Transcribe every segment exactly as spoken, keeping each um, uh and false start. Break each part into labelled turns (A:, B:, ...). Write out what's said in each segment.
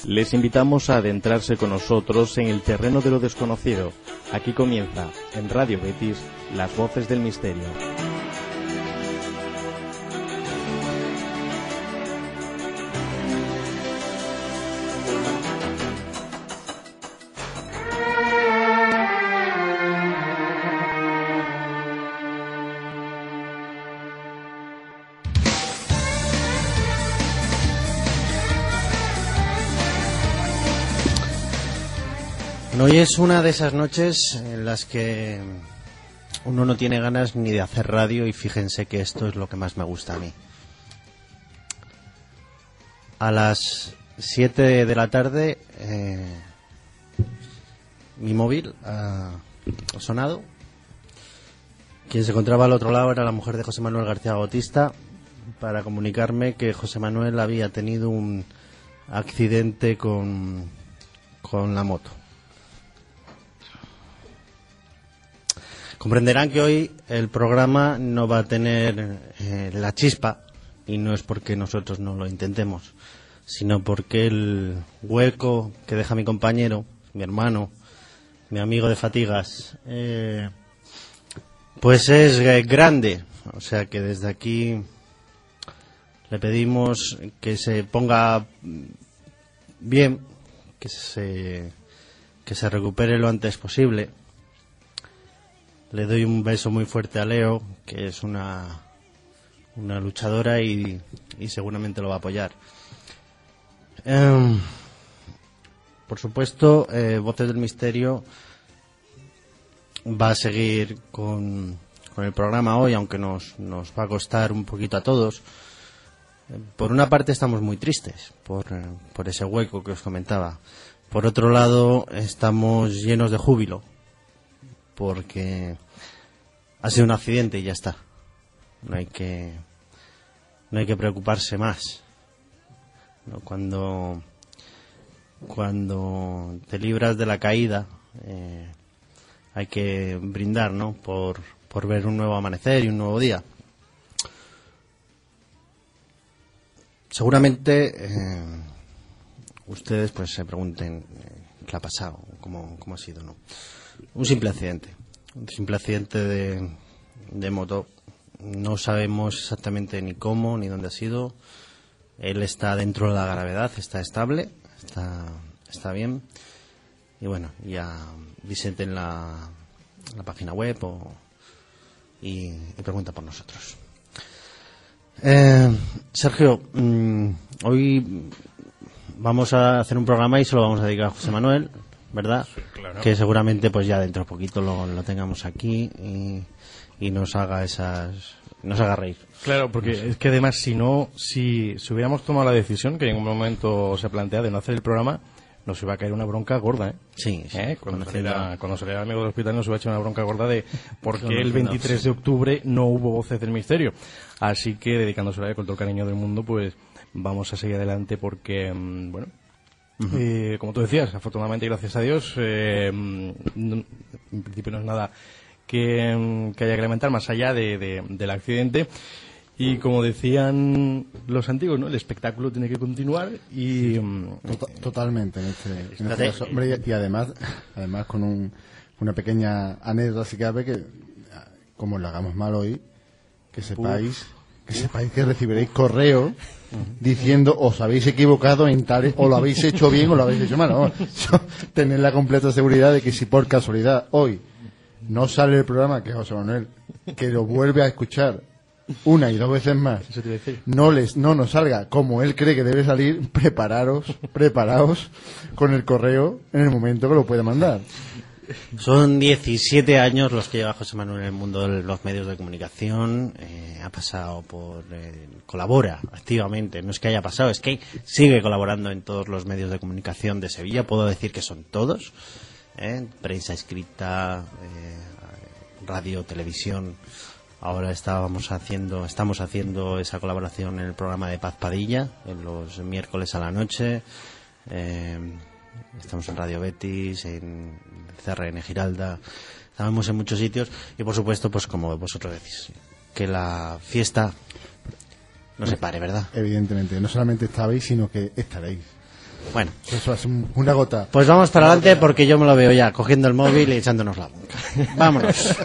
A: Les invitamos a adentrarse con nosotros en el terreno de lo desconocido. Aquí comienza, en Radio Betis, Las Voces del Misterio.
B: Hoy es una de esas noches en las que uno no tiene ganas ni de hacer radio, y fíjense que esto es lo que más me gusta a mí. A las siete de la tarde eh, mi móvil ha sonado. Quien se encontraba al otro lado era la mujer de José Manuel García Bautista, para comunicarme que José Manuel había tenido un accidente con, con la moto. Comprenderán que hoy el programa no va a tener eh, la chispa, y no es porque nosotros no lo intentemos, sino porque el hueco que deja mi compañero, mi hermano, mi amigo de fatigas, eh, pues es eh, grande. O sea que desde aquí le pedimos que se ponga bien, que se, que se recupere lo antes posible. Le doy un beso muy fuerte a Leo, que es una, una luchadora y, y seguramente lo va a apoyar. Eh, por supuesto, eh, Voces del Misterio va a seguir con, con el programa hoy, aunque nos, nos va a costar un poquito a todos. Eh, por una parte estamos muy tristes por, eh, por ese hueco que os comentaba. Por otro lado, estamos llenos de júbilo, porque ha sido un accidente y ya está. No hay que no hay que preocuparse más. ¿No? Cuando cuando te libras de la caída, eh, hay que brindar, ¿no? Por por ver un nuevo amanecer y un nuevo día. Seguramente eh, ustedes pues se pregunten eh, qué ha pasado, cómo cómo ha sido, ¿no? Un simple accidente, un simple accidente de, de moto. No sabemos exactamente ni cómo ni dónde ha sido. Él está dentro de la gravedad, está estable, está, está bien. Y bueno, ya visiten la, la página web o, y, y pregunta por nosotros. Eh, Sergio, mmm, hoy vamos a hacer un programa y se lo vamos a dedicar a José Manuel, ¿verdad?
C: Sí, claro.
B: Que seguramente pues ya dentro de poquito lo, lo tengamos aquí y, y nos haga esas nos haga reír.
C: Claro, porque
B: no sé.
C: Es que además si no si, si hubiéramos tomado la decisión, que en un momento se plantea, de no hacer el programa, nos iba a caer una bronca gorda, ¿eh?
B: Sí, sí.
C: ¿Eh? Cuando,
B: Conociendo...
C: saliera, cuando saliera el amigo del hospital nos iba a echar una bronca gorda de por qué el veintitrés de octubre no hubo Voces del Misterio. Así que, dedicándosela con todo el cariño del mundo, pues vamos a seguir adelante porque, bueno... Uh-huh. Eh, como tú decías, afortunadamente, gracias a Dios, eh, no, en principio no es nada que, que haya que lamentar más allá de, de, del accidente. Y como decían los antiguos, ¿no? El espectáculo tiene que continuar y...
D: Tot- totalmente, en este, en este caso. Hombre, y, y además, además con un, una pequeña anécdota, si cabe, que como lo hagamos mal hoy, que sepáis... que sepáis que recibiréis correo diciendo os habéis equivocado en tales, o lo habéis hecho bien o lo habéis hecho mal. No, tened la completa seguridad de que si por casualidad hoy no sale el programa, que José Manuel, que lo vuelve a escuchar una y dos veces más, no les no nos salga como él cree que debe salir, prepararos, preparaos con el correo en el momento que lo puede mandar.
B: Son diecisiete años los que lleva José Manuel en el mundo de los medios de comunicación. Eh, ha pasado por... Eh, colabora activamente. No es que haya pasado, es que sigue colaborando en todos los medios de comunicación de Sevilla. Puedo decir que son todos. Eh, prensa escrita, eh, radio, televisión. Ahora estábamos haciendo, estamos haciendo esa colaboración en el programa de Paz Padilla, en los miércoles a la noche. Eh, estamos en Radio Betis, en C R N Giralda, estamos en muchos sitios y por supuesto, pues como vosotros decís, que la fiesta no se pare, ¿verdad?
D: Evidentemente, no solamente estabais, sino que estaréis.
B: Bueno.
D: Eso es un, una gota.
B: Pues vamos para adelante porque yo me lo veo ya cogiendo el móvil y echándonos la boca. Vámonos.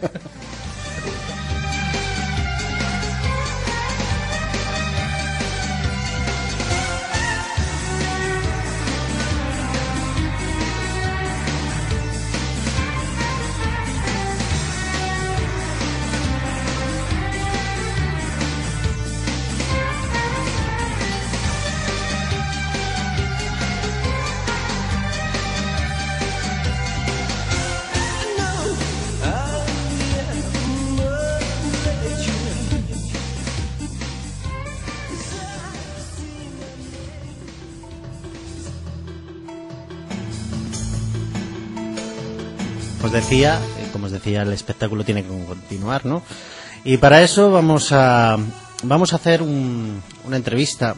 B: Os decía, como os decía, el espectáculo tiene que continuar, ¿no? Y para eso vamos a vamos a hacer un, una entrevista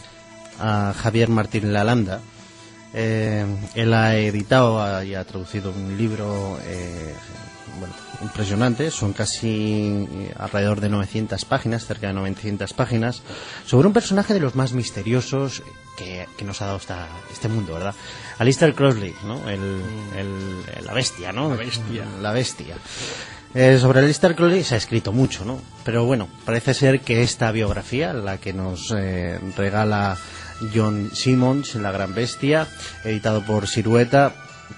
B: a Javier Martín Lalanda. Eh, él ha editado y ha traducido un libro eh, bueno, impresionante, son casi alrededor de novecientas páginas, cerca de novecientas páginas, sobre un personaje de los más misteriosos que, que nos ha dado esta, este mundo, ¿verdad? Aleister Crowley, ¿no? El, el, la bestia, ¿no?
C: La bestia.
B: La bestia. Eh, sobre Aleister Crowley se ha escrito mucho, ¿no? Pero bueno, parece ser que esta biografía, la que nos eh, regala John Simmons, La Gran Bestia, editado por Sirueta,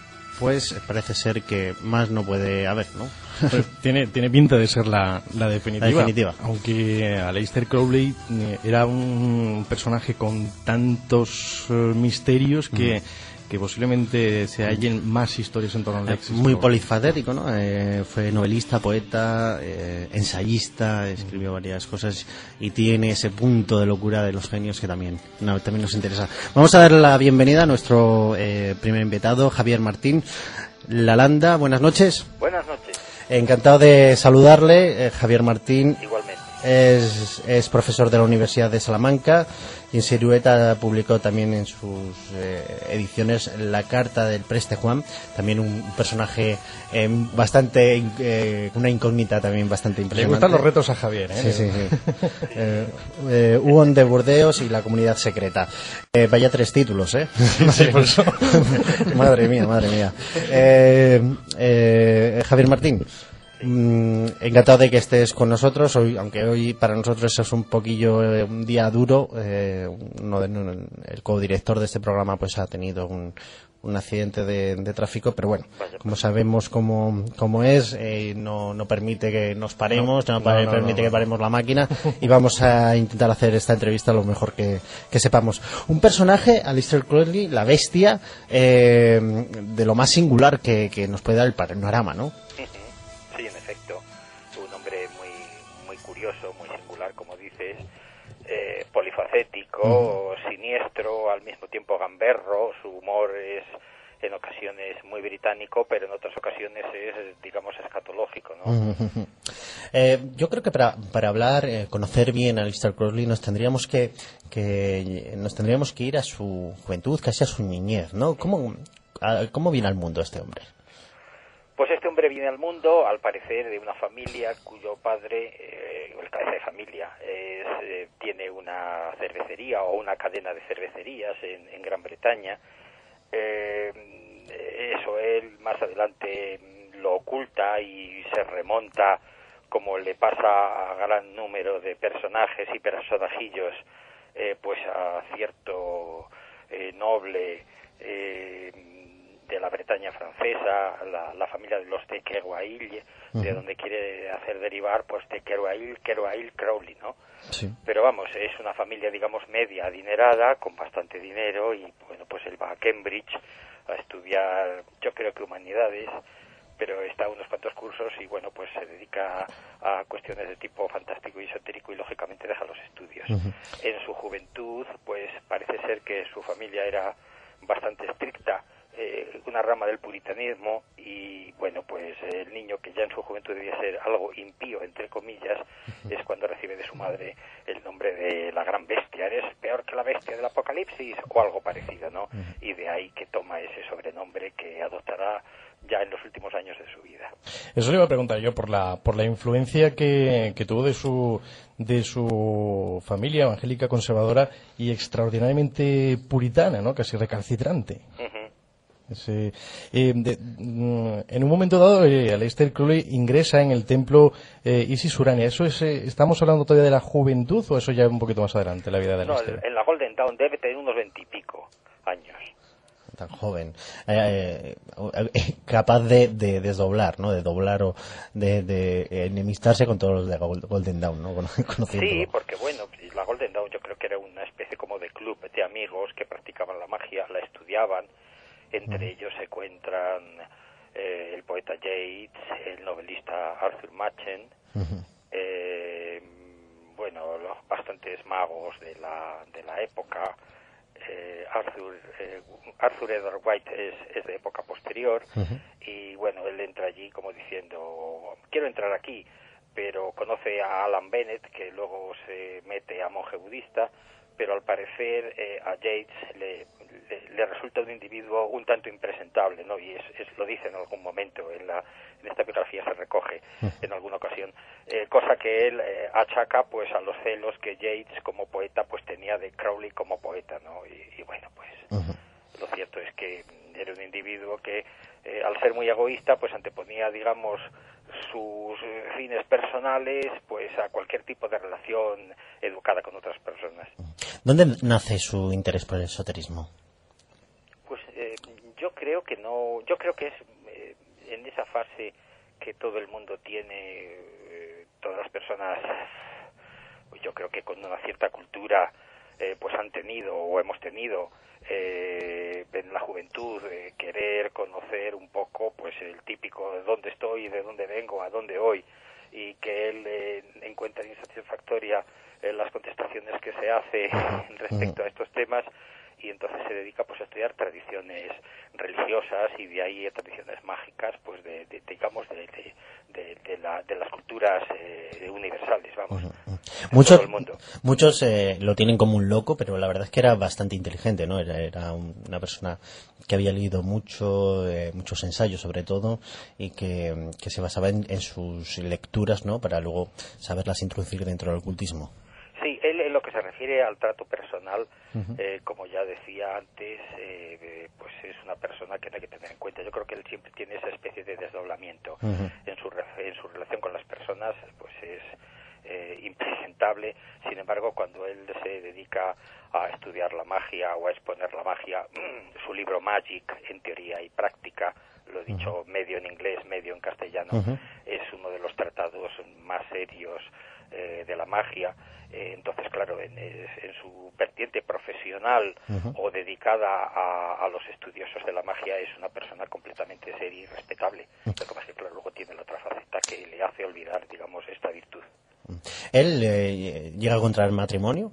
B: pues parece ser que más no puede haber, ¿no?
C: Pues tiene, tiene pinta de ser la, la definitiva.
B: La definitiva.
C: Aunque Aleister Crowley eh, era un personaje con tantos uh, misterios que... Mm. que posiblemente se hallen más historias en torno al éxito.
B: Muy polifacético, ¿no? Eh, fue novelista, poeta, eh, ensayista, escribió varias cosas y tiene ese punto de locura de los genios que también, no, también nos interesa. Vamos a dar la bienvenida a nuestro eh, primer invitado, Javier Martín Lalanda. Buenas noches.
E: Buenas noches.
B: Encantado de saludarle, eh, Javier Martín.
E: Igualmente.
B: Es, es profesor de la Universidad de Salamanca y en Sirueta publicó también en sus eh, ediciones La Carta del Preste Juan, también un personaje eh, bastante, eh, una incógnita también bastante impresionante.
C: Le gustan los retos a Javier, ¿eh?
B: Sí, sí, sí. eh, eh, Huon de Burdeos y La Comunidad Secreta. Eh, vaya tres títulos, ¿eh?
C: Sí, por eso.
B: Madre mía, madre mía. Eh, eh, Javier Martín. Mm, encantado de que estés con nosotros hoy, aunque hoy para nosotros es un poquillo eh, un día duro. Eh, uno de, el codirector de este programa pues ha tenido un, un accidente de, de tráfico, pero bueno, como sabemos cómo, cómo es, eh, no, no permite que nos paremos, no, no, no, no permite no, no, que paremos la máquina y vamos a intentar hacer esta entrevista lo mejor que, que sepamos. Un personaje, Aleister Crowley, la bestia, eh, de lo más singular que, que nos puede dar el panorama, ¿no?
E: Sí, en efecto, un hombre muy muy curioso, muy singular, como dices, eh, polifacético, mm. siniestro, al mismo tiempo gamberro. Su humor es en ocasiones muy británico, pero en otras ocasiones es, digamos, escatológico, ¿no?
B: Mm-hmm. Eh, yo creo que para, para hablar, eh, conocer bien a Aleister Crowley, nos tendríamos que, que nos tendríamos que ir a su juventud, casi a su niñez, ¿no? ¿Cómo, a, cómo viene al mundo este hombre?
E: Pues este hombre viene al mundo, al parecer, de una familia cuyo padre, eh, el cabeza de familia, es, eh, tiene una cervecería o una cadena de cervecerías en, en Gran Bretaña. Eh, eso él más adelante lo oculta y se remonta, como le pasa a gran número de personajes y personajillos, eh, pues a cierto eh, noble eh, de la Bretaña francesa, la, la familia de los de Kerouaille, uh-huh. de donde quiere hacer derivar pues de Kerouaille, Kerouaille Crowley, ¿no? Sí. Pero vamos, es una familia, digamos, media adinerada, con bastante dinero, y bueno, pues él va a Cambridge a estudiar, yo creo que humanidades, pero está a unos cuantos cursos y bueno, pues se dedica a, a cuestiones de tipo fantástico y esotérico y lógicamente deja los estudios. Uh-huh. En su juventud, pues parece ser que su familia era bastante estricta, eh, una rama del puritanismo, y bueno, pues el niño, que ya en su juventud debía ser algo impío, entre comillas, uh-huh. es cuando recibe de su madre el nombre de la Gran Bestia. Eres peor que la bestia del Apocalipsis, o algo parecido, ¿no? Uh-huh. Y de ahí que toma ese sobrenombre que adoptará ya en los últimos años de su vida.
C: Eso le iba a preguntar yo por la por la influencia que, que tuvo de su de su familia evangélica conservadora y extraordinariamente puritana, ¿no? Casi recalcitrante.
E: Uh-huh.
C: Ese, eh, de, mm, en un momento dado, eh, Aleister Crowley ingresa en el templo eh, Isis Urania. ¿Eso es, eh, estamos hablando todavía de la juventud o eso ya un poquito más adelante, la vida de Aleister?
E: No, en la Golden Dawn debe tener unos veintipico años.
B: Tan joven, eh, eh, capaz de, de desdoblar, ¿no? De doblar o de, de enemistarse con todos los de Golden Dawn, ¿no?
E: Sí, porque bueno, la Golden Dawn yo creo que era una especie como de club de amigos que practicaban la magia, la estudiaban. Entre uh-huh. ellos se encuentran eh, el poeta Yeats, el novelista Arthur Machen, uh-huh. eh, bueno, los bastantes magos de la de la época. Eh, Arthur eh, Arthur Edward White es, es de época posterior uh-huh. y bueno, él entra allí como diciendo quiero entrar aquí, pero conoce a Alan Bennett, que luego se mete a monje budista, pero al parecer eh, a Yeats le, le, le resulta un individuo un tanto impresentable, ¿no? Y es, es lo dice en algún momento, en la en esta biografía se recoge en alguna ocasión, eh, cosa que él eh, achaca pues a los celos que Yeats como poeta pues tenía de Crowley como poeta, ¿no? Y, y bueno, pues uh-huh. lo cierto es que era un individuo que eh, al ser muy egoísta pues anteponía, digamos, sus fines personales pues a cualquier tipo de relación educada con otras personas.
B: ¿Dónde nace su interés por el esoterismo?
E: Pues eh, yo creo que no, yo creo que es eh, en esa fase que todo el mundo tiene, eh, todas las personas, pues yo creo que con una cierta cultura eh, pues han tenido o hemos tenido eh, en la juventud, eh, querer conocer un poco pues el típico de dónde estoy, de dónde vengo, a dónde voy, y que él eh, encuentra insatisfactoria eh, las contestaciones que se hace respecto a estos temas, y entonces se dedica pues a estudiar tradiciones religiosas y de ahí a tradiciones mágicas, pues de, de digamos de, de, de, de, la, de las culturas eh, universales, vamos. Uh-huh.
B: Muchos,
E: todo el mundo.
B: Muchos eh, lo tienen como un loco, pero la verdad es que era bastante inteligente, ¿no? Era, era un, una persona que había leído mucho, eh, muchos ensayos sobre todo, y que, que se basaba en, en sus lecturas, ¿no? Para luego saberlas introducir dentro del ocultismo.
E: Sí, él en lo que se refiere al trato personal, uh-huh. eh, como ya decía antes, eh, pues es una persona que no hay que tener en cuenta. Yo creo que él siempre tiene esa especie de desdoblamiento uh-huh. en su en su relación con las personas, pues es eh, impresentable. Sin embargo, cuando él se dedica a estudiar la magia o a exponer la magia, su libro Magic, en teoría y práctica, lo he dicho uh-huh. medio en inglés, medio en castellano, uh-huh. es uno de los tratados más serios eh, de la magia. Eh, entonces, claro, en, en su vertiente profesional uh-huh. o dedicada a, a los estudiosos de la magia es una persona completamente seria y respetable. Uh-huh. Lo que pasa es que, claro, luego tiene la otra faceta que le hace olvidar, digamos, esta virtud.
B: ¿Él eh, llega a contraer matrimonio?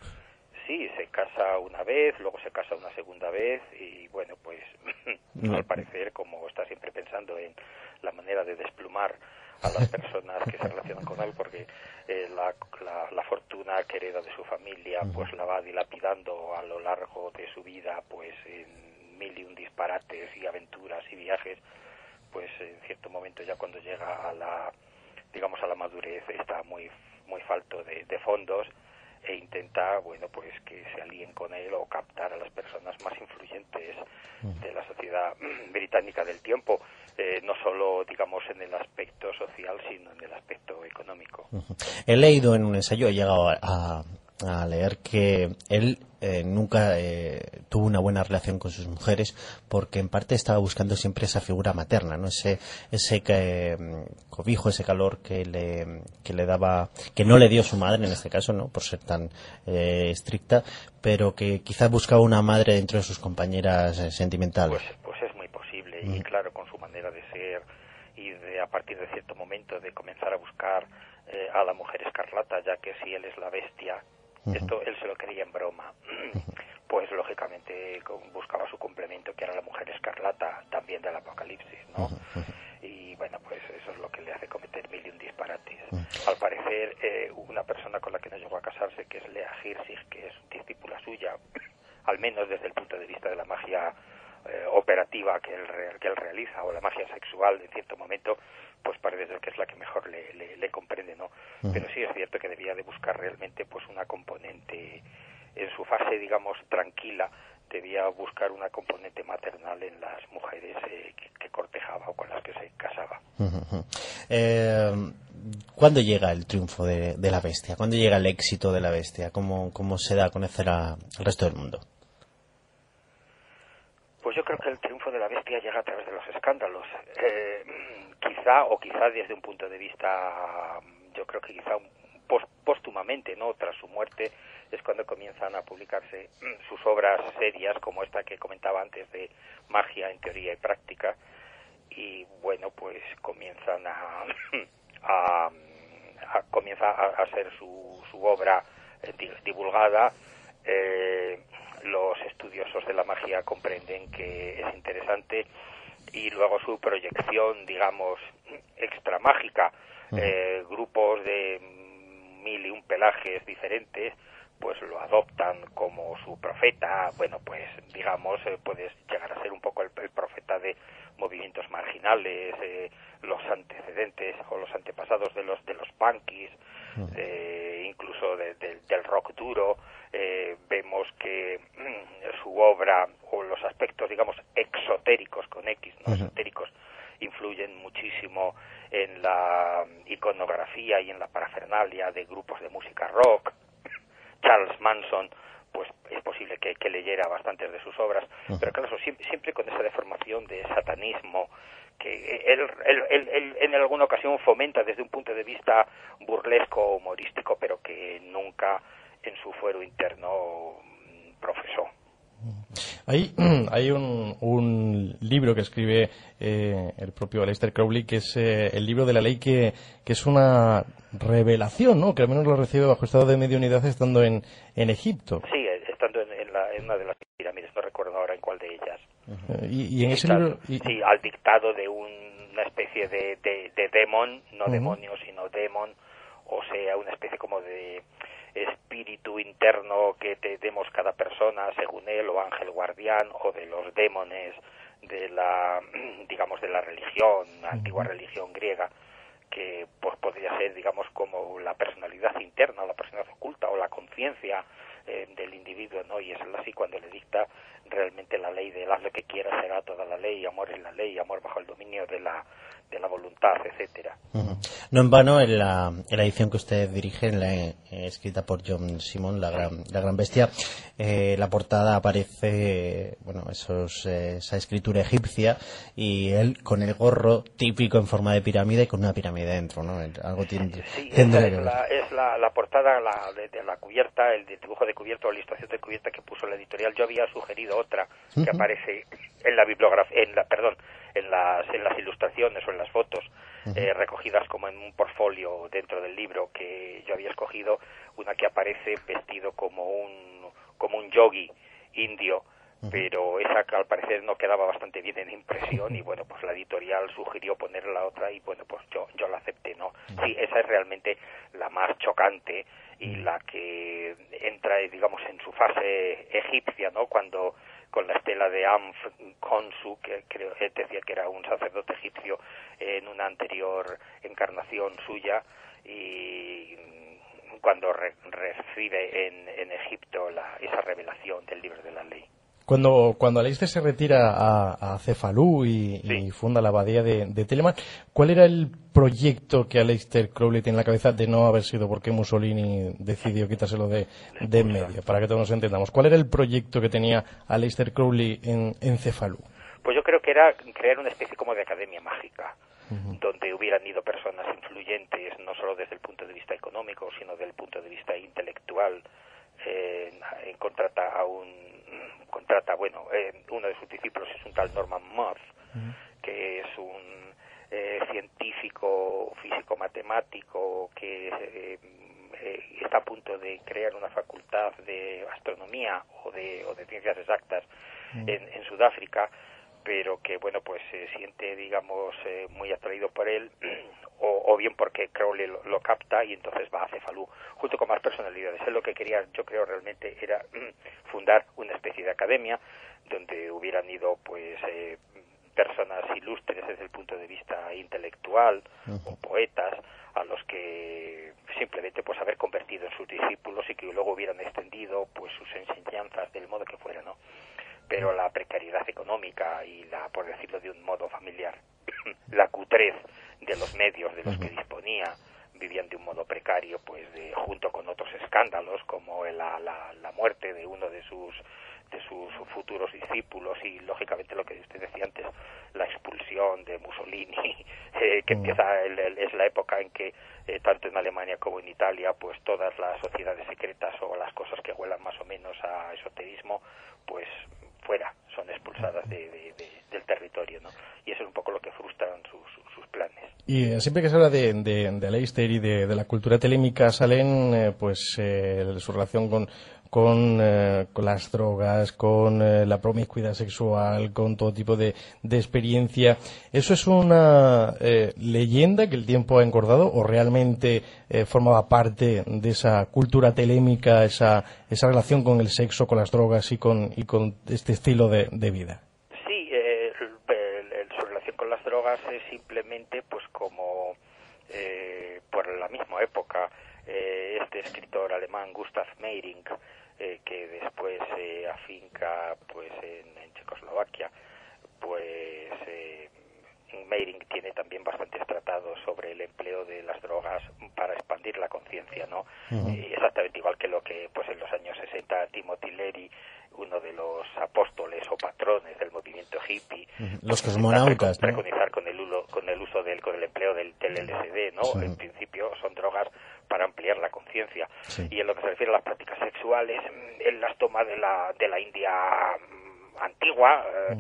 E: Sí, se casa una vez, luego se casa una segunda vez y, bueno, pues uh-huh. al parecer, como está siempre pensando en la manera de desplumar a las personas que se relacionan con él, porque eh, la, la, la fortuna que hereda de su familia pues la va dilapidando a lo largo de su vida pues en mil y un disparates y aventuras y viajes, pues en cierto momento ya cuando llega a la digamos a la madurez está muy muy falto de, de fondos e intenta, bueno, pues que se alíen con él o captar a las personas más influyentes de la sociedad británica del tiempo, eh, no solo, digamos, en el aspecto social, sino en el aspecto económico.
B: Uh-huh. He leído en un ensayo, he llegado a, a, a leer que él eh, nunca eh, tuvo una buena relación con sus mujeres porque en parte estaba buscando siempre esa figura materna, ¿no? Ese ese eh, cobijo, ese calor que le que le daba, que no le dio su madre en este caso, ¿no? Por ser tan eh, estricta, pero que quizás buscaba una madre dentro de sus compañeras eh, sentimentales.
E: Pues, pues es muy posible mm. y claro, con su manera de ser y de a partir de cierto momento de comenzar a buscar eh, a la mujer escarlata, ya que si él es la bestia, uh-huh. esto él se lo creía en broma, uh-huh. pues lógicamente buscaba su complemento, que era la mujer escarlata, también del Apocalipsis, ¿no? Uh-huh. Y bueno, pues eso es lo que le hace cometer mil y un disparates. Uh-huh. Al parecer, eh, una persona con la que no llegó a casarse, que es Lea Hirsig, que es discípula suya, al menos desde el punto de vista de la magia eh, operativa que él, que él realiza, o la magia sexual en cierto momento, pues parece ser que es la que mejor le, le, le comprende, ¿no? Uh-huh. Pero sí es cierto que debía de buscar realmente pues una componente, en su fase, digamos, tranquila, debía buscar una componente maternal en las mujeres eh, que, que cortejaba o con las que se casaba.
B: Uh-huh. Eh, ¿Cuándo llega el triunfo de, de la bestia? ¿Cuándo llega el éxito de la bestia? ¿Cómo, cómo se da a conocer a, al resto del mundo?
E: Pues yo creo que el triunfo de la bestia llega a través de los escándalos. Eh, quizá, o quizá desde un punto de vista, yo creo que quizá post, póstumamente, ¿no? Tras su muerte es cuando comienzan a publicarse sus obras serias, como esta que comentaba antes de Magia en teoría y práctica, y bueno, pues comienzan a, a, a comienza a, a ser su, su obra eh, divulgada. Eh, los estudiosos de la magia comprenden que es interesante, y luego su proyección, digamos, extramágica, uh-huh. eh, grupos de mil y un pelajes diferentes pues lo adoptan como su profeta. Bueno, pues digamos, eh, puedes llegar a ser un poco el, el profeta de movimientos marginales, eh, los antecedentes o los antepasados de los de los punkies, uh-huh. eh, incluso de, de, del rock duro. Eh, vemos que mm, su obra, o los aspectos, digamos, exotéricos con X, ¿no? Uh-huh. Esotéricos, influyen muchísimo en la iconografía y en la parafernalia de grupos de música rock. Charles Manson, pues es posible que, que leyera bastantes de sus obras, uh-huh. pero claro, siempre, siempre con esa deformación de satanismo que él, él, él, él en alguna ocasión fomenta desde un punto de vista burlesco, humorístico, pero que nunca en su fuero interno profesó.
C: Hay, hay un, un libro que escribe eh, el propio Aleister Crowley, que es eh, el libro de la ley, que, que es una revelación, ¿no? Que al menos lo recibe bajo estado de mediunidad estando en, en Egipto.
E: Sí, estando en, en, la, en una de las pirámides, no recuerdo ahora en cuál de ellas.
C: Uh-huh. Y, y en ese
E: está,
C: libro... Y...
E: Sí, al dictado de un, una especie de, de, de demon, no uh-huh. demonio, sino demon, o sea, una especie como de espíritu interno que tenemos cada persona, según él, o ángel guardián, o de los demones de la, digamos, de la religión, la antigua religión griega, que pues podría ser, digamos, como la personalidad interna, la personalidad oculta, o la conciencia eh, del individuo, ¿no? Y es así cuando le dicta realmente la ley de haz lo que quieras, será toda la ley, amor es la ley, amor bajo el dominio de la de la voluntad, etcétera.
B: Uh-huh. No en vano, en la, en la edición que usted dirige, en la, eh, escrita por John Simon, la gran, la gran bestia, eh, la portada aparece, bueno, esos, eh, esa escritura egipcia, y él con el gorro típico en forma de pirámide y con una pirámide dentro, ¿no? Algo tiene,
E: sí,
B: tendrá
E: es, la, es la, la portada la, de, de la cubierta, el de dibujo de cubierta o la ilustración de cubierta que puso la editorial. Yo había sugerido otra que uh-huh. aparece en la bibliografía, en la, perdón, en las, en las ilustraciones o en las fotos, uh-huh. eh, recogidas como en un portfolio dentro del libro, que yo había escogido una que aparece vestido como un como un yogi indio, uh-huh. pero esa que al parecer no quedaba bastante bien en impresión, y bueno, pues la editorial sugirió poner la otra, y bueno, pues yo yo la acepté, ¿no? Uh-huh. Sí, esa es realmente la más chocante y la que entra, digamos, en su fase egipcia, ¿no? Cuando con la estela de Amf Khonsu, que creo que decía que era un sacerdote egipcio en una anterior encarnación suya, y cuando re, recibe en, en Egipto la, esa revelación del libro de la ley.
C: Cuando, cuando Aleister se retira a, a Cefalú y, sí. y funda la abadía de, de Telemann, ¿cuál era el proyecto que Aleister Crowley tiene en la cabeza de no haber sido porque Mussolini decidió quitárselo de, de en medio? Para que todos nos entendamos, ¿cuál era el proyecto que tenía Aleister Crowley en, en Cefalú?
E: Pues yo creo que era crear una especie como de academia mágica, uh-huh. donde hubieran ido personas influyentes, no solo desde el punto de vista económico, sino desde el punto de vista intelectual. Eh, en contrata a un contrata bueno eh, uno de sus discípulos es un tal Norman Moth, uh-huh. que es un eh, científico físico matemático que eh, eh, está a punto de crear una facultad de astronomía o de o de ciencias exactas uh-huh. en, en Sudáfrica, pero que, bueno, pues se siente, digamos, eh, muy atraído por él, o, o bien porque Crowley lo, lo capta y entonces va a Cefalú, junto con más personalidades. Él lo que quería, yo creo, realmente era fundar una especie de academia donde hubieran ido, pues, eh, personas ilustres desde el punto de vista intelectual, uh-huh. o poetas, a los que simplemente, pues, haber convertido en sus discípulos y que luego hubieran extendido, pues, sus enseñanzas del modo que fuera, ¿no? Pero la precariedad económica y la, por decirlo de un modo familiar, la cutrez de los medios de los que disponía, vivían de un modo precario, pues, de, junto con otros escándalos como la, la, la muerte de uno de sus de sus futuros discípulos y, lógicamente, lo que usted decía antes, la expulsión de Mussolini, eh, que empieza el, el, es la época en que eh, tanto en Alemania como en Italia, pues, todas las sociedades secretas o las cosas que huelan más o menos a esoterismo, pues, fuera, son expulsadas de, de, de, del territorio, ¿no? Y eso es un poco lo que frustran sus, sus planes.
C: Y eh, siempre que se habla de, de, de Aleister y de, de la cultura telémica, salen, eh, pues, eh, su relación con con, eh, con las drogas, con eh, la promiscuidad sexual, con todo tipo de, de experiencia. ¿Eso es una eh, leyenda que el tiempo ha engordado o realmente eh, formaba parte de esa cultura telémica, esa, esa relación con el sexo, con las drogas y con, y con este estilo de, de vida?
E: Sí, eh, el, el, su relación con las drogas es simplemente, pues, como eh, por la misma época, eh, este escritor alemán Gustav Meyrink, Eh, que después se eh, afinca, pues, en, en Checoslovaquia, pues eh, Meyrink tiene también bastantes tratados sobre el empleo de las drogas para expandir la conciencia, ¿no? Uh-huh. eh, exactamente igual que lo que, pues, en los años sesenta Timothy Leary, uno de los apóstoles o patrones del movimiento hippie,
B: uh-huh. los cosmonautas,
E: ¿no? Preconizar con el uso, con el uso del, con el empleo del, del L S D, ¿no? Uh-huh. En principio son drogas para ampliar la conciencia. Sí. Y en lo que se refiere a las prácticas sexuales, él las toma de la de la India antigua, uh-huh.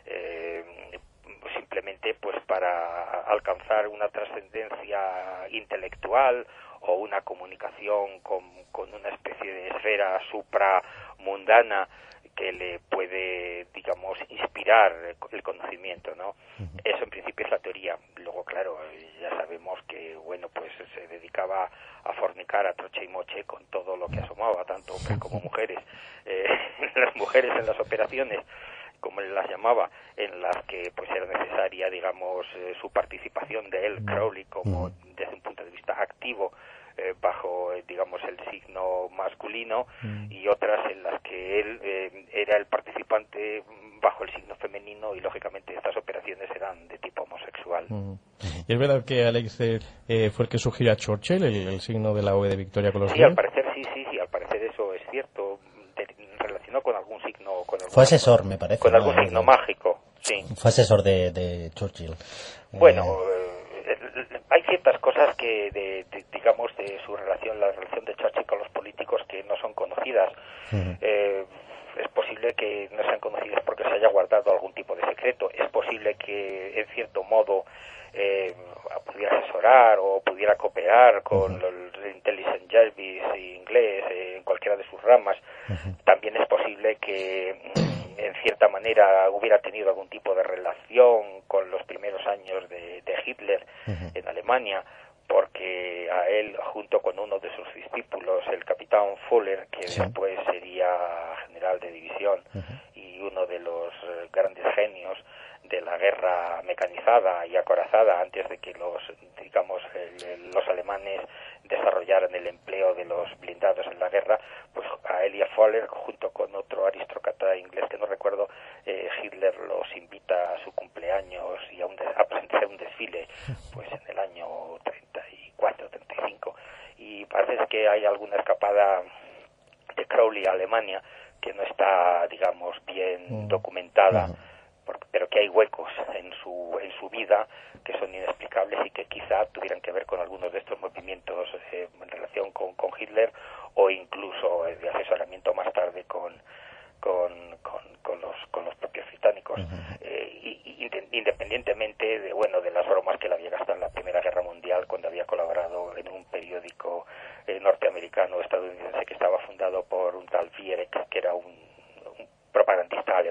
E: eh, simplemente, pues, para alcanzar una trascendencia intelectual o una comunicación con, con una especie de esfera supramundana que le puede, digamos, inspirar el conocimiento, ¿no? Uh-huh. Eso en principio es la teoría. Luego, claro, ya sabemos que, bueno, pues se dedicaba a fornicar a troche y moche con todo lo que asomaba, tanto hombres como mujeres. Eh, las mujeres en las operaciones, como él las llamaba, en las que, pues, era necesaria, digamos, eh, su participación de él, Crowley, como uh-huh. desde un punto de vista activo, Eh, bajo, eh, digamos, el signo masculino, mm. y otras en las que él eh, era el participante bajo el signo femenino, y lógicamente estas operaciones eran de tipo homosexual.
C: Mm. ¿Y es verdad que Alex eh, fue el que sugirió a Churchill el, el signo de la O de Victoria con los
E: Sí,
C: gays?
E: al parecer sí, sí, sí, al parecer eso es cierto, de, relacionado con algún signo, con algún,
B: fue asesor, me parece,
E: con
B: ¿no?
E: algún signo mágico, sí.
B: Fue asesor de, de Churchill.
E: Bueno, eh... hay ciertas cosas que, de, de, digamos, de su relación, la relación de Churchill con los políticos, que no son conocidas. Uh-huh. Eh, es posible que no sean conocidas porque se haya guardado algún tipo de secreto. Es posible que, en cierto modo, eh, pudiera asesorar o pudiera cooperar con uh-huh. el Intelligence Service inglés, eh, en cualquiera de sus ramas. Uh-huh. También es posible que, en cierta manera, hubiera tenido algún tipo de relación con los primeros años de, de Hitler uh-huh. en Alemania, porque a él, junto con uno de sus discípulos, el capitán Fuller, que sí. después sería general de división uh-huh. y uno de los grandes genios de la guerra mecanizada y acorazada, antes de que los, digamos, el, el, los alemanes desarrollaran el empleo de los blindados en la guerra, pues a él y a Fuller, junto con otro aristócrata inglés que no recuerdo, eh, Hitler los invita a su cumpleaños y a, un de, a presenciar un desfile, pues en el año treinta y cuatro, treinta y cinco, y parece que hay alguna escapada de Crowley a Alemania que no está, digamos, bien documentada, porque, pero que hay huecos en su en su vida que son inexplicables y que quizá tuvieran que ver con algunos de estos movimientos eh, en relación con, con Hitler, o incluso eh, de asesoramiento más tarde con con, con, con los con los propios británicos. Uh-huh. eh, y, y, independientemente de, bueno, de las bromas que le había gastado en la Primera Guerra Mundial, cuando había colaborado en un periódico eh, norteamericano estadounidense que estaba fundado por un tal Viereck, que era un, un propagandista alemán,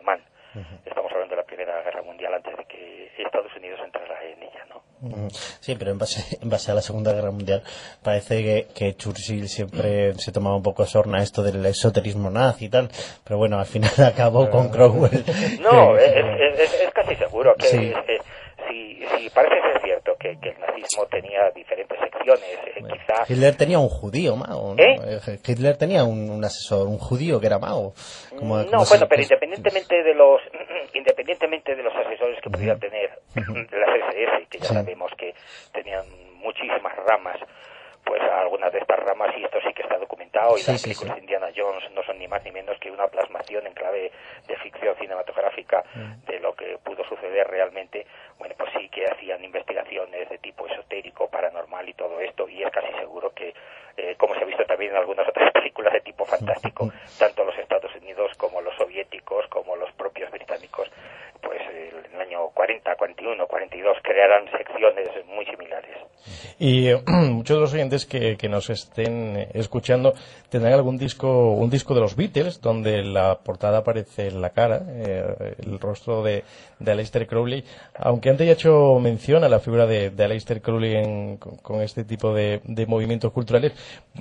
E: Uh-huh. Estamos hablando de la Primera Guerra Mundial antes de que Estados Unidos entrara en ella, ¿no?
B: Sí, pero en base, en base a la Segunda Guerra Mundial parece que, que Churchill siempre se tomaba un poco sorna esto del esoterismo nazi y tal, pero bueno, al final acabó con Cromwell.
E: No, es, es, es casi seguro que sí. es, si, si parece ser cierto que, que el nazismo tenía diferentes secciones, eh, bueno, quizá...
B: Hitler tenía un judío mago, ¿no? ¿Eh? Hitler tenía un, un asesor, un judío que era mago. Como,
E: no,
B: como
E: bueno,
B: si,
E: pero independientemente de los independientemente de los asesores que pudiera tener las ese ese, que ya sí. sabemos que tenían muchísimas ramas, pues algunas de estas ramas, y esto sí que está documentado, y sí, las películas sí, sí. de Indiana Jones no son ni más ni menos que una plasmación en clave de ficción cinematográfica mm. de lo que pudo suceder realmente. Bueno, pues sí que hacían investigaciones de tipo esotérico, paranormal y todo esto, y es casi seguro que, eh, como se ha visto también en algunas otras películas de tipo fantástico, tanto los Estados Unidos como los soviéticos, como los propios británicos, pues eh, en el año cuarenta, cuarenta y uno, cuarenta y dos crearán secciones muy similares.
C: Y eh, muchos de los oyentes que, que nos estén escuchando tendrán algún disco, un disco de los Beatles, donde la portada aparece en la cara, eh, el rostro de, de Aleister Crowley, aunque antes ya he hecho mención a la figura de, de Aleister Crowley en, con, con este tipo de, de movimientos culturales.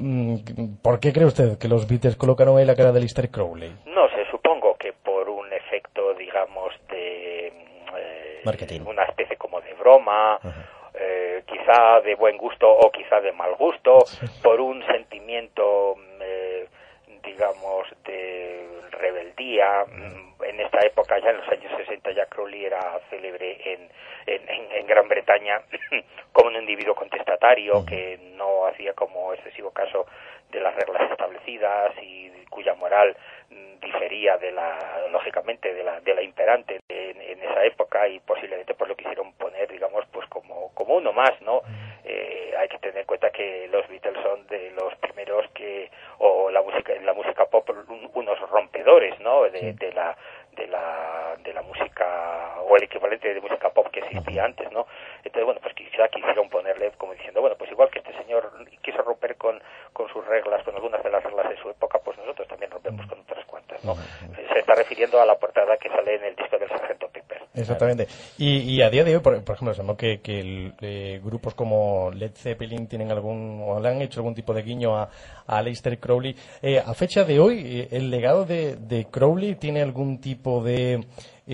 C: ¿Por qué cree usted que los Beatles colocaron ahí la cara de Aleister Crowley?
E: No sé, supongo que por un efecto, digamos, de eh,
B: marketing,
E: una especie como de broma. Uh-huh. Eh, quizá de buen gusto o quizá de mal gusto, por un sentimiento, eh, digamos, de rebeldía. En esta época, ya en los años sesenta, ya Crowley era célebre en, en, en Gran Bretaña como un individuo contestatario que no hacía como excesivo caso de las reglas establecidas y cuya moral difería de la, lógicamente, de la, de la imperante en, en esa época, y posiblemente pues lo quisieron poner, digamos, pues como, como uno más, ¿no? Eh, hay que tener en cuenta que los Beatles son de los primeros que, o la música, en la música pop, unos rompedores, ¿no? De, de la, de la, de la música, o el equivalente de música pop que existía antes, ¿no? Entonces, bueno, pues quizá quisieron ponerle como diciendo, bueno, pues igual que este señor quiso romper con, con sus reglas, con algunas de las reglas de su época, pues nosotros también rompemos con otras cuantas, ¿no? Se está refiriendo a la portada que sale en el disco del Sargento Pepper.
C: Exactamente. Y, y a día de hoy, por, por ejemplo, sabemos que, que el, eh, grupos como Led Zeppelin tienen algún, o le han hecho algún tipo de guiño a, a Aleister Crowley. Eh, a fecha de hoy, eh, ¿el legado de, de Crowley tiene algún tipo de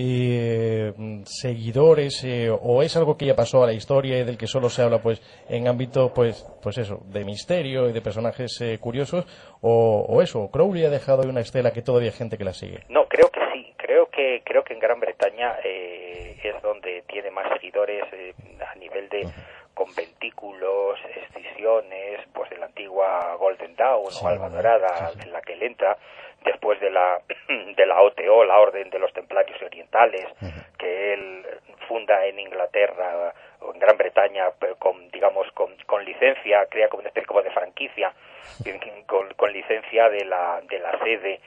C: eh, seguidores eh, o es algo que ya pasó a la historia y del que solo se habla pues en ámbito pues pues eso, de misterio y de personajes eh, curiosos, o, o eso, Crowley ha dejado ahí una estela que todavía hay gente que la sigue?
E: No, creo que sí, creo que creo que en Gran Bretaña eh, es donde tiene más seguidores eh, a nivel de conventículos, escisiones, pues de la antigua Golden Dawn, sí, o Alba Dorada, sí, sí. en la que él entra después de la de la O T O, la Orden de los Templarios Orientales, uh-huh. que él funda en Inglaterra o en Gran Bretaña con, digamos, con, con licencia, crea como una especie como de franquicia, con, con licencia de la de la sede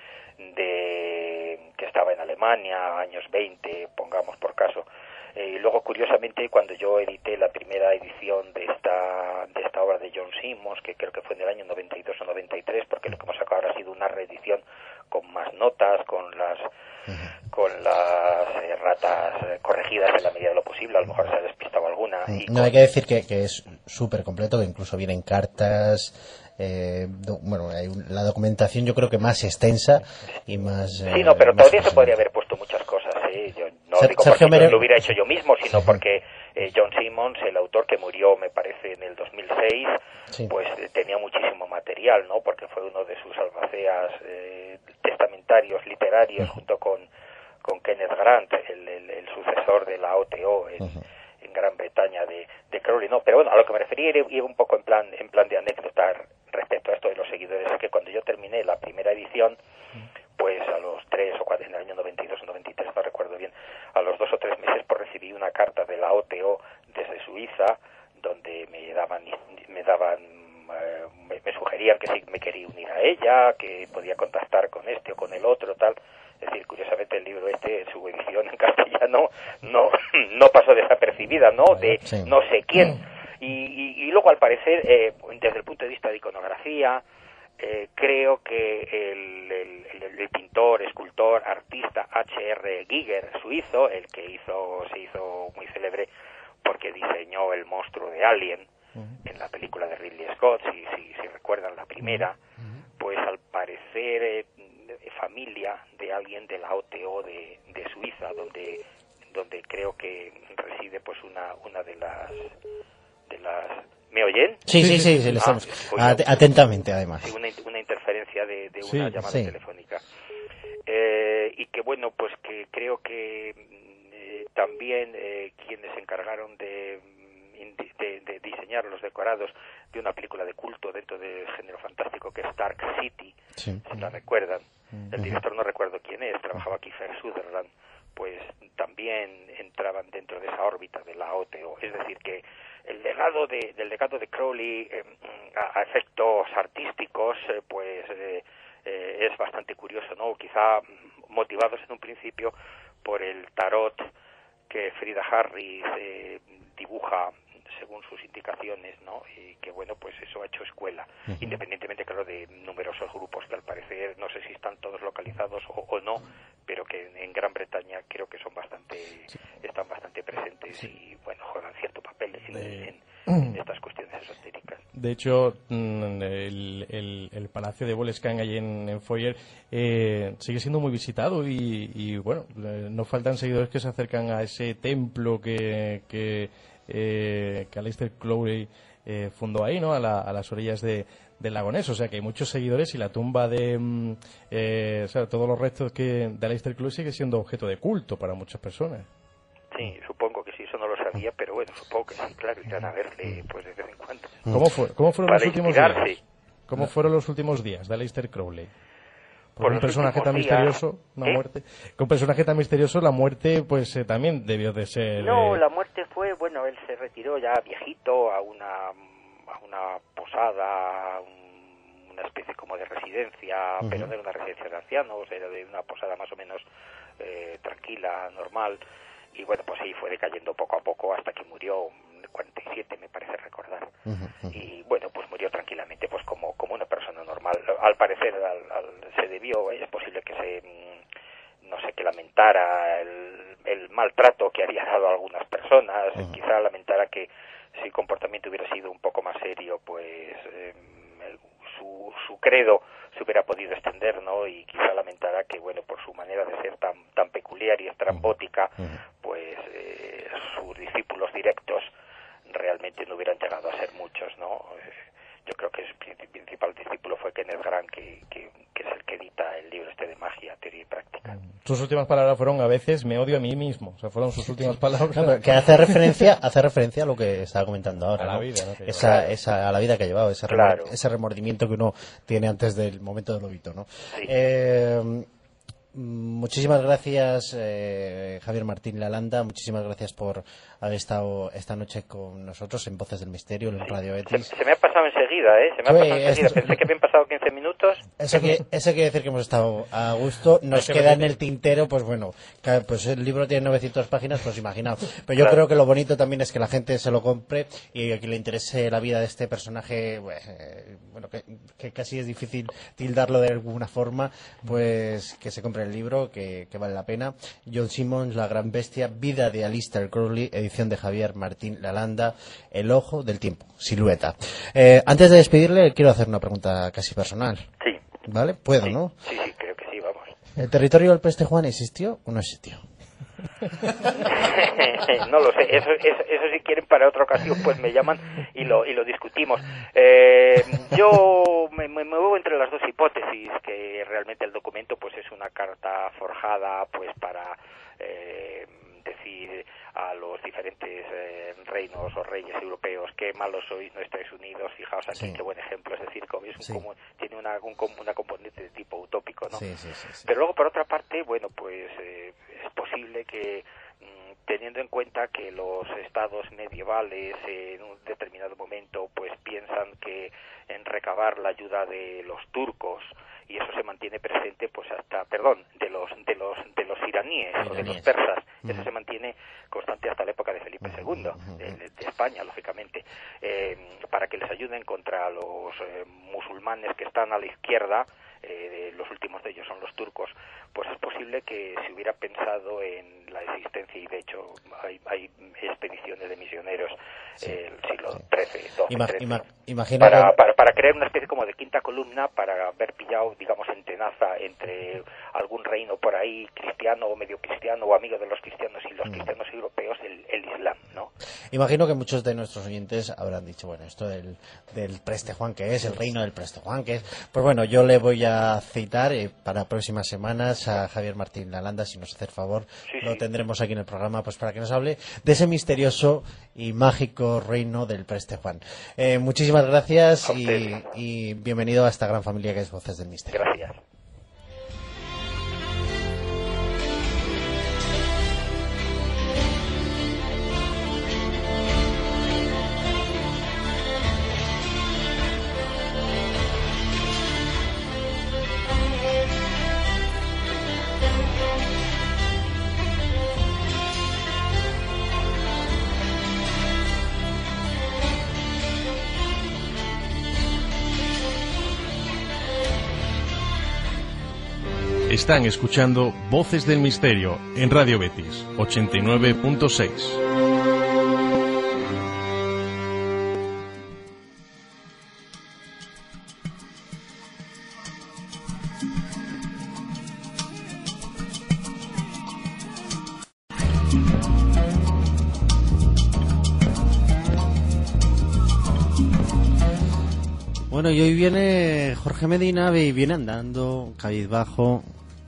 E: de que estaba en Alemania, años veinte, pongamos por caso. Eh, y luego, curiosamente, cuando yo edité la primera edición de esta de esta obra de John Simmons, que creo que fue en el año noventa y dos o noventa y tres, porque lo que hemos sacado ahora ha sido una reedición con más notas, con las con las eh, ratas corregidas en la medida de lo posible, a lo mejor se ha despistado alguna. Y
B: no,
E: con...
B: hay que decir que, que es súper completo, que incluso vienen cartas... Eh, do, bueno, hay un, la documentación yo creo que más extensa y más...
E: Eh, sí, no, pero todavía se podría haber puesto muchas cosas, ¿eh? Yo no Ser, digo porque Mere... lo hubiera hecho yo mismo, sino sí. porque eh, John Simmons, el autor que murió, me parece, en el dos mil seis, sí. pues eh, tenía muchísimo material, ¿no? Porque fue uno de sus albaceas eh, testamentarios, literarios, uh-huh. junto con, con Kenneth Grant, el, el, el sucesor de la O T O en, uh-huh. en Gran Bretaña de, de Crowley. No, pero bueno, a lo que me refería iba un poco en plan, en plan de anécdota respecto a esto de los seguidores, es que cuando yo terminé la primera edición, pues a los tres o cuatro, en el año noventa y dos o noventa y tres, no recuerdo bien, a los dos o tres meses pues recibí una carta de la O T O desde Suiza, donde me daban, me daban, eh, me, me sugerían que si me quería unir a ella, que podía contactar con este o con el otro, tal. Es decir, curiosamente el libro este, en su edición en castellano, no, no pasó desapercibida, ¿no? De sí. no sé quién. Y, y, y luego, al parecer, eh, desde el punto de vista de iconografía, eh, creo que el, el, el, el pintor, escultor, artista H R Giger, suizo, el que hizo se hizo muy célebre porque diseñó el monstruo de Alien uh-huh. en la película de Ridley Scott, si, si, si recuerdan la primera, uh-huh. pues al parecer eh, familia de alguien de la O T O de, de Suiza, donde donde creo que reside pues una una de las de las ¿me oyen?
F: Sí, sí, sí, sí, le estamos ah, pues, atentamente además.
E: Sí, una, una interferencia de, de una
C: sí,
E: llamada
F: sí.
E: telefónica. Eh, y que bueno, pues que creo que eh, también eh, quienes se encargaron de, de, de diseñar los decorados de una película de culto dentro del género fantástico que es Dark City, sí. si la recuerdan. El director no recuerdo quién es, trabajaba Kiefer Sutherland, pues también entraban dentro de esa órbita de la O T O. Es decir, que el legado de, del legado de Crowley eh, a, a efectos artísticos, eh, pues eh, eh, es bastante curioso, ¿no? Quizá motivados en un principio por el tarot que Frida Harris eh, dibuja según sus indicaciones, ¿no? Y que, bueno, pues eso ha hecho escuela, uh-huh. independientemente, claro, de numerosos grupos que al parecer, no sé si están todos localizados o, o no, pero que en, en Gran Bretaña creo que son bastante, sí. están bastante presentes sí. y, bueno, juegan cierto papel en, de... en, en estas cuestiones esotéricas.
C: De hecho, el, el, el Palacio de Boleskine allí en, en Foyer eh, sigue siendo muy visitado y, y bueno, no faltan seguidores que se acercan a ese templo que... que Eh, que Aleister Crowley eh, fundó ahí, ¿no? A, la, a las orillas de, del lago Ness. O sea que hay muchos seguidores y la tumba de eh, o sea, todos los restos que de Aleister Crowley sigue siendo objeto de culto para muchas personas.
E: Sí, supongo que sí, eso no lo sabía, pero bueno, supongo que sí, claro, irán a verle pues de vez en cuando.
C: ¿Cómo, fue, cómo fueron
E: para
C: los últimos
E: inspirarse.
C: días? ¿Cómo fueron los últimos días de Aleister Crowley? Por un personaje tan
E: días,
C: misterioso, una
E: ¿eh?
C: muerte. Con un personaje tan misterioso, la muerte, pues eh, también debió de ser.
E: No,
C: eh...
E: la muerte fue, bueno, él se retiró ya viejito a una a una posada, un, una especie como de residencia, uh-huh. pero no era una residencia de ancianos, era de una posada más o menos eh, tranquila, normal. Y bueno, pues sí, fue decayendo poco a poco hasta que murió en cuarenta y siete, me parece recordar. Uh-huh. Y bueno, pues murió tranquilamente, pues como como una persona normal. Al parecer al, al, se debió, es posible que se, no sé, que lamentara el, el maltrato que había dado a algunas personas, uh-huh. quizá lamentara que si el comportamiento hubiera sido un poco más serio, pues eh, el, su, su credo se hubiera podido extender, ¿no? Y quizá lamentara que, bueno, por su manera de ser tan tan peculiar y estrambótica, uh-huh. pues eh, sus discípulos directos realmente no hubieran llegado a ser muchos, ¿no? Yo creo que el principal discípulo fue Kenneth Grant, que, que, que es el que edita el libro este de magia, teoría y práctica.
C: Sus últimas palabras fueron: a veces me odio a mí mismo. O sea, fueron sus últimas palabras.
F: No, pero que hace referencia, hace referencia a lo que estaba comentando ahora,
C: a la
F: ¿no?
C: vida, ¿no?
F: Esa, esa, a la vida que ha llevado, ese,
E: claro.
F: remor, ese remordimiento que uno tiene antes del momento del lobito, ¿no?
E: Sí.
F: Eh, muchísimas gracias, eh, Javier Martín Lalanda. Muchísimas gracias por haber estado esta noche con nosotros en Voces del Misterio, en sí. Radio Betis.
E: Se, se me ha pasado enseguida, ¿eh? Se me ha pasado enseguida.
F: Este...
E: Pensé que habían pasado quince minutos.
F: Eso, que, eso quiere decir que hemos estado a gusto. Nos queda en el tintero, pues bueno, pues el libro tiene novecientas páginas, pues imaginaos. Pero yo claro. creo que lo bonito también es que la gente se lo compre y a quien le interese la vida de este personaje, bueno, que, que casi es difícil tildarlo de alguna forma, pues que se compre el libro, que, que vale la pena. John Simmons, La Gran Bestia, Vida de Aleister Crowley, edición de Javier Martín Lalanda, El Ojo del Tiempo, Silueta. Eh, antes de despedirle, quiero hacer una pregunta casi personal.
E: Sí.
F: ¿Vale? Puedo,
E: sí.
F: ¿no?
E: Sí, sí, creo que sí, vamos.
F: ¿El territorio del Peste Juan existió o no existió?
E: No lo sé, eso, eso, eso si quieren para otra ocasión pues me llaman y lo y lo discutimos. Eh, yo me, me muevo entre las dos hipótesis, que realmente el documento pues es una carta forjada pues para eh, decir a los diferentes eh, reinos o reyes europeos qué malos sois, no estáis unidos, fijaos aquí sí. qué buen ejemplo, es decir, como es un sí. común, tiene una, un, una componente de tipo utópico, ¿no?
F: Sí, sí, sí, sí.
E: Pero luego por otra parte, bueno, pues eh, es posible que mmm, teniendo en cuenta que los estados medievales eh, en un determinado momento pues piensan que en recabar la ayuda de los turcos y eso se mantiene presente pues hasta, perdón, de los de los de los iraníes, iraníes. o de los persas, uh-huh. eso se mantiene constante hasta la época de Felipe uh-huh. segundo, uh-huh. de, de España, lógicamente, eh, para que les ayuden contra los eh, musulmanes que están a la izquierda. Eh, los últimos de ellos son los turcos, pues es posible que se hubiera pensado en la existencia, y de hecho hay, hay expediciones de misioneros sí, eh, el siglo trece, doce,
F: Ima,
E: trece,
F: ima, imagina
E: para,
F: que...
E: para, para crear una especie como de quinta columna, para haber pillado, digamos, en tenaza entre algún reino por ahí cristiano o medio cristiano o amigo de los cristianos y los mm. cristianos europeos, el, el Islam, ¿no?
F: Imagino que muchos de nuestros oyentes habrán dicho, bueno, esto del, del Preste Juan, ¿qué es? El reino del Preste Juan, ¿qué es? Pues bueno, yo le voy a citar eh, para próximas semanas a Javier Martín Lalanda, si nos hace el favor, sí, lo sí. tendremos aquí en el programa pues para que nos hable de ese misterioso y mágico reino del Preste Juan. Eh, muchísimas gracias y, y bienvenido a esta gran familia que es Voces del Misterio.
E: Gracias.
C: Están escuchando Voces del Misterio en Radio Betis ochenta y nueve punto seis.
B: Bueno, y hoy viene Jorge Medina y viene andando, cabizbajo.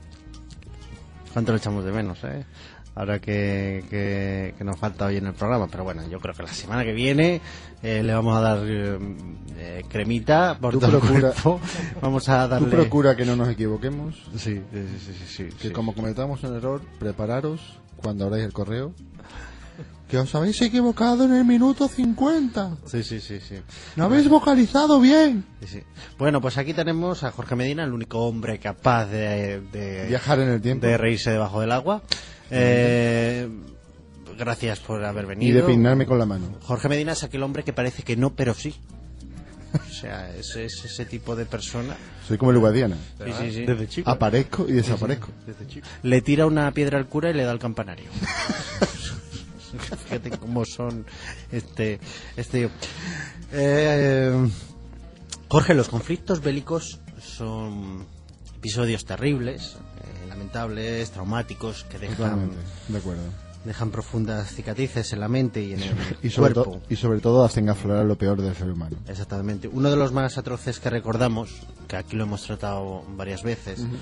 B: ¿Cuánto lo echamos de menos, eh? Ahora que, que, que nos falta hoy en el programa. Pero bueno, yo creo que la semana que viene eh, le vamos a dar eh, cremita por todo procura, el cuerpo. Vamos a darle...
D: Tú procura que no nos equivoquemos.
B: Sí, sí, sí, sí, sí
D: Que
B: sí,
D: como
B: sí.
D: cometamos un error, prepararos cuando abráis el correo. Que os habéis equivocado en el minuto cincuenta.
B: Sí, sí, sí, sí.
D: No habéis vocalizado bien.
B: Sí, sí. Bueno, pues aquí tenemos a Jorge Medina, el único hombre capaz de, de
D: viajar en el tiempo,
B: de reírse debajo del agua. Eh, gracias por haber venido.
D: Y de peinarme con la mano.
B: Jorge Medina es aquel hombre que parece que no, pero sí. O sea, es, es ese tipo de persona.
D: Soy como el Guadiana.
B: Sí, sí, sí.
D: Desde chico. Aparezco y desaparezco.
B: Desde chico. Le tira una piedra al cura y le da el campanario. Fíjate cómo son este este eh, Jorge, los conflictos bélicos son episodios terribles, eh, lamentables, traumáticos, que dejan
D: de acuerdo.
B: dejan profundas cicatrices en la mente y en el
D: y sobre
B: cuerpo.
D: To, y sobre todo hacen aflorar lo peor del ser humano.
B: Exactamente. Uno de los más atroces que recordamos, que aquí lo hemos tratado varias veces, uh-huh.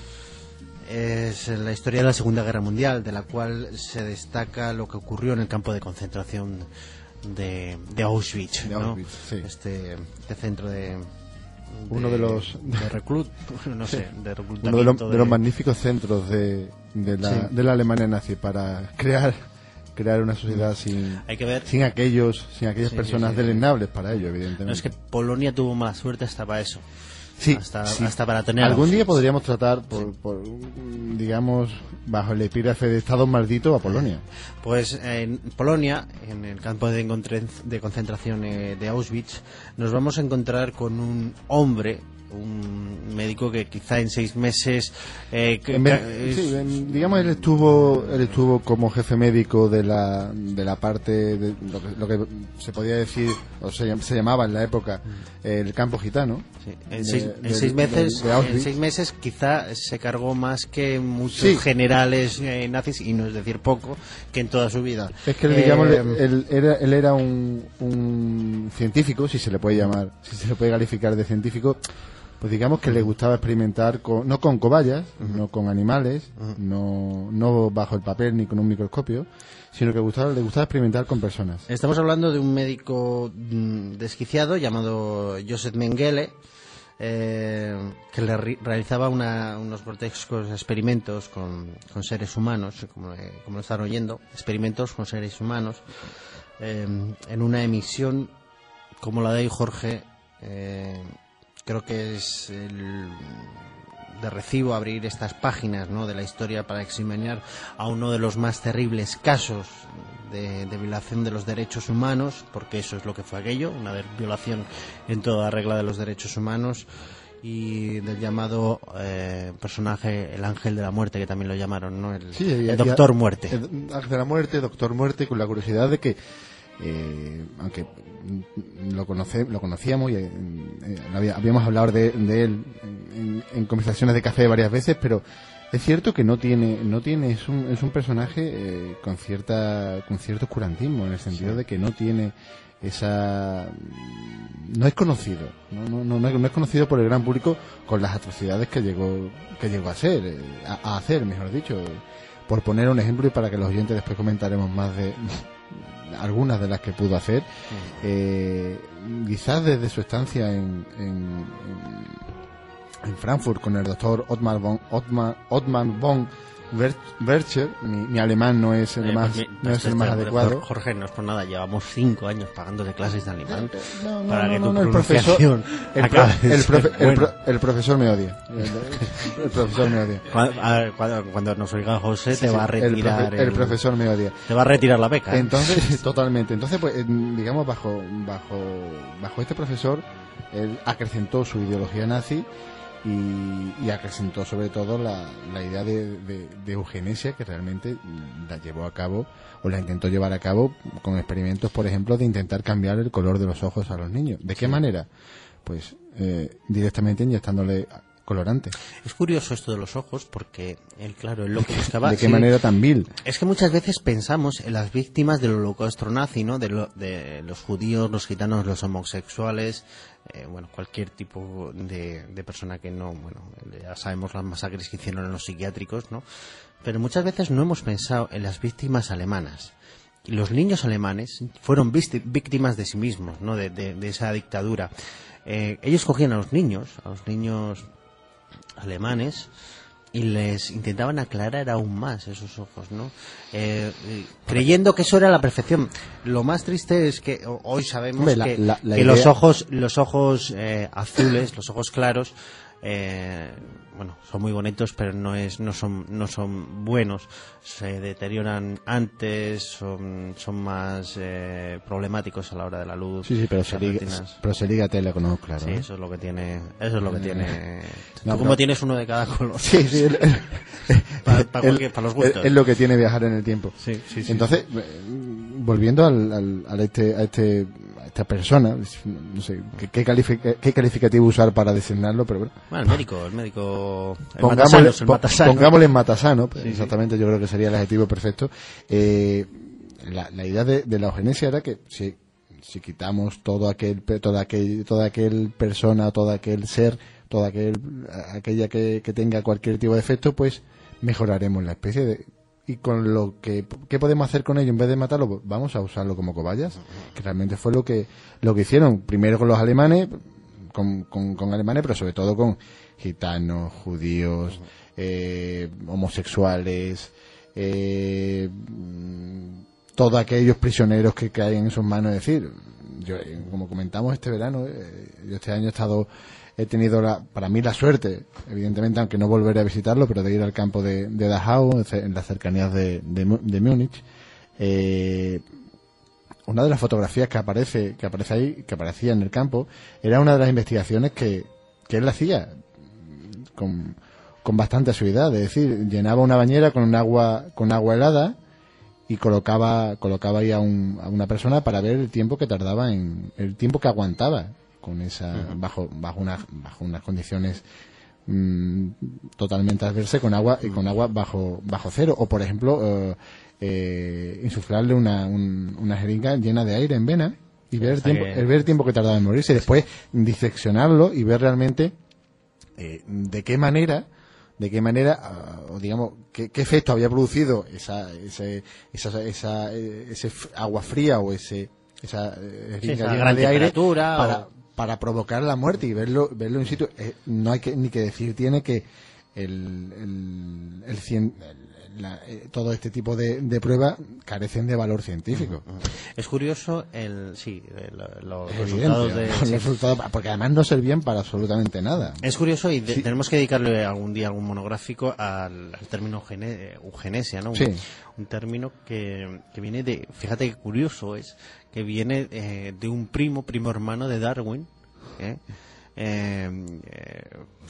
B: es la historia de la Segunda Guerra Mundial, de la cual se destaca lo que ocurrió en el campo de concentración de, de Auschwitz,
D: de
B: ¿no?
D: Auschwitz sí.
B: este, este centro de, de
D: uno de los
B: de reclut no sé,
D: sí.
B: de reclutamiento
D: uno de, lo,
B: de...
D: de los magníficos centros de, de, la, sí. de la Alemania nazi para crear crear una sociedad sin
B: Hay que ver.
D: sin aquellos sin aquellas
B: sí,
D: personas
B: sí, sí,
D: deleznables para ello, evidentemente.
B: No, es que Polonia tuvo mala suerte hasta para eso.
D: Sí,
B: hasta,
D: sí.
B: hasta para tener
D: algún
B: Auschwitz.
D: día podríamos tratar por, por digamos bajo el epígrafe de Estado maldito a Polonia.
B: Pues en Polonia, en el campo de, de concentración de Auschwitz, nos vamos a encontrar con un hombre, un médico que quizá en seis meses eh, que,
D: en,
B: es...
D: sí, en, digamos él estuvo él estuvo como jefe médico de la de la parte de lo que, lo que se podía decir o se, se llamaba en la época el campo gitano.
B: Sí. En,
D: de,
B: seis,
D: de,
B: en seis meses
D: de, de
B: en seis meses quizá se cargó más que muchos
D: sí.
B: generales eh, nazis, y no es decir poco, que en toda su vida.
D: Es que
B: eh,
D: digamos él era él era un, un científico, si se le puede llamar, si se le puede calificar de científico. Pues digamos que le gustaba experimentar con, no con cobayas, uh-huh. no con animales, uh-huh. no, no bajo el papel ni con un microscopio, sino que gustaba, le gustaba experimentar con personas.
B: Estamos hablando de un médico mmm, desquiciado llamado Joseph Mengele, eh, que le re- realizaba una, unos grotescos experimentos con, con seres humanos, como, eh, como lo están oyendo, experimentos con seres humanos, eh, en una emisión como la de hoy Jorge. Eh, Creo que es el, de recibo abrir estas páginas, ¿no?, de la historia para examinar a uno de los más terribles casos de, de violación de los derechos humanos, porque eso es lo que fue aquello, una violación en toda regla de los derechos humanos, y del llamado eh, personaje, el ángel de la muerte, que también lo llamaron, ¿no? El,
D: sí, y,
B: el doctor
D: y,
B: muerte.
D: El ángel de la muerte, doctor muerte, con la curiosidad de que, eh, aunque lo, conoce, lo conocíamos y eh, eh, habíamos hablado de, de él en, en conversaciones de café varias veces, pero es cierto que no tiene, no tiene, es un, es un personaje eh, con cierta, con cierto oscurantismo, en el sentido sí. de que no tiene esa, no es conocido, no, no, no, no es conocido por el gran público con las atrocidades que llegó, que llegó a ser, eh, a, a hacer, mejor dicho, por poner un ejemplo y para que los oyentes después comentaremos más de algunas de las que pudo hacer, eh, quizás desde su estancia en, en, en en Frankfurt con el doctor Ottmar von, Ottmar, Ottmar von Wercher, mi, mi alemán no es el eh, más, mi, no es el más adecuado.
B: Jorge, no es por nada, llevamos cinco años pagando de clases de alemán
D: no, no,
B: para
D: no,
B: que
D: no,
B: tu
D: no, el
B: pronunciación
D: profesor, el, pro, el, profe, el, bueno. pro, el profesor me odia. El, el profesor me odia.
B: Cuando, a ver, cuando, cuando nos oiga José sí, te va a retirar
D: el, profe, el, el profesor me odia.
B: Te va a retirar la beca. ¿eh?
D: Entonces, totalmente. Entonces, pues, digamos bajo bajo bajo este profesor él acrecentó su ideología nazi. Y, y acrecentó sobre todo la, la idea de, de, de eugenesia, que realmente la llevó a cabo o la intentó llevar a cabo con experimentos, por ejemplo, de intentar cambiar el color de los ojos a los niños. ¿De qué sí. manera? Pues eh, directamente inyectándole colorante.
B: Es curioso esto de los ojos porque él, claro, él lo que buscaba...
D: ¿De qué sí, manera tan vil?
B: Es que muchas veces pensamos en las víctimas del holocausto nazi, ¿no? De, lo, de los judíos, los gitanos, los homosexuales, eh, bueno, cualquier tipo de, de persona que no, bueno, ya sabemos las masacres que hicieron en los psiquiátricos, ¿no? Pero muchas veces no hemos pensado en las víctimas alemanas. Y los niños alemanes fueron víctimas de sí mismos, ¿no? De, de, de esa dictadura. Eh, ellos cogían a los niños, a los niños alemanes, y les intentaban aclarar aún más esos ojos, ¿no? Eh, eh, creyendo que eso era la perfección. Lo más triste es que hoy sabemos Hombre, la, que, la, la que los ojos, los ojos eh, azules, los ojos claros, eh, bueno, son muy bonitos, pero no es, no son, no son buenos. Se deterioran antes, son, son más eh, problemáticos a la hora de la luz.
D: Sí, sí, pero se liga, pero se liga tele con ojos claros.
B: Sí,
D: ¿eh?
B: eso es lo que tiene, eso es lo que eh, tiene.
D: No,
B: Tú como tienes uno de cada color.
D: Sí, sí. El,
B: para, para, el, para los gustos.
D: Es lo que tiene viajar en el tiempo.
B: Sí, sí, sí.
D: Entonces, volviendo al, al, a este, a este, a esta persona, no sé qué, qué, calific, qué calificativo usar para designarlo, pero bueno.
B: Bueno, el médico, el médico. El
D: pongámosle,
B: matasano, el matasano.
D: pongámosle en matasano,
B: sí,
D: exactamente,
B: sí.
D: Yo creo que sería el adjetivo perfecto. Eh, la, la idea de, de la eugenesia era que si, si quitamos todo aquel, todo aquel, toda aquel persona, todo aquel ser, toda aquel, aquella que, que tenga cualquier tipo de efecto, pues mejoraremos la especie de, y con lo que, ¿qué podemos hacer con ello? En vez de matarlo, pues vamos a usarlo como cobayas, que realmente fue lo que, lo que hicieron primero con los alemanes, con, con, con alemanes, pero sobre todo con gitanos, judíos, eh, homosexuales, eh, todos aquellos prisioneros que caen en sus manos. Es decir, yo, como comentamos este verano, eh, yo este año he estado, he tenido la, para mí la suerte, evidentemente, aunque no volveré a visitarlo, pero de ir al campo de, de Dachau, en las cercanías de, de, de Múnich. Eh, una de las fotografías que aparece, que aparece ahí, que aparecía en el campo, era una de las investigaciones que, que él hacía con, con bastante asiduidad. Es decir, llenaba una bañera con un agua, con agua helada y colocaba, colocaba ahí a, un, a una persona para ver el tiempo que tardaba en, el tiempo que aguantaba con esa, uh-huh. bajo, bajo unas, bajo unas condiciones mmm, totalmente adversas, con agua, y con agua bajo, bajo cero. O por ejemplo, eh, eh, insuflarle una, un, una jeringa llena de aire en vena y ver el tiempo, el ver el tiempo que tardaba en morirse, y después diseccionarlo y ver realmente eh, de qué manera, de qué manera, uh, o digamos, qué, qué efecto había producido esa, ese, esa, esa, ese agua fría o ese, esa jeringa
B: sí, esa
D: llena
B: gran
D: de aire
B: para,
D: o... para provocar la muerte y verlo, verlo in situ. Eh, no hay que, ni que decir tiene que el, el, el, cien, el la, eh, todo este tipo de, de pruebas carecen de valor científico.
F: Uh-huh. Es curioso el sí el, los
D: es
F: resultados de
D: los
F: sí.
D: resultados, porque además no servían para absolutamente nada.
F: Es curioso y de,
D: sí.
F: tenemos que dedicarle algún día algún monográfico al, al término gene, eugenesia, ¿no?
D: Sí.
F: Un, un término que, que viene de, fíjate qué curioso es, que viene eh, de un primo, primo hermano de Darwin, ¿eh? Eh, eh,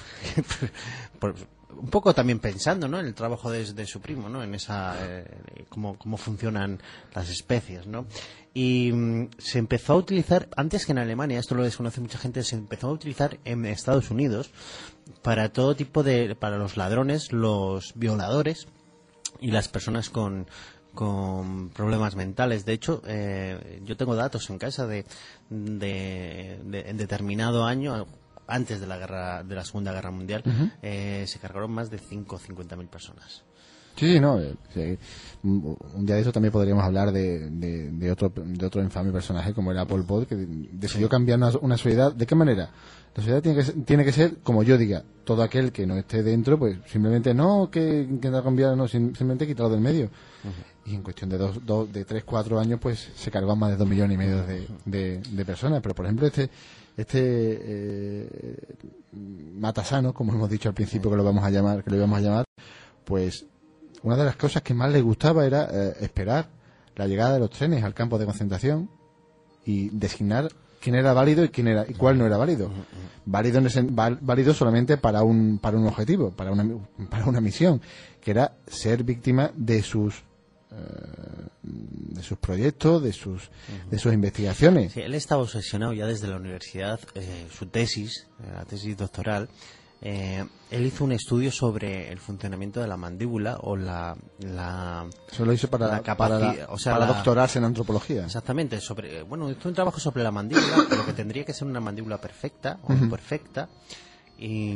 F: por, un poco también pensando, ¿no?, en el trabajo de, de su primo, ¿no?, en esa eh, cómo, cómo funcionan las especies, ¿no? Y mm, se empezó a utilizar antes que en Alemania, esto lo desconoce mucha gente, se empezó a utilizar en Estados Unidos para todo tipo de, para los ladrones, los violadores y las personas con con problemas mentales. De hecho, eh, yo tengo datos en casa de, de, de en determinado año, antes de la guerra, de la Segunda Guerra Mundial, uh-huh. eh, se cargaron más de cinco o cincuenta mil personas.
D: Sí, no, eh, sí. Un día de eso también podríamos hablar de, de, de otro de otro infame personaje como era Pol Pot, que decidió sí. cambiar una, una sociedad. ¿De qué manera? La sociedad tiene que ser, tiene que ser, como yo diga, todo aquel que no esté dentro, pues simplemente no que intenta cambiar, no, simplemente quitarlo del medio. Uh-huh. Y en cuestión de dos, dos, de tres, cuatro años, pues se cargan más de dos millones y medio de, de, de personas. Pero por ejemplo, este este eh, Matasano, como hemos dicho al principio que lo vamos a llamar, que lo íbamos a llamar, pues una de las cosas que más le gustaba era eh, esperar la llegada de los trenes al campo de concentración y designar quién era válido y quién era y cuál no era válido. Válido en ese, válido solamente para un para un objetivo, para una para una misión, que era ser víctima de sus eh, de sus proyectos, de sus de sus investigaciones.
F: Sí, él estaba obsesionado ya desde la universidad, eh, su tesis, la tesis doctoral. Eh, él hizo un estudio sobre el funcionamiento de la mandíbula o la... la
D: Eso lo hizo para,
F: la capaci-
D: para, la,
F: o sea,
D: para
F: la,
D: doctorarse en antropología.
F: Exactamente. Sobre, bueno, hizo un trabajo sobre la mandíbula, lo que tendría que ser una mandíbula perfecta o uh-huh. imperfecta, y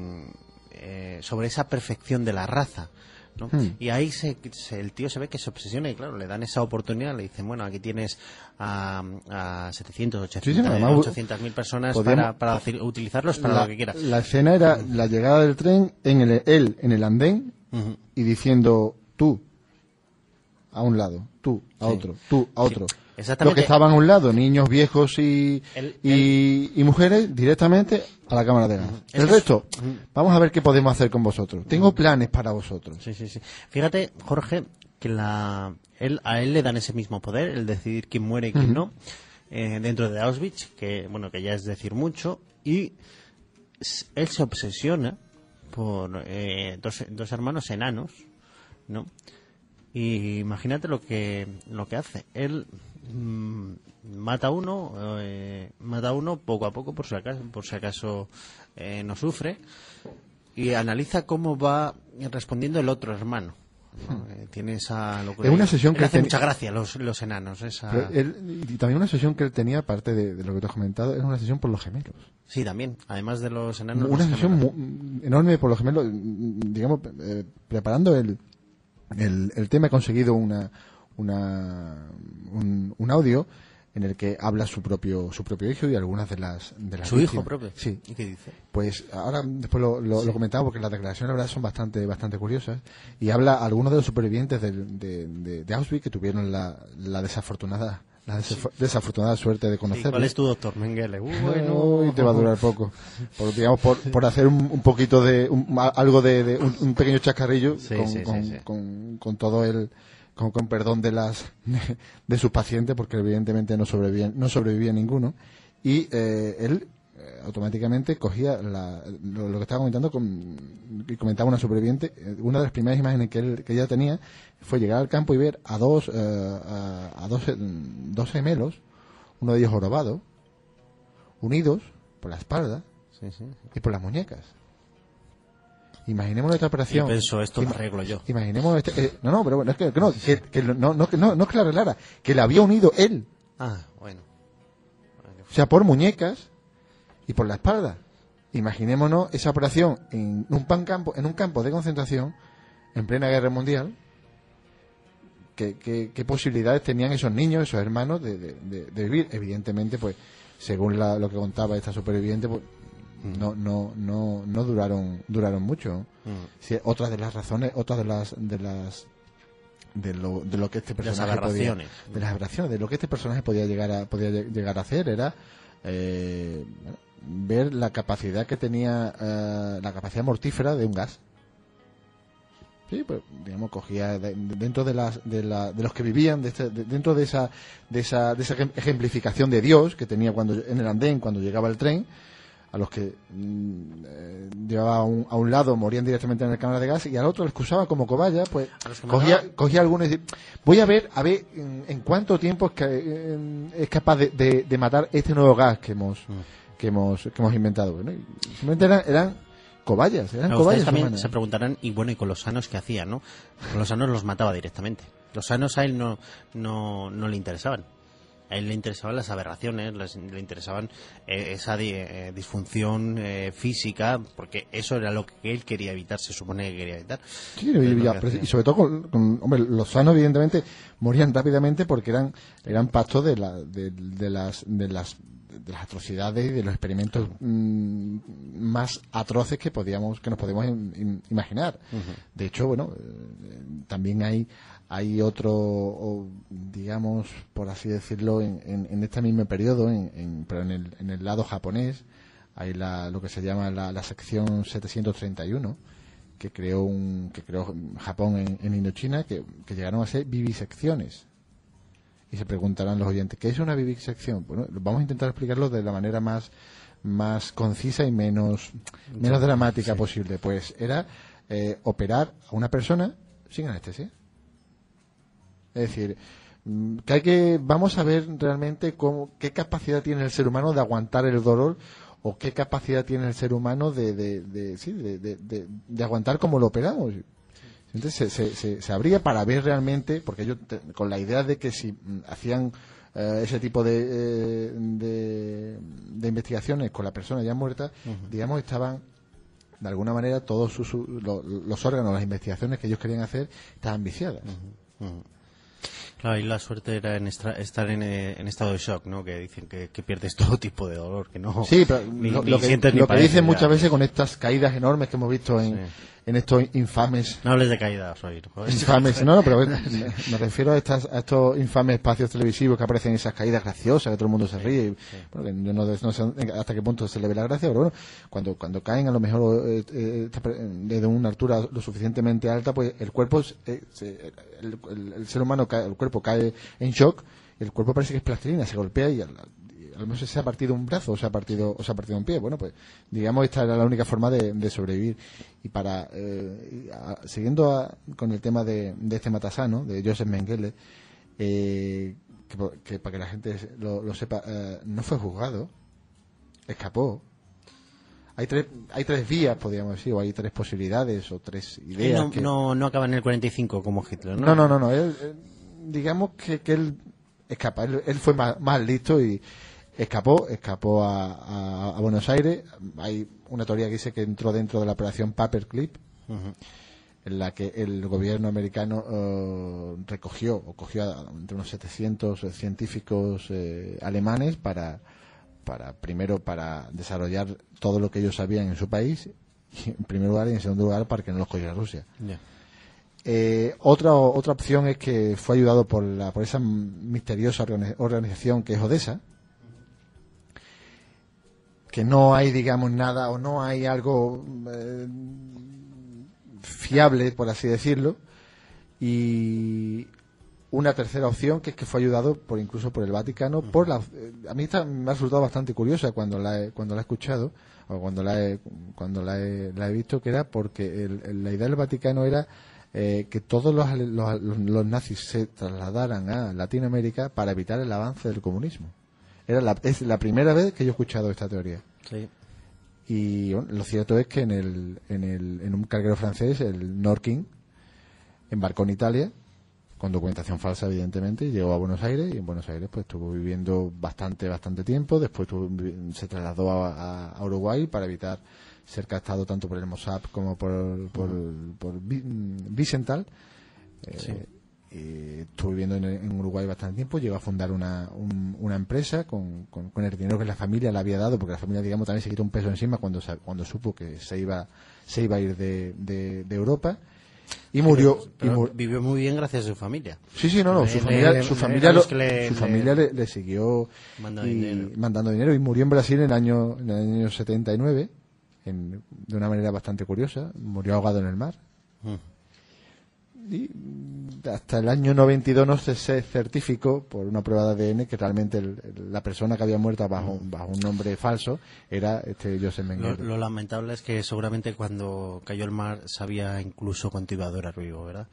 F: eh, sobre esa perfección de la raza, ¿no? Hmm. Y ahí se, se, el tío se ve que se obsesiona y claro, le dan esa oportunidad, le dicen, bueno, aquí tienes a, a setecientos, ochocientas mil personas para, para utilizarlos para
D: la,
F: lo que quieras.
D: La escena era la llegada del tren, en el, él en el andén uh-huh. y diciendo tú a un lado, tú a sí. otro, tú a otro. Sí. Exactamente. Los que estaban a un lado, niños, viejos y, el, y, el... y mujeres, directamente a la cámara de gas. Uh-huh. El resto, uh-huh. vamos a ver qué podemos hacer con vosotros. Tengo uh-huh. planes para vosotros.
F: Sí, sí, sí. Fíjate, Jorge, que la, él, a él le dan ese mismo poder, el decidir quién muere y quién uh-huh. no, eh, dentro de Auschwitz, que bueno, que ya es decir mucho, y él se obsesiona por eh, dos, dos hermanos enanos, ¿no? Y imagínate lo que lo que hace. Él mmm, mata a uno, eh, mata a uno poco a poco por si acaso, por si acaso eh, no sufre, y analiza cómo va respondiendo el otro hermano. ¿No? Eh, tiene esa locura.
D: Es una sesión
F: él
D: que
F: hace
D: ten...
F: mucha gracia los los enanos. Esa...
D: Él, y también una sesión que él tenía, aparte de, de lo que te has comentado, era una sesión por los gemelos.
F: Sí, también. Además de los enanos.
D: Una
F: los
D: sesión muy, enorme por los gemelos, digamos, eh, preparando el El, el tema. Ha conseguido una, una un, un audio en el que habla su propio su propio hijo y algunas de las de las
F: su víctimas. Hijo propio.
D: Sí.
F: ¿Y qué dice?
D: Pues ahora después lo, lo, sí. lo comentaba porque las declaraciones la verdad son bastante bastante curiosas y habla a algunos de los supervivientes de, de, de, de Auschwitz que tuvieron la, la desafortunada la desaf- desafortunada suerte de conocerlo.
F: ¿Cuál es tu doctor Mengele?
D: Uh, bueno, y te va a durar poco. Por, digamos, por, por hacer un, un poquito de, un, algo de, de un, un pequeño chascarrillo
F: sí,
D: con,
F: sí,
D: con,
F: sí, sí.
D: Con, con todo el, con, con perdón de las, de, de sus pacientes, porque evidentemente no sobrevivía, no sobrevivía ninguno. Y, eh, él, eh, automáticamente cogía la, lo, lo que estaba comentando con, y comentaba una sobreviviente. Una de las primeras imágenes que él, que ella tenía fue llegar al campo y ver a dos, eh, a, a dos, dos gemelos, uno de ellos jorobado, unidos por la espalda
F: sí, sí, sí.
D: y por las muñecas. Imaginemos esta operación.
F: Y pensó, esto lo arreglo yo.
D: Imaginemos este, eh, no, no, pero bueno, es que, que no, que, que no, no, que no, no es que la arreglara, que la había unido él.
F: Ah, bueno.
D: O sea, por muñecas y por la espalda. Imaginémonos esa operación en un pan campo, en un campo de concentración en plena guerra mundial. ¿Qué, qué, qué posibilidades tenían esos niños, esos hermanos de, de, de, de vivir? Evidentemente, pues, según la, lo que contaba esta superviviente, pues, no no no no duraron duraron mucho.
F: Mm.
D: Sí, otra de las razones, otra de las de las de lo, de lo que este personaje
F: Las aberraciones.
D: podía, de las aberraciones, de lo que este personaje podía llegar a podía llegar a hacer era eh, bueno, ver la capacidad que tenía eh, la capacidad mortífera de un gas. Sí, pues digamos cogía de, de, dentro de las de, la, de los que vivían de este, de, dentro de esa de esa de esa ejemplificación de Dios que tenía cuando en el andén cuando llegaba el tren, a los que mmm, eh, llevaba a un, a un lado morían directamente en la cámara de gas y al otro les usaba como cobaya, pues cogía mataban. cogía algunos y decía, voy a ver a ver en, en cuánto tiempo es, que, en, es capaz de, de, de matar este nuevo gas que hemos mm. que hemos que hemos inventado. Bueno, y simplemente eran, eran cobayas, eran
F: no,
D: cobayas.
F: Ustedes también
D: humanas.
F: Se preguntarán, y bueno, ¿y con los sanos qué hacían, no? Con los sanos los mataba directamente. Los sanos a él no, no, no le interesaban. A él le interesaban las aberraciones, les, le interesaban eh, esa di, eh, disfunción eh, física, porque eso era lo que él quería evitar, se supone que quería evitar.
D: Sí, y, ya, y sobre todo, con, con, hombre, los sanos evidentemente morían rápidamente porque eran eran pastos de, la, de, de las de las de las atrocidades y de los experimentos mmm, más atroces que podíamos que nos podemos in, in, imaginar. Uh-huh. De hecho, bueno, eh, también hay hay otro, o, digamos, por así decirlo, en, en, en este mismo periodo, en, en, pero en el, en el lado japonés, hay la, lo que se llama la, la sección setecientos treinta y uno, que creó un, que creó Japón en, en Indochina, que, que llegaron a ser vivisecciones. Y se preguntarán los oyentes, ¿qué es una vivisección? Bueno, vamos a intentar explicarlo de la manera más, más concisa y menos, menos dramática sí. posible. Pues era eh, operar a una persona sin anestesia. Es decir, que hay que vamos a ver realmente cómo, qué capacidad tiene el ser humano de aguantar el dolor o qué capacidad tiene el ser humano de de, de, sí, de, de, de, de aguantar como lo operamos. Entonces se, se, se, se abría para ver realmente, porque ellos te, con la idea de que si mm, hacían eh, ese tipo de, eh, de, de investigaciones con la persona ya muerta, uh-huh. digamos, estaban de alguna manera todos sus, sus, los, los órganos, las investigaciones que ellos querían hacer, estaban viciadas.
F: Uh-huh. Uh-huh. Claro, y la suerte era en estra, estar en, en estado de shock, ¿no? Que dicen que, que pierdes todo tipo de dolor, que no...
D: Sí, pero
F: ni,
D: lo,
F: ni
D: lo que,
F: sientes, ni
D: lo que
F: padeces,
D: dicen
F: ya.
D: muchas veces con estas caídas enormes que hemos visto en, sí. en estos infames...
F: No hables de caídas, oír.
D: Infames, no, no, pero me, me refiero a, estas, a estos infames espacios televisivos que aparecen esas caídas graciosas, que todo el mundo se ríe. Y, sí. bueno, que yo no, no sé hasta qué punto se le ve la gracia, pero bueno, cuando, cuando caen a lo mejor eh, eh, desde una altura lo suficientemente alta, pues el cuerpo, eh, se, el, el, el ser humano, cae, el cuerpo cae en shock, el cuerpo parece que es plastilina, se golpea y... Al, a lo mejor se ha partido un brazo o se ha partido o se ha partido un pie. Bueno, pues digamos esta era la única forma de, de sobrevivir. Y para eh, a, siguiendo a, con el tema de, de este matasano de Joseph Mengele, eh, que, que para que la gente lo, lo sepa, eh, no fue juzgado, escapó. Hay tres hay tres vías, podríamos decir, o hay tres posibilidades o tres ideas.
F: No,
D: que...
F: no, no acaba en el cuarenta y cinco como Hitler, ¿no?
D: No, no, no, no. Él, él, digamos que, que él escapa. Él, él fue más, más listo y escapó, escapó a, a, a Buenos Aires. Hay una teoría que dice que entró dentro de la operación Paperclip, uh-huh. en la que el gobierno americano uh, recogió o cogió a, entre unos setecientos científicos eh, alemanes para, para, primero, para desarrollar todo lo que ellos sabían en su país, y en primer lugar, y en segundo lugar, para que no los cogiera Rusia. Yeah. Eh, otra otra opción es que fue ayudado por la por esa misteriosa organización que es Odessa, que no hay, digamos, nada o no hay algo eh, fiable, por así decirlo, y una tercera opción que es que fue ayudado por incluso por el Vaticano. Uh-huh. Por la eh, a mí esta me ha resultado bastante curiosa cuando la he, cuando la he escuchado o cuando la he, cuando la he, la he visto, que era porque el, el, la idea del Vaticano era eh, que todos los, los, los nazis se trasladaran a Latinoamérica para evitar el avance del comunismo. Era la, es la primera vez que yo he escuchado esta teoría.
F: Sí.
D: Y bueno, lo cierto es que en el, en el en un carguero francés, el Norking, embarcó en Italia con documentación falsa, evidentemente, y llegó a Buenos Aires, y en Buenos Aires pues estuvo viviendo bastante bastante tiempo. Después tuvo, se trasladó a, a Uruguay para evitar ser captado tanto por el Mossad como por por, uh-huh. por, por Vicental. Eh,
F: sí.
D: eh, estuvo viviendo en, en Uruguay bastante tiempo, llegó a fundar una, un, una empresa con, con, con el dinero que la familia le había dado, porque la familia, digamos, también se quitó un peso encima cuando, cuando supo que se iba, se iba a ir de, de, de Europa. Y murió,
F: pero, pero
D: y mur...
F: vivió muy bien gracias a su familia.
D: Sí, sí, no, no, su
F: le,
D: familia,
F: le,
D: su familia, le, lo,
F: le,
D: su familia le, le siguió
F: mandando
D: y,
F: dinero.
D: mandando dinero y murió en Brasil en el año, en el año setenta y nueve, en, de una manera bastante curiosa, murió ahogado en el mar. Mm. Y hasta el año noventa y dos no se, se certificó por una prueba de A D N que realmente el, el, la persona que había muerto bajo, bajo un nombre falso era este Joseph Mengele.
F: Lo, lo lamentable es que seguramente cuando cayó el mar sabía incluso cuánto iba a durar vivo, ¿verdad?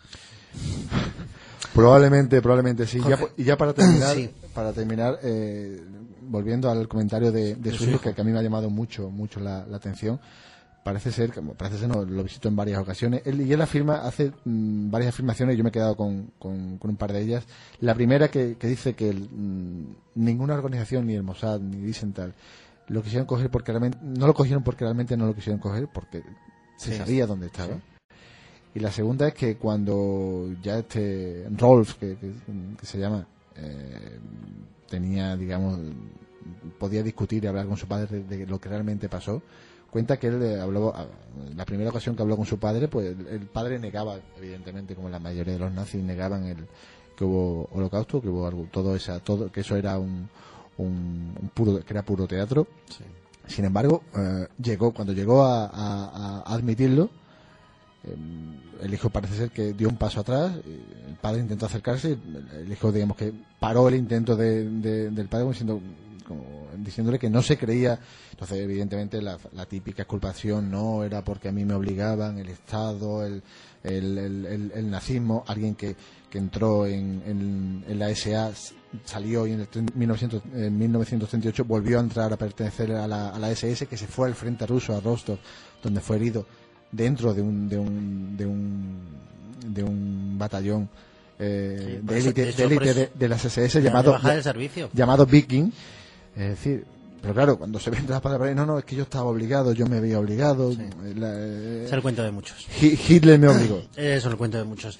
D: Probablemente, probablemente sí. Ya, y ya para terminar,
F: sí.
D: para terminar eh, volviendo al comentario de, de su hijo, que, que a mí me ha llamado mucho, mucho la, la atención. Parece ser, parece ser, no, lo visito en varias ocasiones. Él, y él afirma, hace mmm, varias afirmaciones, y yo me he quedado con, con, con un par de ellas. La primera que, que dice que el, mmm, ninguna organización, ni el Mossad, ni dicen tal, lo quisieron coger porque realmente, no lo cogieron porque realmente no lo quisieron coger, porque se sí, sabía dónde estaba. Sí. Y la segunda es que cuando ya este Rolf, que, que, que se llama, eh, tenía, digamos, podía discutir y hablar con su padre de, de lo que realmente pasó, cuenta que él habló, la primera ocasión que habló con su padre, pues el, el padre negaba, evidentemente, como la mayoría de los nazis negaban el que hubo holocausto, que hubo algo, todo esa, todo, que eso era un, un, un puro, que era puro teatro. Sí. Sin embargo, eh, llegó, cuando llegó a, a, a admitirlo, eh, el hijo parece ser que dio un paso atrás, el padre intentó acercarse, el hijo, digamos, que paró el intento de, de, del padre, como diciendo, como diciéndole que no se creía. Entonces, evidentemente, la, la típica exculpación, no era porque a mí me obligaban, el Estado, el, el, el, el, el nazismo, alguien que, que entró en, en, en la S A, salió y en, el mil novecientos, en mil novecientos treinta y ocho volvió a entrar a pertenecer a la, a la S S, que se fue al frente ruso, a Rostov, donde fue herido dentro de un de un de un, de un batallón eh, sí, de élite de, de, de, de las S S llamado, llamado Viking. Es decir, pero claro, cuando se ven las palabras, no, no, es que yo estaba obligado, yo me veía obligado.
F: Sí.
D: La, eh,
F: es el cuento de muchos.
D: Hitler me obligó.
F: Eso es el cuento de muchos.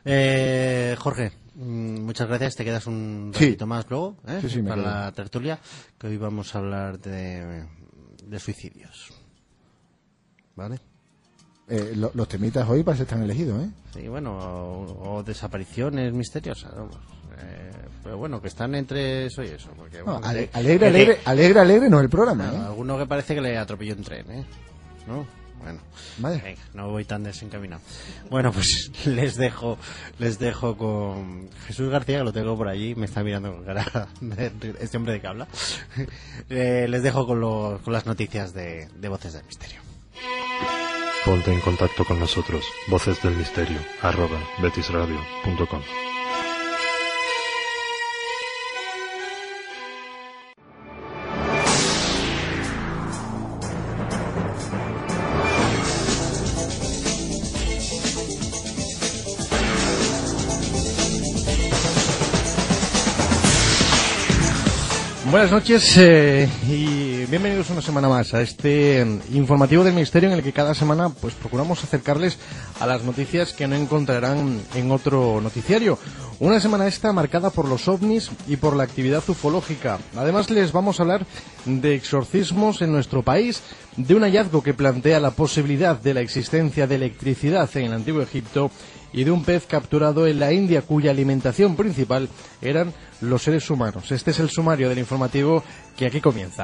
F: Eh, Jorge, muchas gracias. Te quedas un ratito sí. más luego ¿eh?
D: sí, sí,
F: para
D: quedo.
F: la tertulia, que hoy vamos a hablar de, de suicidios. ¿Vale?
D: Eh, lo, los temitas hoy parece que están elegidos, ¿eh?
F: Sí, bueno, o, o desapariciones misteriosas, vamos. Eh, pero bueno, que están entre eso y eso. Porque, bueno,
D: no, ale, alegre, alegre, que, alegre, alegre no es el programa,
F: bueno,
D: ¿eh?
F: Alguno que parece que le atropelló un tren, ¿eh? ¿No? Bueno,
D: vale.
F: Venga, no voy tan desencaminado. Bueno, pues les dejo, les dejo con Jesús García, que lo tengo por allí, me está mirando con cara de este hombre de que habla. eh, les dejo con, lo, con las noticias de, de Voces del Misterio.
G: Ponte en contacto con nosotros, voces del misterio, arroba betisradio punto com.
C: Buenas noches eh, y bienvenidos una semana más a este eh, informativo del misterio, en el que cada semana pues procuramos acercarles a las noticias que no encontrarán en otro noticiario. Una semana esta marcada por los ovnis y por la actividad ufológica. Además les vamos a hablar de exorcismos en nuestro país, de un hallazgo que plantea la posibilidad de la existencia de electricidad en el Antiguo Egipto y de un pez capturado en la India cuya alimentación principal eran los seres humanos. Este es el sumario del informativo que aquí comienza.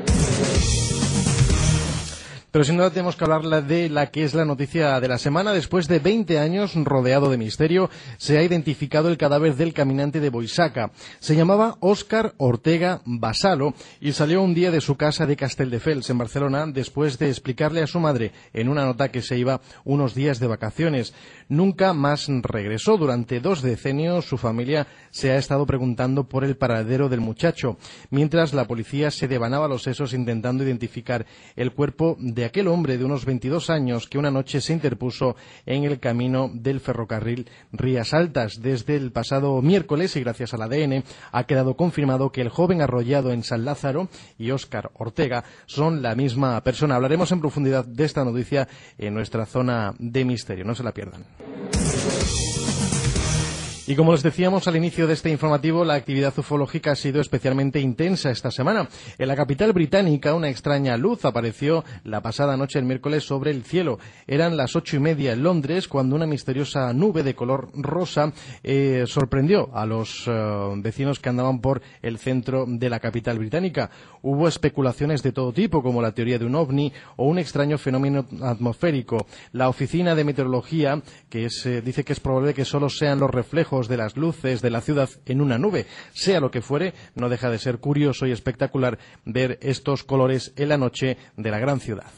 C: Pero sin duda tenemos que hablar de la que es la noticia de la semana. Después de veinte años rodeado de misterio, se ha identificado el cadáver del caminante de Boisaca. Se llamaba Óscar Ortega Basalo y salió un día de su casa de Castelldefels, en Barcelona, después de explicarle a su madre en una nota que se iba unos días de vacaciones. Nunca más regresó. Durante dos decenios su familia se ha estado preguntando por el paradero del muchacho, mientras la policía se devanaba los sesos intentando identificar el cuerpo de de aquel hombre de unos veintidós años que una noche se interpuso en el camino del ferrocarril Rías Altas. Desde el pasado miércoles, y gracias al A D N, ha quedado confirmado que el joven arrollado en San Lázaro y Óscar Ortega son la misma persona. Hablaremos en profundidad de esta noticia en nuestra zona de misterio. No se la pierdan. Y como les decíamos al inicio de este informativo, la actividad ufológica ha sido especialmente intensa esta semana. En la capital británica, una extraña luz apareció la pasada noche el miércoles sobre el cielo. Eran las ocho y media en Londres cuando una misteriosa nube de color rosa eh, sorprendió a los uh, vecinos que andaban por el centro de la capital británica. Hubo especulaciones de todo tipo, como la teoría de un ovni o un extraño fenómeno atmosférico. La oficina de meteorología que es, eh, dice que es probable que solo sean los reflejos de las luces de la ciudad en una nube. Sea lo que fuere, no deja de ser curioso y espectacular ver estos colores en la noche de la gran ciudad.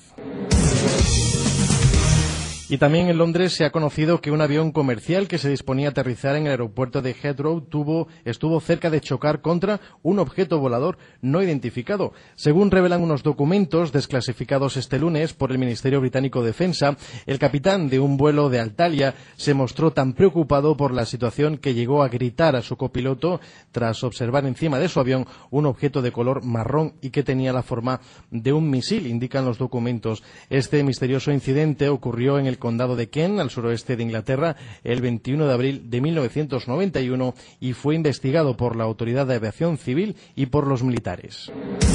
C: Y también en Londres se ha conocido que un avión comercial que se disponía a aterrizar en el aeropuerto de Heathrow tuvo, estuvo cerca de chocar contra un objeto volador no identificado. Según revelan unos documentos desclasificados este lunes por el Ministerio Británico de Defensa, el capitán de un vuelo de Altalia se mostró tan preocupado por la situación que llegó a gritar a su copiloto tras observar encima de su avión un objeto de color marrón y que tenía la forma de un misil, indican los documentos. Este misterioso incidente ocurrió en el condado de Kent, al suroeste de Inglaterra, el veintiuno de abril de mil novecientos noventa y uno y fue investigado por la Autoridad de Aviación Civil y por los militares.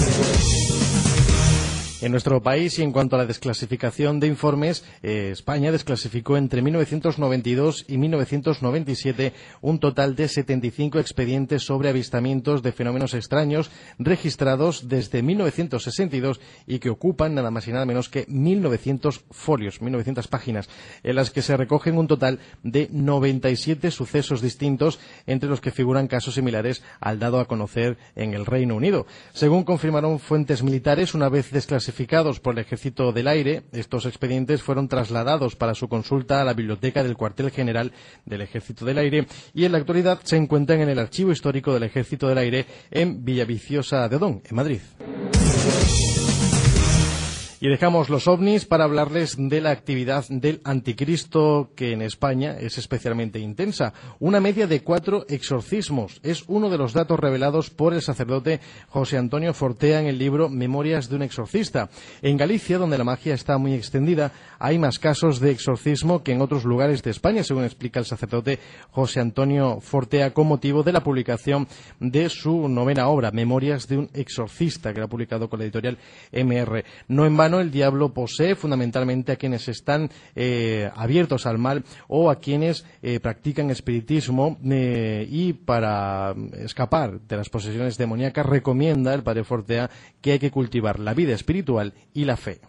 C: En nuestro país, y en cuanto a la desclasificación de informes, eh, España desclasificó entre mil novecientos noventa y dos y mil novecientos noventa y siete un total de setenta y cinco expedientes sobre avistamientos de fenómenos extraños registrados desde mil novecientos sesenta y dos y que ocupan nada más y nada menos que mil novecientos folios, mil novecientas páginas, en las que se recogen un total de noventa y siete sucesos distintos, entre los que figuran casos similares al dado a conocer en el Reino Unido. Según confirmaron fuentes militares, una vez desclasificados clasificados por el Ejército del Aire, estos expedientes fueron trasladados para su consulta a la biblioteca del cuartel general del Ejército del Aire y en la actualidad se encuentran en el Archivo Histórico del Ejército del Aire en Villaviciosa de Odón, en Madrid. Y dejamos los ovnis para hablarles de la actividad del anticristo, que en España es especialmente intensa. Una media de cuatro exorcismos es uno de los datos revelados por el sacerdote José Antonio Fortea en el libro Memorias de un exorcista. En Galicia, donde la magia está muy extendida, hay más casos de exorcismo que en otros lugares de España, según explica el sacerdote José Antonio Fortea, con motivo de la publicación de su novena obra, Memorias de un exorcista, que la ha publicado con la editorial M R. No en vano, el diablo posee fundamentalmente a quienes están eh, abiertos al mal o a quienes eh, practican espiritismo eh, y para escapar de las posesiones demoníacas recomienda el padre Fortea que hay que cultivar la vida espiritual y la fe.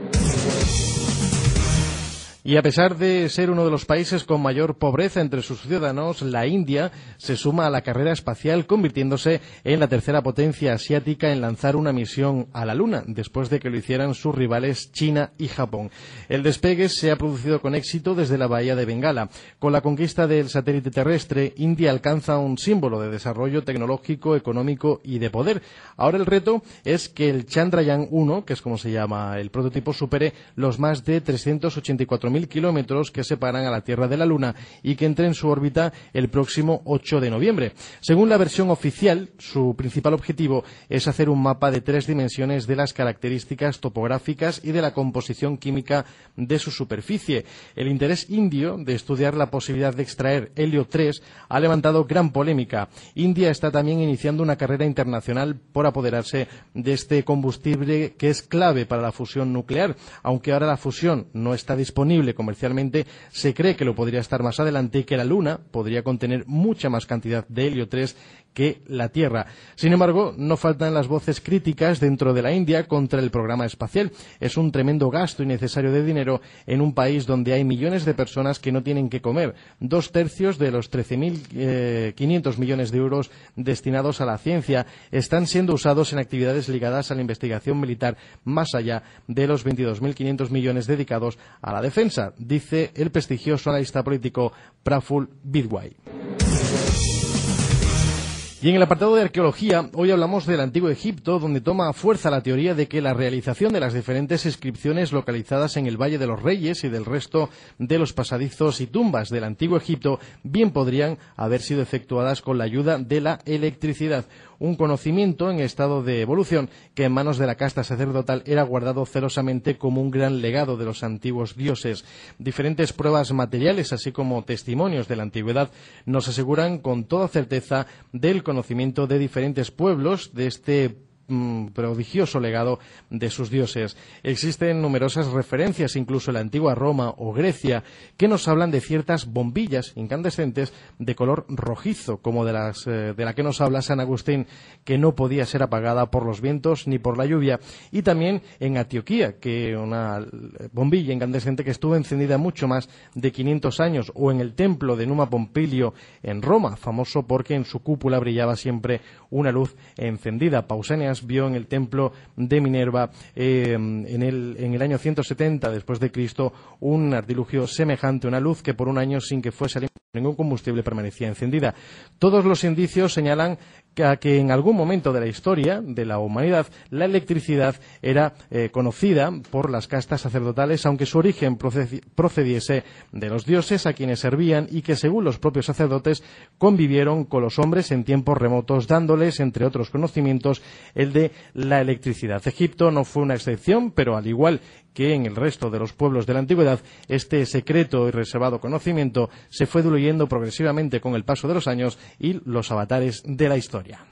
C: Y a pesar de ser uno de los países con mayor pobreza entre sus ciudadanos, la India se suma a la carrera espacial, convirtiéndose en la tercera potencia asiática en lanzar una misión a la Luna, después de que lo hicieran sus rivales China y Japón. El despegue se ha producido con éxito desde la bahía de Bengala. Con la conquista del satélite terrestre, India alcanza un símbolo de desarrollo tecnológico, económico y de poder. Ahora el reto es que el Chandrayaan uno, que es como se llama el prototipo, supere los más de trescientos ochenta y cuatro mil kilómetros que separan a la Tierra de la Luna y que entre en su órbita el próximo ocho de noviembre. Según la versión oficial, su principal objetivo es hacer un mapa de tres dimensiones de las características topográficas y de la composición química de su superficie. El interés indio de estudiar la posibilidad de extraer helio tres ha levantado gran polémica. India está también iniciando una carrera internacional por apoderarse de este combustible que es clave para la fusión nuclear. Aunque ahora la fusión no está disponible comercialmente, se cree que lo podría estar más adelante y que la Luna podría contener mucha más cantidad de helio tres que la Tierra. Sin embargo, no faltan las voces críticas dentro de la India contra el programa espacial. Es un tremendo gasto innecesario de dinero en un país donde hay millones de personas que no tienen que comer. Dos tercios de los trece mil quinientos millones de euros destinados a la ciencia están siendo usados en actividades ligadas a la investigación militar, más allá de los veintidós mil quinientos millones dedicados a la defensa, dice el prestigioso analista político Praful Bidwai. Y en el apartado de arqueología, hoy hablamos del Antiguo Egipto, donde toma fuerza la teoría de que la realización de las diferentes inscripciones localizadas en el Valle de los Reyes y del resto de los pasadizos y tumbas del Antiguo Egipto bien podrían haber sido efectuadas con la ayuda de la electricidad. un conocimiento en estado de evolución que en manos de la casta sacerdotal era guardado celosamente como un gran legado de los antiguos dioses. Diferentes pruebas materiales, así como testimonios de la antigüedad, nos aseguran con toda certeza del conocimiento de diferentes pueblos de este prodigioso legado de sus dioses. Existen numerosas referencias, incluso en la antigua Roma o Grecia, que nos hablan de ciertas bombillas incandescentes de color rojizo, como de, las, eh, de la que nos habla San Agustín, que no podía ser apagada por los vientos ni por la lluvia. Y también en Antioquía, que una bombilla incandescente que estuvo encendida mucho más de quinientos años, o en el templo de Numa Pompilio en Roma, famoso porque en su cúpula brillaba siempre una luz encendida. Pausanias vio en el templo de Minerva eh, en, el, en el año ciento setenta después de Cristo un artilugio semejante, una luz que por un año, sin que fuese ningún combustible, permanecía encendida. Todos los indicios señalan que, que en algún momento de la historia de la humanidad la electricidad era eh, conocida por las castas sacerdotales, aunque su origen procediese de los dioses a quienes servían, y que según los propios sacerdotes convivieron con los hombres en tiempos remotos, dándoles, entre otros conocimientos, el de la electricidad. Egipto no fue una excepción, pero al igual que en el resto de los pueblos de la antigüedad, este secreto y reservado conocimiento se fue diluyendo progresivamente con el paso de los años y los avatares de la historia.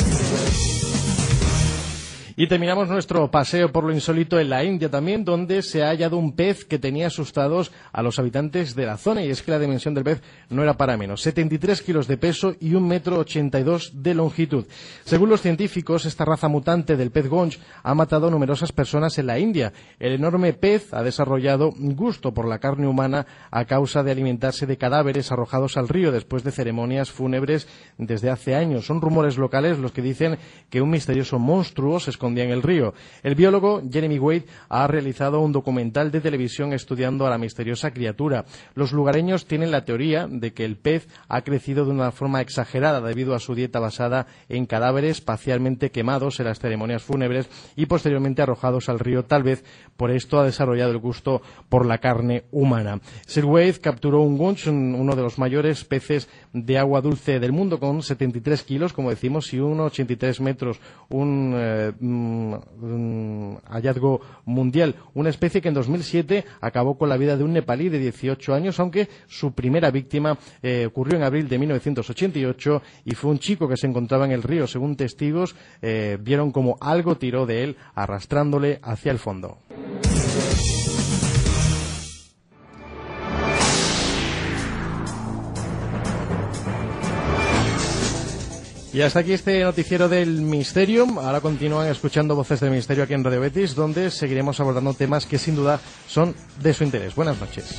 C: Y terminamos nuestro paseo por lo insólito en la India también, donde se ha hallado un pez que tenía asustados a los habitantes de la zona, y es que la dimensión del pez no era para menos, setenta y tres kilos de peso y un metro ochenta y dos de longitud. Según los científicos, esta raza mutante del pez gonch ha matado a numerosas personas en la India. El enorme pez ha desarrollado gusto por la carne humana a causa de alimentarse de cadáveres arrojados al río después de ceremonias fúnebres desde hace años. Son rumores locales los que dicen que un misterioso monstruo se esconde en el río. El biólogo Jeremy Wade ha realizado un documental de televisión estudiando a la misteriosa criatura. Los lugareños tienen la teoría de que el pez ha crecido de una forma exagerada debido a su dieta basada en cadáveres parcialmente quemados en las ceremonias fúnebres y posteriormente arrojados al río. Tal vez por esto ha desarrollado el gusto por la carne humana. Sir Wade capturó un gonch, uno de los mayores peces de agua dulce del mundo, con setenta y tres kilos, como decimos, y uno coma ochenta y tres metros. Un eh, un hallazgo mundial, una especie que en dos mil siete acabó con la vida de un nepalí de dieciocho años, aunque su primera víctima eh, ocurrió en abril de mil novecientos ochenta y ocho y fue un chico que se encontraba en el río. Según testigos, eh, vieron como algo tiró de él arrastrándole hacia el fondo. Y hasta aquí este noticiero del misterio. Ahora continúan escuchando Voces del Misterio aquí en Radio Betis, donde seguiremos abordando temas que sin duda son de su interés. Buenas noches.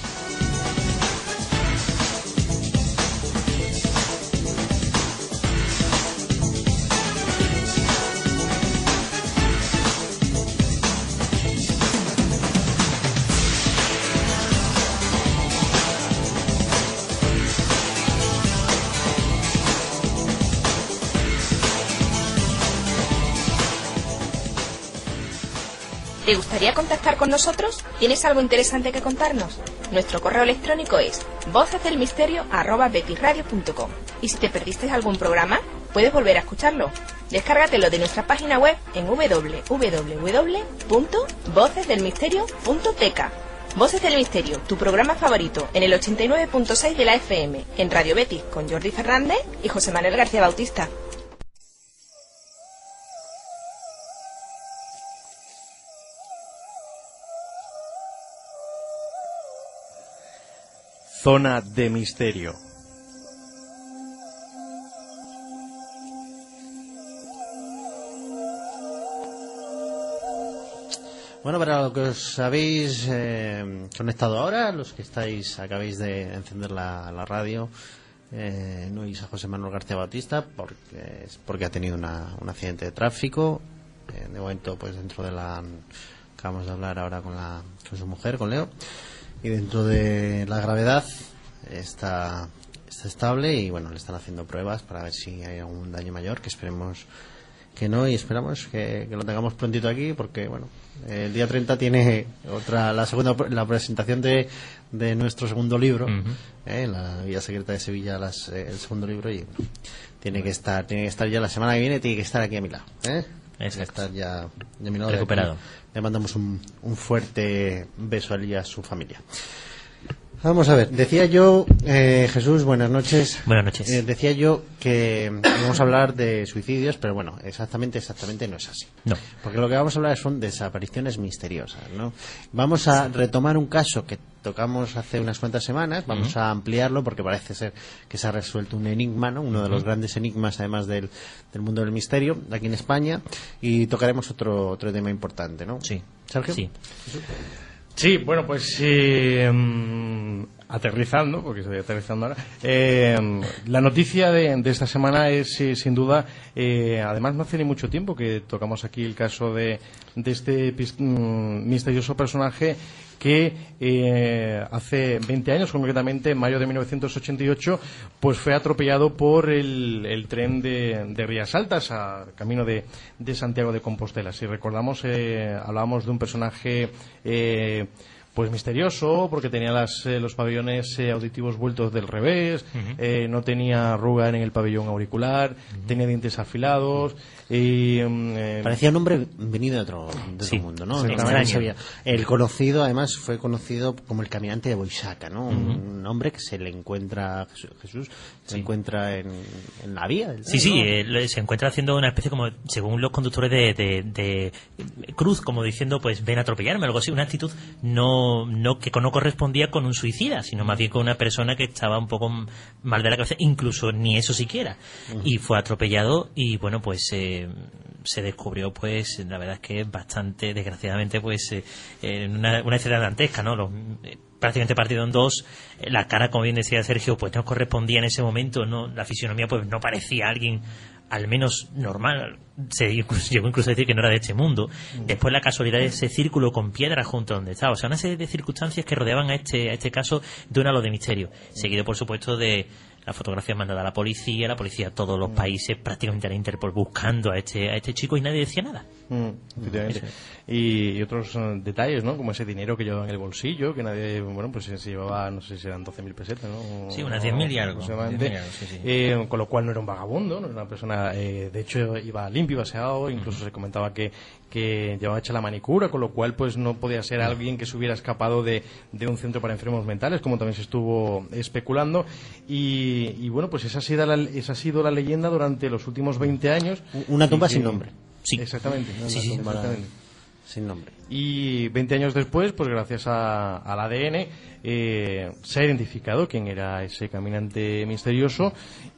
H: ¿Te gustaría contactar con nosotros? ¿Tienes algo interesante que contarnos? Nuestro correo electrónico es vocesdelmisterio arroba betisradio punto com. Y si te perdiste algún programa, puedes volver a escucharlo. Descárgatelo de nuestra página web en doble u doble u doble u punto voces del misterio punto t k. Voces del Misterio, tu programa favorito, en el ochenta y nueve punto seis de la F M, en Radio Betis, con Jordi Fernández y José Manuel García Bautista.
C: Zona de misterio.
B: Bueno, para los que os habéis eh, conectado ahora, los que estáis, acabáis de encender la, la radio, eh, no oís a José Manuel García Bautista porque es porque ha tenido una, un accidente de tráfico. Eh, de momento, pues dentro de la, acabamos de hablar ahora con la con su mujer, con Leo. Y dentro de la gravedad está, está estable y bueno, le están haciendo pruebas para ver si hay algún daño mayor, que esperemos que no, y esperamos que, que lo tengamos prontito aquí, porque bueno, el día treinta tiene otra la segunda la presentación de, de nuestro segundo libro, uh-huh. eh, la Vía Secreta de Sevilla, las, eh, el segundo libro, y bueno, tiene que estar tiene que estar ya la semana que viene, tiene que estar aquí a mi lado, ¿eh?
I: Exacto.
B: Estar ya, ya a mi lado.
I: Recuperado.
B: Le mandamos un, un fuerte beso a él y a su familia. Vamos a ver, decía yo, eh, Jesús, buenas noches.
I: Buenas noches.
B: Eh, decía yo que vamos a hablar de suicidios, pero bueno, exactamente, exactamente no es así.
I: No.
B: Porque lo que vamos a hablar son desapariciones misteriosas, ¿no? Vamos a retomar un caso que tocamos hace unas cuantas semanas, vamos uh-huh. a ampliarlo porque parece ser que se ha resuelto un enigma, ¿no? Uno de los uh-huh. grandes enigmas, además del, del mundo del misterio, aquí en España, y tocaremos otro otro tema importante, ¿no?
I: Sí.
B: ¿Sergio?
I: Sí.
C: Sí, bueno, pues eh, um, aterrizando, porque estoy aterrizando ahora, eh, la noticia de, de esta semana es, eh, sin duda, eh, además no hace ni mucho tiempo que tocamos aquí el caso de, de este um, misterioso personaje que eh, hace veinte años, concretamente en mayo de mil novecientos ochenta y ocho, pues fue atropellado por el, el tren de, de Rías Altas, a camino de, de Santiago de Compostela. Si recordamos, eh, hablábamos de un personaje eh, pues misterioso, porque tenía las, eh, los pabellones eh, auditivos vueltos del revés, uh-huh. eh, no tenía arruga en el pabellón auricular, uh-huh. tenía dientes afilados. Y, eh,
B: parecía un hombre venido de otro, de
I: sí,
B: otro mundo, ¿no?
I: Sí,
B: sabía. El conocido, además, fue conocido como el caminante de Boisaca, ¿no? Uh-huh. Un hombre que se le encuentra, Jesús, se
I: sí.
B: encuentra en, en la vía.
I: ¿no? Sí, sí, eh, se encuentra haciendo una especie como, según los conductores de, de, de cruz, como diciendo, pues ven a atropellarme, algo así, una actitud no, no que no correspondía con un suicida, sino más bien con una persona que estaba un poco mal de la cabeza, incluso ni eso siquiera. Uh-huh. Y fue atropellado y, bueno, pues... Eh, se descubrió, pues la verdad es que bastante, desgraciadamente, pues eh, una, una escena dantesca, ¿no? Los, eh, prácticamente partido en dos, eh, la cara, como bien decía Sergio, pues no correspondía en ese momento, no, la fisionomía pues no parecía alguien al menos normal, se incluso, llegó incluso a decir que no era de este mundo. Después la casualidad de ese círculo con piedra junto a donde estaba, o sea, una serie de circunstancias que rodeaban a este, a este caso de un halo de misterio, seguido por supuesto de la fotografía mandada a la policía, la policía, todos los países, prácticamente a la Interpol buscando a este, a este chico y nadie decía nada.
C: Mm, efectivamente. Y, y otros uh, detalles, ¿no? Como ese dinero que llevaba en el bolsillo, que nadie, bueno, pues se llevaba, no sé si eran doce mil pesetas, ¿no?
I: Sí, unas diez mil y algo.
C: Aproximadamente. Sí, sí. Eh, con lo cual no era un vagabundo, no era una persona, eh, de hecho iba limpio, aseado, incluso uh-huh. se comentaba que, que llevaba hecha la manicura, con lo cual pues no podía ser alguien que se hubiera escapado de, de un centro para enfermos mentales, como también se estuvo especulando. Y, y bueno, pues esa ha sido la, esa ha sido la leyenda durante los últimos veinte años.
B: Una tumba
C: que,
B: sin nombre.
C: Sí. Exactamente.
B: Sí, sí, tumba exactamente. Sin nombre.
C: Y veinte años después, pues gracias a, al A D N, eh, se ha identificado quién era ese caminante misterioso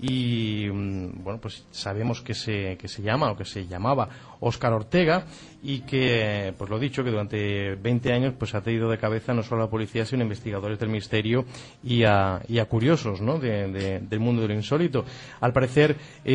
C: y, bueno, pues sabemos que se, que se llama o que se llamaba Óscar Ortega y que, pues lo dicho, que durante veinte años pues ha tenido de cabeza no solo a la policía, sino a investigadores del misterio y a, y a curiosos, ¿no? de, de, del mundo de lo insólito. Al parecer,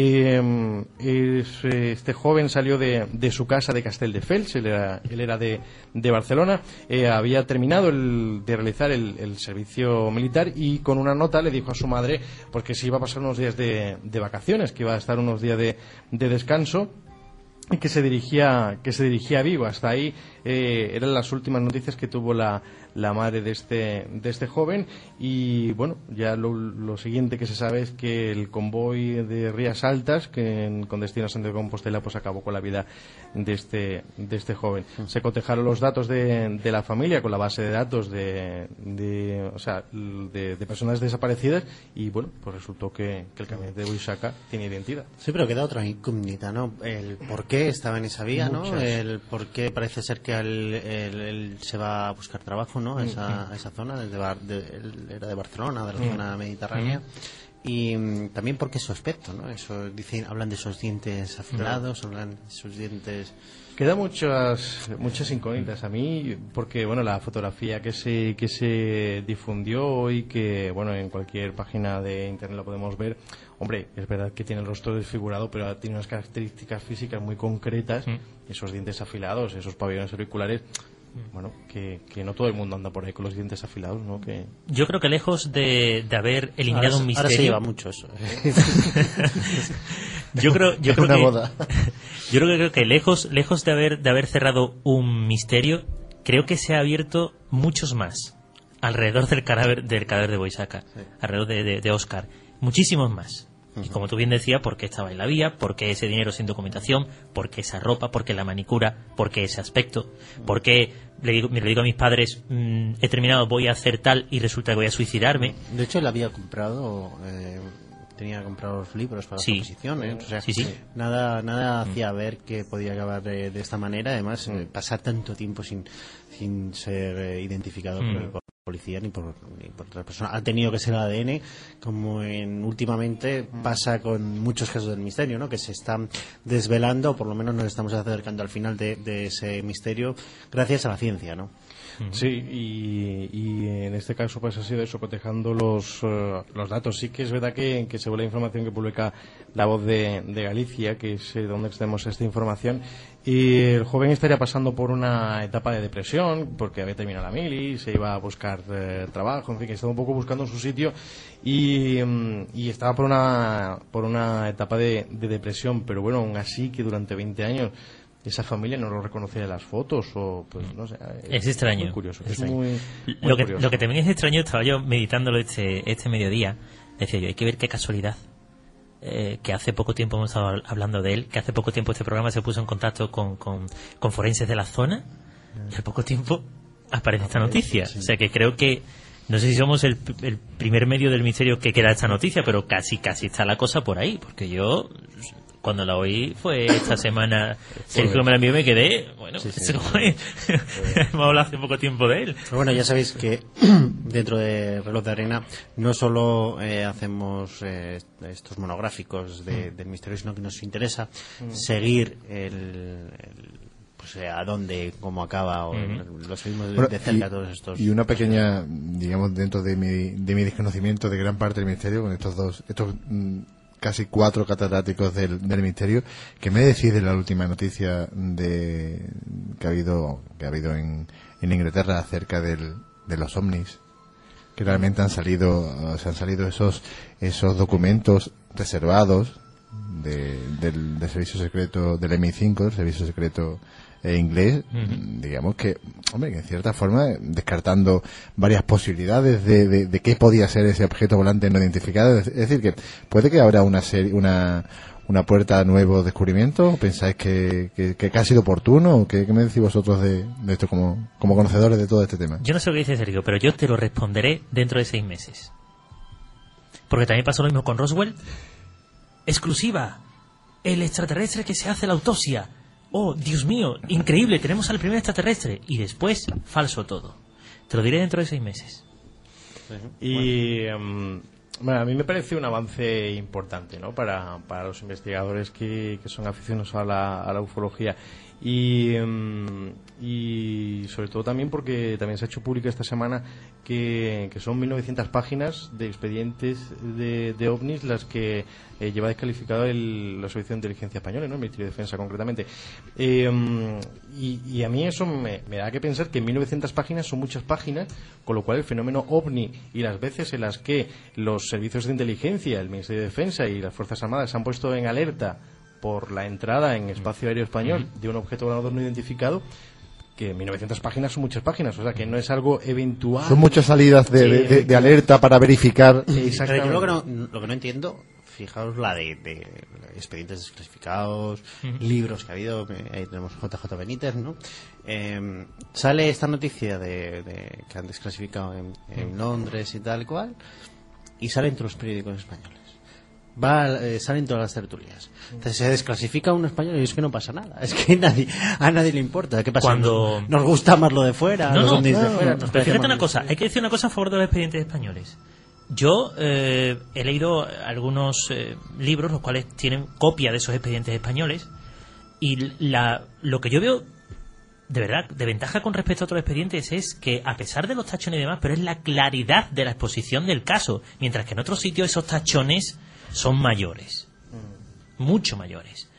C: eh, es, este joven salió de, de su casa de Castelldefels, él era, él era de, de Barcelona, eh, había terminado el, de realizar el, el servicio militar y con una nota le dijo a su madre porque se iba a pasar unos días de, de vacaciones, que iba a estar unos días de, de descanso y que se dirigía que se dirigía a Vigo. Hasta ahí eh, eran las últimas noticias que tuvo la, la madre de este de este joven y bueno, ya lo, lo siguiente que se sabe es que el convoy de Rías Altas, que en, con destino a Santiago de Compostela, pues acabó con la vida de este de este joven. Se cotejaron los datos de, de la familia con la base de datos de, de o sea de, de personas desaparecidas y bueno, pues resultó que, que el caminante de Boisaca tiene identidad.
B: Sí, pero queda otra incógnita, ¿no? El por qué estaba en esa vía, ¿no?
C: Muchas.
B: El por qué parece ser que él, él, él se va a buscar trabajo, ¿no? A esa, a esa zona, desde Bar, de, él era de Barcelona, de la zona mediterránea. Y um, también porque su aspecto, ¿no? Eso, dicen, hablan de esos dientes afilados, hablan de esos dientes...
C: Queda muchas muchas incógnitas a mí porque bueno, la fotografía que se que se difundió y que bueno, en cualquier página de internet la podemos ver. Hombre, es verdad que tiene el rostro desfigurado, pero tiene unas características físicas muy concretas, mm. esos dientes afilados, esos pabellones auriculares. bueno, que, que no todo el mundo anda por ahí con los dientes afilados, ¿no? Que...
I: Yo creo que lejos de, de haber eliminado
F: ahora,
I: un misterio...
F: Ahora se lleva mucho eso.
I: yo creo, yo creo
F: una
I: que,
F: boda.
I: Yo creo que, creo que lejos, lejos de haber, de haber cerrado un misterio, creo que se ha abierto muchos más alrededor del cadáver, del cadáver de Boisaka, sí. alrededor de, de, de Oscar. Muchísimos más. Y como tú bien decías, ¿por qué estaba en la vía? ¿Por qué ese dinero sin documentación? ¿Por qué esa ropa? ¿Por qué la manicura? ¿Por qué ese aspecto? ¿Por qué le digo, le digo a mis padres, mmm, he terminado, voy a hacer tal y resulta que voy a suicidarme?
F: De hecho, él había comprado, eh, tenía comprado los libros para
I: sí.
F: las oposiciones. O sea,
I: sí, sí.
F: nada, nada mm. hacía ver que podía acabar de, de esta manera. Además, mm. eh, pasar tanto tiempo sin, sin ser eh, identificado mm. por el policía ni por, ni por otra persona. Ha tenido que ser el A D N, como en, últimamente pasa con muchos casos del misterio, ¿no? Que se están desvelando, o por lo menos nos estamos acercando al final de, de ese misterio gracias a la ciencia, ¿no?
C: Sí, y, y en este caso pues ha sido eso, cotejando los, uh, los datos. Sí que es verdad que, que según la información que publica La Voz de, de Galicia, que es eh, donde tenemos esta información, y el joven estaría pasando por una etapa de depresión porque había terminado la mili, se iba a buscar eh, trabajo, en fin, que estaba un poco buscando su sitio y, um, y estaba por una por una etapa de, de depresión, pero bueno, aún así que durante veinte años esa familia no lo reconocía de las fotos o pues no sé,
I: es, es extraño,
C: muy curioso,
I: es,
C: es
I: extraño.
C: Muy, muy
I: lo que
C: curioso.
I: Lo que también es extraño, estaba yo meditándolo este este mediodía, decía yo, hay que ver qué casualidad eh, que hace poco tiempo hemos estado hablando de él, que hace poco tiempo este programa se puso en contacto con, con, con forenses de la zona y al poco tiempo aparece esta noticia, sí. O sea que creo que no sé si somos el, el primer medio del misterio que queda esta noticia, pero casi casi está la cosa por ahí, porque yo cuando la oí fue esta semana, Sergio me la envió y me quedé, bueno, sí, sí, fue, hemos hablado hace poco tiempo de él.
F: Pero bueno, ya sabéis que dentro de Reloj de Arena no solo eh, hacemos eh, estos monográficos de, del misterio, sino que nos interesa mm. seguir el, el pues eh, a dónde, cómo acaba, o mm-hmm. lo seguimos de, bueno, de cerca
D: y,
F: todos estos.
D: Y una pequeña, digamos, dentro de mi, de mi desconocimiento de gran parte del misterio, con estos dos, estos mm, casi cuatro catedráticos del, del misterio, ¿qué me decís de la última noticia de que ha habido que ha habido en, en Inglaterra acerca del, de los ovnis? Que realmente han salido, se han salido esos esos documentos reservados de, del, del servicio secreto del M I cinco, el servicio secreto eh, inglés, uh-huh. digamos que, hombre, que en cierta forma, descartando varias posibilidades de, de, de qué podía ser ese objeto volante no identificado, es decir, que puede que habrá una serie, una una puerta a nuevos descubrimientos. ¿Pensáis que, que, que ha sido oportuno? ¿O qué, qué me decís vosotros de, de esto como, como conocedores de todo este tema?
I: Yo no sé lo que dice Sergio, pero yo te lo responderé dentro de seis meses. Porque también pasó lo mismo con Roswell. Exclusiva. El extraterrestre que se hace la autopsia. Oh, Dios mío, increíble, tenemos al primer extraterrestre. Y después, falso todo. Te lo diré dentro de seis meses.
C: Y... Um, bueno, a mí me parece un avance importante, ¿no? Para, para los investigadores que, que son aficionados a la, a la ufología. Y, um, y sobre todo también porque también se ha hecho pública esta semana que, que son mil novecientas páginas de expedientes de, de ovnis las que eh, lleva descalificado el, la Servicio de Inteligencia Española, ¿no? El Ministerio de Defensa concretamente. Eh, um, y, y a mí eso me, me da que pensar que mil novecientas páginas son muchas páginas, con lo cual el fenómeno ovni y las veces en las que los servicios de inteligencia, el Ministerio de Defensa y las Fuerzas Armadas se han puesto en alerta por la entrada en espacio aéreo español de un objeto volador no identificado, que mil novecientas páginas son muchas páginas, o sea que no es algo eventual.
D: Son muchas salidas de, de, de, de alerta para verificar.
F: Exactamente. Pero yo lo que no, lo que no entiendo, fijaos la de, de expedientes desclasificados, uh-huh. libros que ha habido, ahí tenemos J J Benítez, ¿no? Eh, sale esta noticia de, de que han desclasificado en, en Londres y tal cual, y sale entre los periódicos españoles. Va, eh, salen todas las tertulias. Entonces se desclasifica un español y es que no pasa nada. Es que nadie, a nadie le importa. ¿Qué pasa?
I: Cuando...
F: Nos, nos gusta más lo de fuera.
I: No,
F: los
I: no,
F: ovnis
I: no,
F: de fuera.
I: No, pero fíjate una cosa. Hay que decir una cosa a favor de los expedientes españoles. Yo eh, he leído algunos eh, libros los cuales tienen copia de esos expedientes españoles y la, lo que yo veo de verdad de ventaja con respecto a otros expedientes es que a pesar de los tachones y demás, pero es la claridad de la exposición del caso, mientras que en otros sitios esos tachones son mayores, mucho mayores.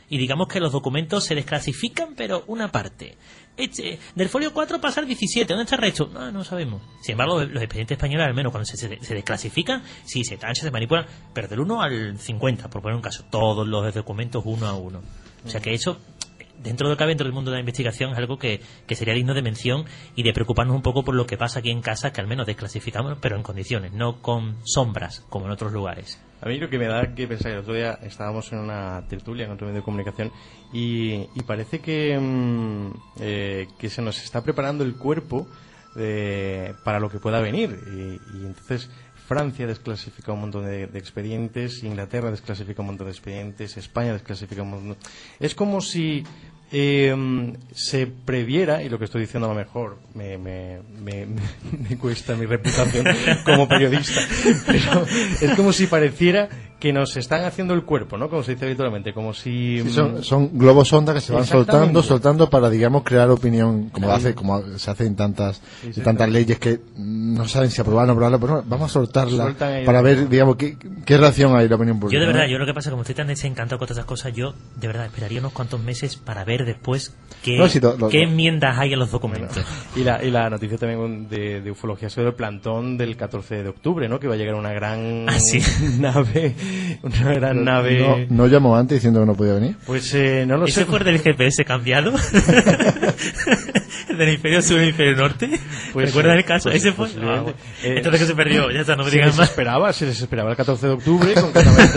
I: y digamos que los documentos se desclasifican, pero una parte. Este, del folio cuatro pasa al diecisiete, ¿dónde está el resto? No, no sabemos. Sin embargo, los expedientes españoles, al menos cuando se, se, se desclasifican, sí, se tanchan, se manipulan, pero del uno al cincuenta, por poner un caso, todos los documentos uno a uno. O sea que eso, dentro de lo que cabe dentro del mundo de la investigación, es algo que, que sería digno de mención y de preocuparnos un poco por lo que pasa aquí en casa, que al menos desclasificamos, pero en condiciones, no con sombras, como en otros lugares.
C: A mí lo que me da que pensar, el otro día estábamos en una tertulia en otro medio de comunicación y, y parece que, mmm, eh, que se nos está preparando el cuerpo de, para lo que pueda venir. Y, y entonces Francia desclasifica un montón de, de expedientes, Inglaterra desclasifica un montón de expedientes, España desclasifica un montón. Es como si eh, se previera, y lo que estoy diciendo a lo mejor me, me, me, me cuesta mi reputación como periodista, pero es como si pareciera que nos están haciendo el cuerpo, ¿no? Como se dice habitualmente, como si...
D: Sí, son, son globos sonda que se van soltando, soltando para, digamos, crear opinión, como claro. hace, como se hace en tantas, sí, sí, tantas claro. leyes que no saben si aprobar o no aprobarla, pero no, vamos a soltarla para ver, digamos, qué, qué reacción hay la opinión pública.
I: Yo de verdad,
D: ¿no?
I: yo lo que pasa, como estoy tan desencantado con todas esas cosas, yo de verdad esperaría unos cuantos meses para ver después qué,
D: no, sí, lo, lo,
I: qué
D: lo,
I: enmiendas hay en los documentos.
C: Bueno, y, la, y la noticia también de, de ufología sobre el plantón del catorce de octubre, ¿no? Que va a llegar una gran
I: ¿Ah, sí?
C: nave, una gran nave.
D: No, ¿No llamó antes diciendo que no podía venir?
C: Pues eh, no lo
I: ¿Ese
C: sé.
I: ¿Ese fue el del G P S cambiado? ¿El del hemisferio sur y el hemisferio norte?
C: Pues,
I: ¿Recuerdas el caso?
C: Pues,
I: ¿Ese fue?
C: Ah, bueno.
I: eh, Entonces que se perdió, ya está, no me
C: se
I: digas
C: les
I: más.
C: Esperaba, se les esperaba el catorce de octubre, concretamente.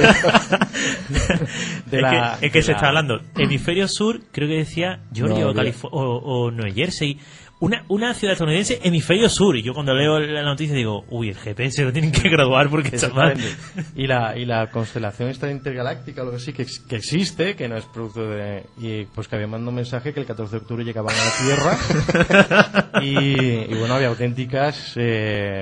I: de la, es que, es que se la... está hablando. Hemisferio sur, creo que decía Georgia no, o, Calif- o, o Nueva Jersey. Una, una ciudad estadounidense, hemisferio sur. Y yo cuando leo la noticia digo, uy, el G P S lo tienen que graduar porque está mal.
C: Y la, y la constelación esta intergaláctica, lo que sí, que, que existe, que no es producto de... Y pues que había mandado un mensaje que el catorce de octubre llegaban a la Tierra. y, y bueno, había auténticas eh,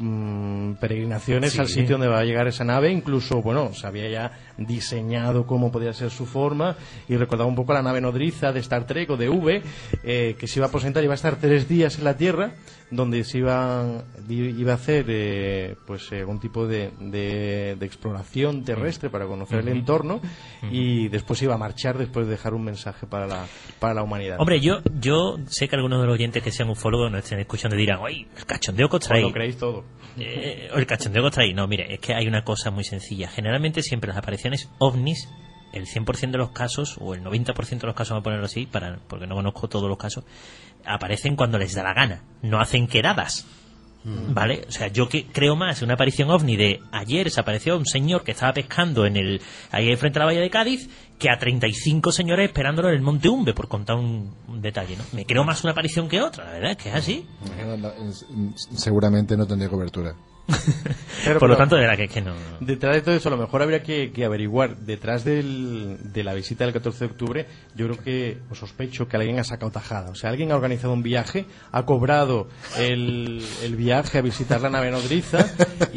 C: mm, peregrinaciones sí. al sitio donde va a llegar esa nave. Incluso, bueno, se había ya diseñado cómo podía ser su forma. Y recordaba un poco la nave nodriza de Star Trek o de V, eh, que se iba a presentar y iba a estar tres días en la Tierra, donde se iba, iba a hacer eh, pues eh, un tipo de, de, de exploración terrestre para conocer uh-huh. el entorno uh-huh. y después iba a marchar después de dejar un mensaje para la, para la humanidad.
I: Hombre, yo yo sé que algunos de los oyentes que sean ufólogos nos estén escuchando y dirán, oye, el cachondeo que os traéis.
C: Lo creéis todo.
I: Eh, el cachondeo que os traéis. No, mire, es que hay una cosa muy sencilla. Generalmente siempre las apariciones ovnis, el cien por ciento de los casos, o el noventa por ciento de los casos, vamos a ponerlo así, para, porque no conozco todos los casos, aparecen cuando les da la gana, no hacen quedadas, ¿vale? O sea, yo que creo más en una aparición ovni de ayer se apareció un señor que estaba pescando en el ahí frente a la bahía de Cádiz, que a treinta y cinco señores esperándolo en el Monte Umbe, por contar un, un detalle, ¿no? Me creo más una aparición que otra, la verdad es que es así.
D: Seguramente no tendría cobertura.
C: Pero,
I: por lo
C: pero,
I: tanto, de verdad que, es que no.
C: Detrás de todo eso, a lo mejor habría que, que averiguar. Detrás del, de la visita del catorce de octubre, yo creo que, o sospecho que alguien ha sacado tajada. O sea, alguien ha organizado un viaje, ha cobrado el, el viaje a visitar la nave nodriza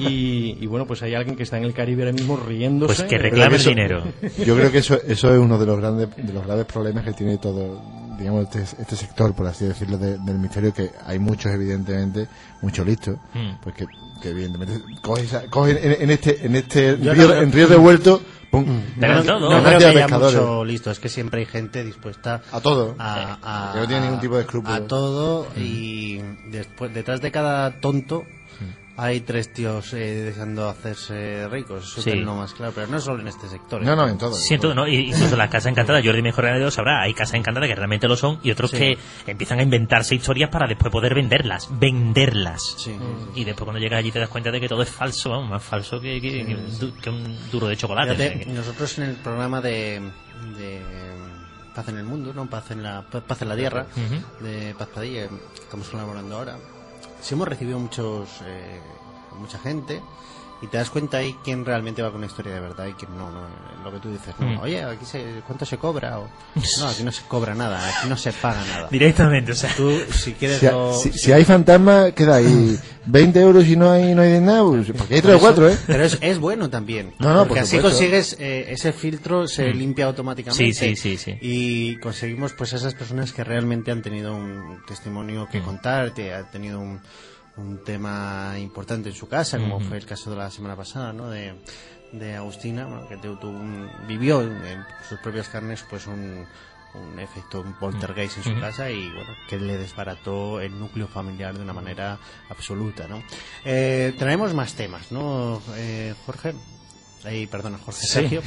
C: y, y bueno, pues hay alguien que está en el Caribe ahora mismo riéndose.
I: Pues que reclame el dinero.
D: Yo creo que eso, eso es uno de los grandes, de los graves problemas que tiene todo, digamos, este, este sector, por así decirlo, de, del misterio, que hay muchos, evidentemente, muchos listos, mm. pues que, que evidentemente cogen, cogen en, en este, en este río,
F: no,
D: en río revuelto, pum,
F: no, no, no, no creo que haya mucho listo, es que siempre hay gente dispuesta
D: a todo,
F: a, a,
D: que no tiene ningún tipo de escrúpulos,
F: a todo, mm. y después, detrás de cada tonto hay tres tíos eh, deseando hacerse ricos, eso sí. Es lo más claro, pero no solo en este sector.
D: No, no, en todo.
I: Sí, en todo, ¿no? Y incluso la Casa Encantada, Jordi mejor que lo sabrá, hay Casas Encantadas que realmente lo son y otros sí. que empiezan a inventarse historias para después poder venderlas, venderlas.
F: Sí.
I: Y después cuando llegas allí te das cuenta de que todo es falso, vamos, más falso que, que, que, un, que un duro de chocolate.
F: Fíjate, que... Nosotros en el programa de, de Paz en el Mundo, ¿no? Paz en la, Paz en la Tierra, uh-huh. de Paz Padilla, que estamos colaborando ahora, sí hemos recibido muchos eh, mucha gente y te das cuenta ahí quién realmente va con una historia de verdad y quién no, no lo que tú dices, no, mm. oye, aquí se, ¿cuánto se cobra? O, no, aquí no se cobra nada, aquí no se paga nada
I: directamente, o sea,
F: tú si quieres
D: si,
F: lo...
D: si, si hay fantasma queda ahí veinte euros y no hay no hay de nada, porque hay tres o cuatro, ¿eh?
F: Pero es, es bueno también,
D: no, no,
F: porque
D: por
F: así consigues eh, ese filtro se
I: mm.
F: limpia automáticamente,
I: sí, sí, sí, sí.
F: y conseguimos pues esas personas que realmente han tenido un testimonio que mm. contar, que han tenido un
B: un tema importante en su casa, como
I: Uh-huh.
B: fue el caso de la semana pasada, ¿no? De, de Agustina, bueno, que tuvo un- vivió en, en sus propias carnes pues un, un efecto, un poltergeist en su
I: Uh-huh.
B: casa y bueno, que le desbarató el núcleo familiar de una manera absoluta, ¿no? Eh, traemos más temas, ¿no, eh, Jorge? Ay, perdona, Jorge, Sergio.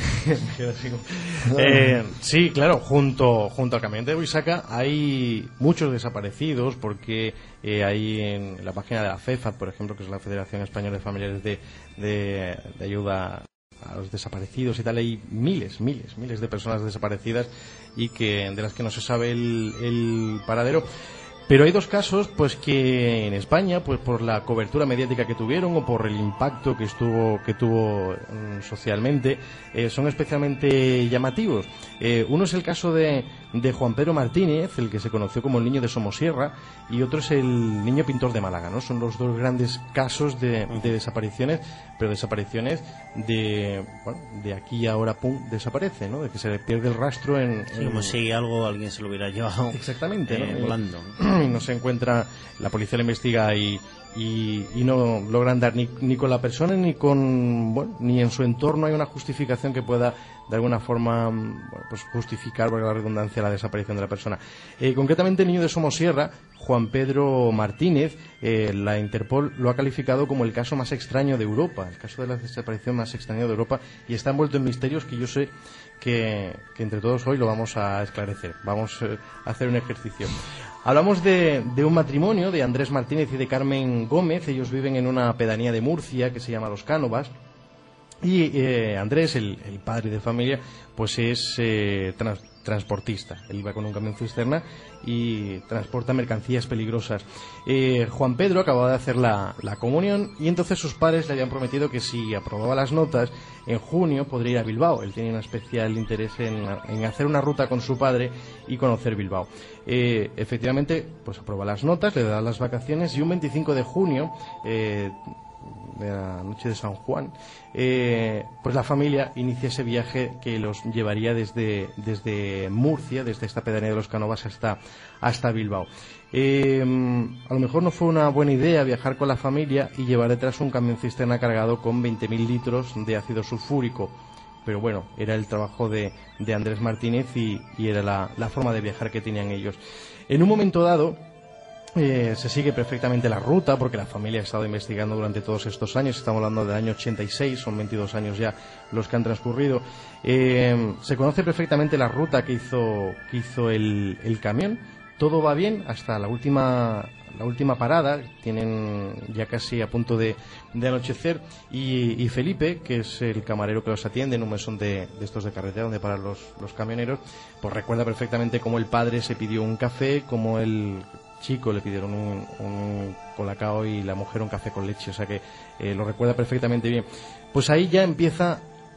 C: Eh, sí, claro, junto, junto al camión de Huizaca hay muchos desaparecidos porque eh, hay en la página de la FEFA, por ejemplo, que es la Federación Española de Familiares de, de, de Ayuda a los Desaparecidos y tal, hay miles, miles, miles de personas desaparecidas y que de las que no se sabe el, el paradero. Pero hay dos casos, pues que en España, pues por la cobertura mediática que tuvieron o por el impacto que estuvo que tuvo mm, socialmente, eh, son especialmente llamativos. Eh, uno es el caso de, de Juan Pedro Martínez, el que se conoció como el niño de Somosierra, y otro es el niño pintor de Málaga, ¿no? Son los dos grandes casos de, de desapariciones, pero desapariciones de, bueno, de aquí a ahora, pum, desaparece, ¿no? De que se le pierde el rastro en...
B: Sí,
C: en-
B: como si algo alguien se lo hubiera llevado.
C: Exactamente,
B: eh,
C: ¿no?
B: volando.
C: Y no se encuentra, la policía lo investiga y, y, y no logran dar ni, ni con la persona ni con, bueno, ni en su entorno hay una justificación que pueda de alguna forma, bueno, pues justificar, por la redundancia, la desaparición de la persona. Eh, concretamente el niño de Somosierra, Juan Pedro Martínez, eh, la Interpol lo ha calificado como el caso más extraño de Europa, el caso de la desaparición más extraño de Europa, y está envuelto en misterios que yo sé que, que entre todos hoy lo vamos a esclarecer. Vamos eh, a hacer un ejercicio. Hablamos de, de un matrimonio de Andrés Martínez y de Carmen Gómez. Ellos viven en una pedanía de Murcia que se llama Los Cánovas. Y eh, Andrés, el, el padre de familia, pues es eh, trans- transportista. Él iba con un camión cisterna y transporta mercancías peligrosas. Eh, Juan Pedro acababa de hacer la, la comunión y entonces sus padres le habían prometido que si aprobaba las notas, en junio podría ir a Bilbao. Él tenía un especial interés en, en hacer una ruta con su padre y conocer Bilbao. Eh, efectivamente, pues aprueba las notas, le da las vacaciones y un veinticinco de junio... Eh, de la noche de San Juan, eh, pues la familia inicia ese viaje que los llevaría desde, desde Murcia, desde esta pedanía de Los Cánovas hasta, hasta Bilbao. Eh, a lo mejor no fue una buena idea viajar con la familia y llevar detrás un camión cisterna cargado con veinte mil litros de ácido sulfúrico, pero bueno, era el trabajo de, de Andrés Martínez y, y era la, la forma de viajar que tenían ellos. En un momento dado, Eh, se sigue perfectamente la ruta porque la familia ha estado investigando durante todos estos años. Estamos hablando del año ochenta y seis, son veintidós años ya los que han transcurrido. Eh, se conoce perfectamente la ruta que hizo, que hizo el, el camión. Todo va bien hasta la última, la última parada. Tienen ya casi a punto de, de anochecer y, y Felipe, que es el camarero que los atiende en un mesón de, de estos de carretera donde paran los, los camioneros, pues recuerda perfectamente cómo el padre se pidió un café, cómo el chico le pidieron un, un colacao y la mujer un café con leche, o sea que eh, lo recuerda perfectamente bien. Pues ahí ya empieza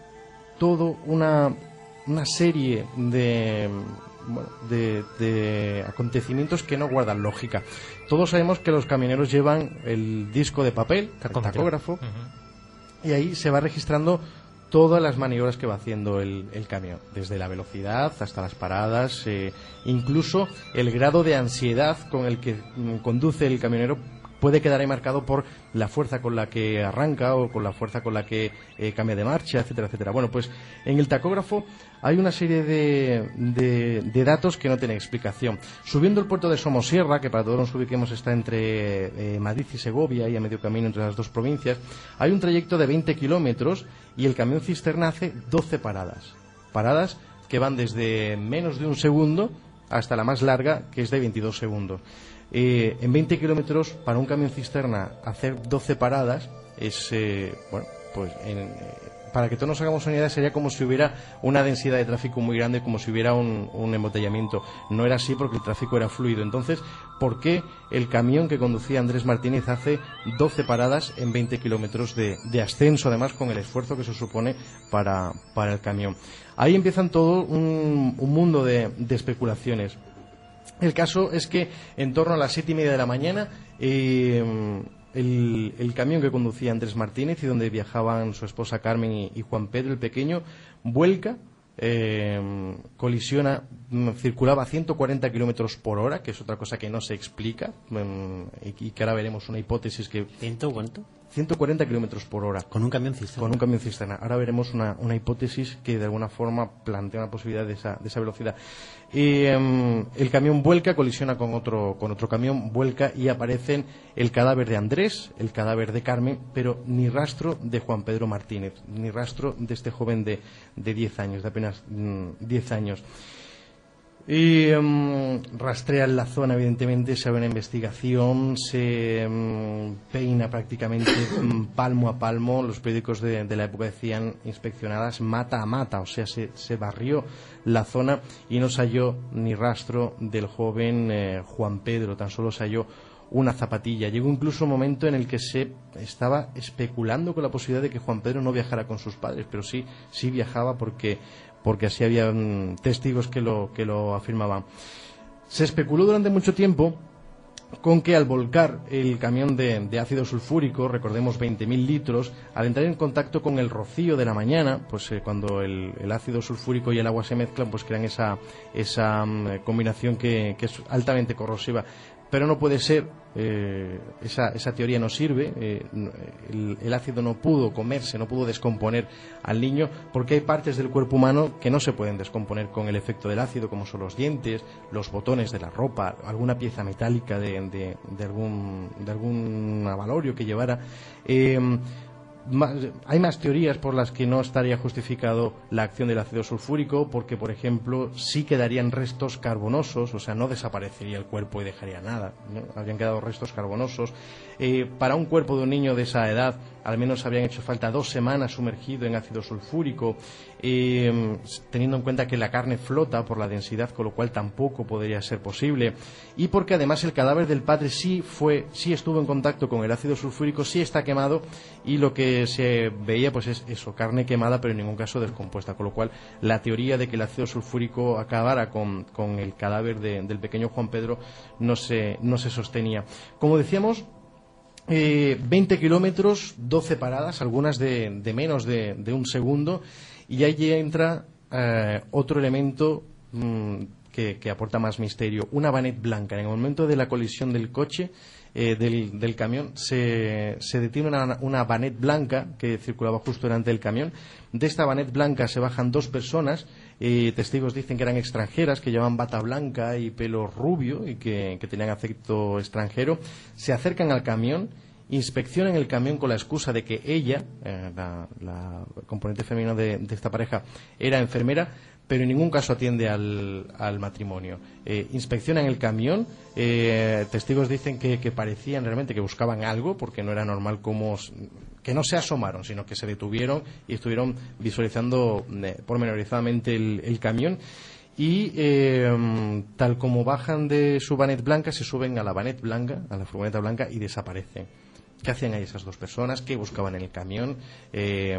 C: todo una, una serie de, bueno, de, de acontecimientos que no guardan lógica. Todos sabemos que los camioneros llevan el disco de papel, el tacógrafo, uh-huh. Y ahí se va registrando todas las maniobras que va haciendo el, el camión, desde la velocidad hasta las paradas, eh, incluso el grado de ansiedad con el que mm, conduce el camionero puede quedar ahí marcado por la fuerza con la que arranca o con la fuerza con la que eh, cambia de marcha, etcétera, etcétera. Bueno, pues en el tacógrafo hay una serie de, de, de datos que no tienen explicación. Subiendo el puerto de Somosierra, que para todos nos ubiquemos está entre eh, Madrid y Segovia y a medio camino entre las dos provincias, hay un trayecto de veinte kilómetros y el camión cisterna hace doce paradas. Paradas que van desde menos de un segundo hasta la más larga, que es de veintidós segundos. Eh, en veinte kilómetros, para un camión cisterna, hacer doce paradas es, eh, bueno, pues en, eh, para que todos nos hagamos una idea, sería como si hubiera una densidad de tráfico muy grande, como si hubiera un, un embotellamiento. No era así porque el tráfico era fluido. Entonces, ¿por qué el camión que conducía Andrés Martínez hace doce paradas en veinte kilómetros de, de ascenso, además con el esfuerzo que se supone para, para el camión? Ahí empiezan todo un, un mundo de, de especulaciones. El caso es que en torno a las siete y media de la mañana eh, el, el camión que conducía Andrés Martínez y donde viajaban su esposa Carmen y, y Juan Pedro el pequeño vuelca eh, colisiona, circulaba a ciento cuarenta kilómetros por hora, que es otra cosa que no se explica, um, y, y que ahora veremos una hipótesis que...
F: ¿Ciento cuánto?
C: ciento cuarenta kilómetros por hora.
F: Con un camión cisterna.
C: Con un camión cisterna. Ahora veremos una, una hipótesis que de alguna forma plantea una posibilidad de esa, de esa velocidad. Y, um, el camión vuelca, colisiona con otro, con otro camión, vuelca y aparecen el cadáver de Andrés, el cadáver de Carmen, pero ni rastro de Juan Pedro Martínez, ni rastro de este joven de, de diez años, de apenas mm, diez años. Y um, rastrean la zona, evidentemente, se abre una investigación, se um, peina prácticamente um, palmo a palmo. Los periódicos de, de la época decían inspeccionadas mata a mata, o sea, se, se barrió la zona y no se halló ni rastro del joven eh, Juan Pedro, tan solo se halló una zapatilla. Llegó incluso un momento en el que se estaba especulando con la posibilidad de que Juan Pedro no viajara con sus padres, pero sí, sí viajaba porque... porque así había um, testigos que lo, que lo afirmaban. Se especuló durante mucho tiempo con que al volcar el camión de, de ácido sulfúrico, recordemos veinte mil litros, al entrar en contacto con el rocío de la mañana, pues eh, cuando el, el ácido sulfúrico y el agua se mezclan, pues crean esa, esa um, combinación que, que es altamente corrosiva. Pero no puede ser, eh, esa, esa teoría no sirve, eh, el, el ácido no pudo comerse, no pudo descomponer al niño, porque hay partes del cuerpo humano que no se pueden descomponer con el efecto del ácido, como son los dientes, los botones de la ropa, alguna pieza metálica de, de, de algún de algún avalorio que llevara. Eh, Más, hay más teorías por las que no estaría justificado la acción del ácido sulfúrico, porque, por ejemplo, sí quedarían restos carbonosos, o sea, no desaparecería el cuerpo y dejaría nada, ¿no? Habrían quedado restos carbonosos. Eh, para un cuerpo de un niño de esa edad, al menos habrían hecho falta dos semanas sumergido en ácido sulfúrico, eh, teniendo en cuenta que la carne flota por la densidad, con lo cual tampoco podría ser posible, y porque además el cadáver del padre sí fue, sí estuvo en contacto con el ácido sulfúrico, sí está quemado, y lo que se veía pues es eso, carne quemada, pero en ningún caso descompuesta, con lo cual la teoría de que el ácido sulfúrico acabara con, con el cadáver de, del pequeño Juan Pedro no se, no se sostenía. Como decíamos, Eh, veinte kilómetros, doce paradas, algunas de, de menos de, de un segundo, y ahí entra eh, otro elemento mmm, que, que aporta más misterio, una vanet blanca. En el momento de la colisión del coche, eh, del, del camión, se, se detiene una, una vanet blanca que circulaba justo delante del camión. De esta vanet blanca se bajan dos personas. Eh, testigos dicen que eran extranjeras, que llevaban bata blanca y pelo rubio y que, que tenían acento extranjero. Se acercan al camión, inspeccionan el camión con la excusa de que ella, eh, la, la componente femenina de, de esta pareja, era enfermera, pero en ningún caso atiende al, al matrimonio. Eh, inspeccionan el camión, eh, testigos dicen que, que parecían realmente que buscaban algo, porque no era normal como... que no se asomaron, sino que se detuvieron y estuvieron visualizando eh, pormenorizadamente el, el camión. Y eh, tal como bajan de su vanet blanca, se suben a la vanet blanca, a la furgoneta blanca, y desaparecen. ¿Qué hacían ahí esas dos personas? ¿Qué buscaban en el camión? Eh,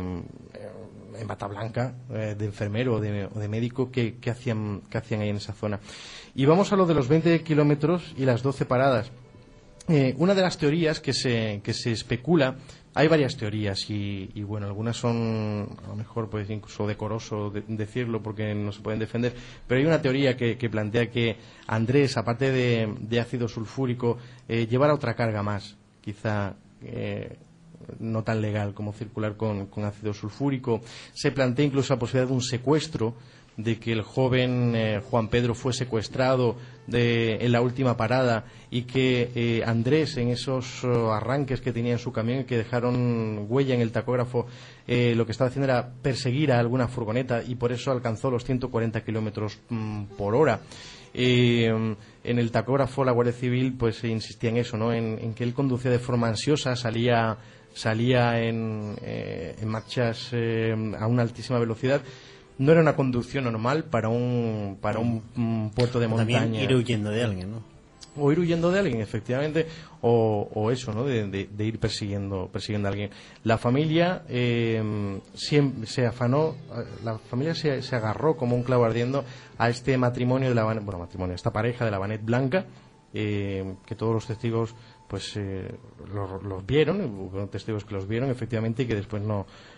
C: en bata blanca, eh, de enfermero o de, o de médico, ¿qué, qué, hacían, ¿qué hacían ahí en esa zona? Y vamos a lo de los veinte kilómetros y las doce paradas. Eh, una de las teorías que se, que se especula, hay varias teorías y, y bueno, algunas son a lo mejor pues incluso decoroso de, decirlo porque no se pueden defender, pero hay una teoría que, que plantea que Andrés, aparte de, de ácido sulfúrico, eh, llevara otra carga más, quizá eh, no tan legal como circular con, con ácido sulfúrico. Se plantea incluso la posibilidad de un secuestro, de que el joven eh, Juan Pedro fue secuestrado de, en la última parada y que eh, Andrés, en esos uh, arranques que tenía en su camión y que dejaron huella en el tacógrafo, eh, lo que estaba haciendo era perseguir a alguna furgoneta y por eso alcanzó los ciento cuarenta kilómetros mm, por hora. Eh, en el tacógrafo la Guardia Civil pues insistía en eso, ¿no? en, en que él conducía de forma ansiosa, salía, salía en, eh, en marchas eh, a una altísima velocidad. No era una conducción normal para un para un, un puerto de montaña.
F: También ir huyendo de alguien, ¿no?
C: O ir huyendo de alguien, efectivamente, o, o eso, ¿no? De, de, de ir persiguiendo persiguiendo a alguien. La familia eh, siempre se afanó, la familia se, se agarró como un clavo ardiendo a este matrimonio de la bueno matrimonio, esta pareja de la vanet blanca, eh, que todos los testigos pues eh, los, los vieron, hubo testigos que los vieron efectivamente y que después no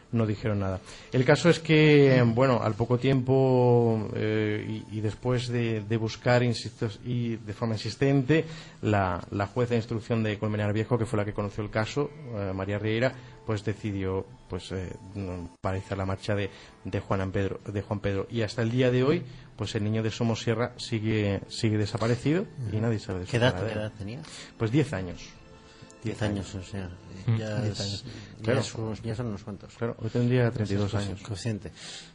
C: no dijeron nada. El caso es que, bueno, al poco tiempo eh, y, y después de, de buscar insisto, y de forma insistente, la, la jueza de instrucción de Colmenar Viejo, que fue la que conoció el caso, eh, María Riera, pues decidió pues eh, paralizar la marcha de, de Juan Pedro, de Juan Pedro. Y hasta el día de hoy, pues el niño de Somosierra sigue sigue desaparecido y nadie sabe de su
F: ¿Qué edad,
C: paradero.
F: ¿Qué edad tenía?
C: Pues diez años.
F: Diez años, o sea, ya,
C: diez
F: es,
C: años.
F: ya,
C: Claro.
F: es- ya son unos cuantos.
C: Claro, hoy tendría treinta y dos
F: Pues,
C: años.
F: Consciente.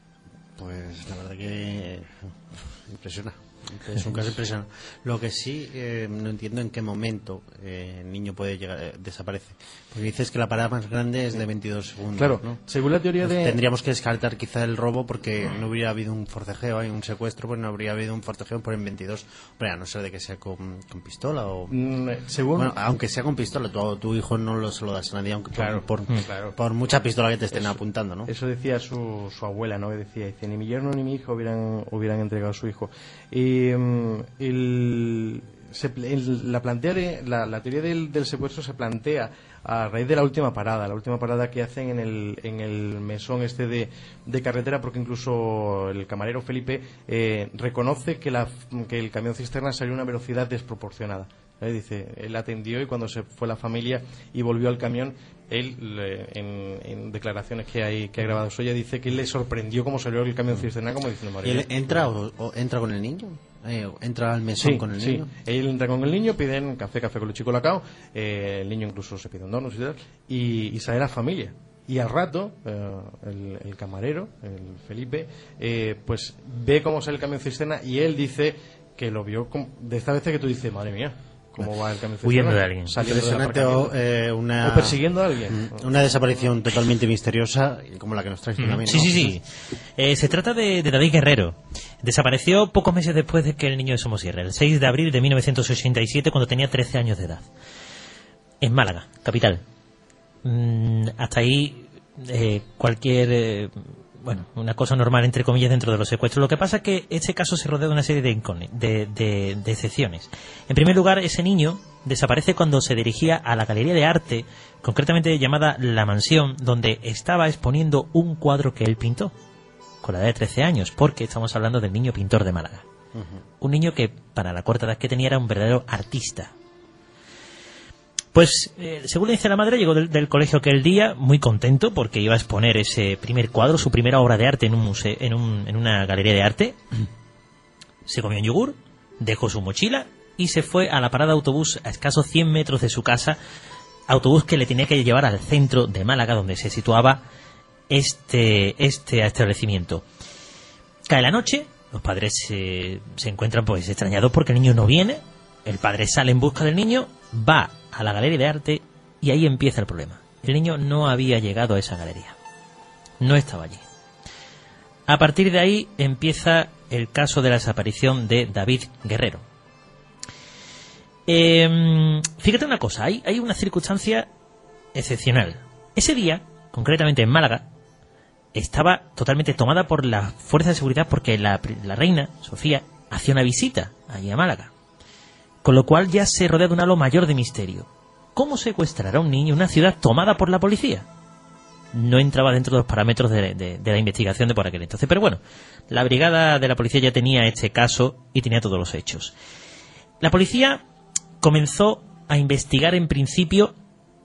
F: Pues la verdad que impresiona. Es un caso impresionante. Lo que sí eh, no entiendo en qué momento eh, el niño puede llegar eh, desaparece. Porque dices que la parada más grande es de veintidós segundos.
C: Claro,
F: ¿no?
C: según la teoría
F: Pues
C: de...
F: tendríamos que descartar quizá el robo porque no hubiera habido un forcejeo, hay un secuestro, pues no habría habido un forcejeo por en veintidós. Hombre, a no ser de que sea con, con pistola o...
C: Mm, según...
F: Bueno, aunque sea con pistola, tu, tu hijo no lo, se lo das a nadie, aunque
C: Claro,
F: por, por,
C: claro.
F: por mucha pistola que te estén
C: Eso-
F: apuntando, ¿no?
C: Eso decía su, su abuela, ¿no? Que decía, dice, ni mi yerno ni mi hijo hubieran, hubieran entregado a su hijo. Y mm, el, se pl- el- la, plantea de- la, la teoría del, del secuestro se plantea a raíz de la última parada, la última parada que hacen en el, en el mesón este de, de carretera, porque incluso el camarero Felipe eh, reconoce que, la, que el camión cisterna salió a una velocidad desproporcionada. ¿Eh? Dice, él atendió y cuando se fue la familia y volvió al camión, él, le- en, en declaraciones que hay que ha grabado suya, dice que le sorprendió cómo salió el camión cisterna, como diciendo,
F: ¿Y
C: madre
F: él
C: mía.
F: entra o, o entra con el niño? Eh, ¿Entra al mesón
C: Sí,
F: con el
C: sí.
F: niño?
C: Él entra con el niño, piden café, café con leche y colacao, eh, el niño incluso se pide un donuts y tal, y, y sale la familia. Y al rato, eh, el, el camarero, el Felipe, eh, pues ve cómo sale el camión cisterna y él dice que lo vio como- de esta vez que tú dices, madre mía, cómo va el camión cisterna.
I: Huyendo de alguien.
C: Saliendo del
F: Impresionante o,
C: aparcamiento.
F: eh, una...
C: O persiguiendo a alguien.
F: Una desaparición totalmente misteriosa, como la que nos traes tú también,
I: Sí,
F: ¿no?
I: sí, sí. Eh, se trata de, de David Guerrero. Desapareció pocos meses después de que el niño de Somosierra, el seis de abril de mil novecientos ochenta y siete, cuando tenía trece años de edad. En Málaga, capital. Mm, hasta ahí, eh, cualquier... eh, bueno, una cosa normal, entre comillas, dentro de los secuestros. Lo que pasa es que este caso se rodea de una serie de, incógni- de, de, de excepciones. En primer lugar, ese niño desaparece cuando se dirigía a la galería de arte, concretamente llamada La Mansión, donde estaba exponiendo un cuadro que él pintó, con la edad de trece años, porque estamos hablando del niño pintor de Málaga. Un niño que, para la corta edad que tenía, era un verdadero artista. Pues, eh, según le dice la madre, llegó del, del colegio aquel día muy contento porque iba a exponer ese primer cuadro, su primera obra de arte en un museo, en, un, en una galería de arte. Se comió un yogur, dejó su mochila y se fue a la parada de autobús a escasos cien metros de su casa, autobús que le tenía que llevar al centro de Málaga, donde se situaba este, este establecimiento. Cae la noche, los padres se, se encuentran pues extrañados porque el niño no viene, el padre sale en busca del niño, va a la galería de arte y ahí empieza el problema. El niño no había llegado a esa galería, no estaba allí. A partir de ahí empieza el caso de la desaparición de David Guerrero. Eh, fíjate una cosa, hay, hay una circunstancia excepcional. Ese día, concretamente en Málaga, estaba totalmente tomada por las fuerzas de seguridad porque la, la reina, Sofía, hacía una visita allí a Málaga. Con lo cual ya se rodea de un halo mayor de misterio. ¿Cómo secuestrar a un niño en una ciudad tomada por la policía? No entraba dentro de los parámetros de, de, de la investigación de por aquel entonces. Pero bueno, la brigada de la policía ya tenía este caso y tenía todos los hechos. La policía comenzó a investigar en principio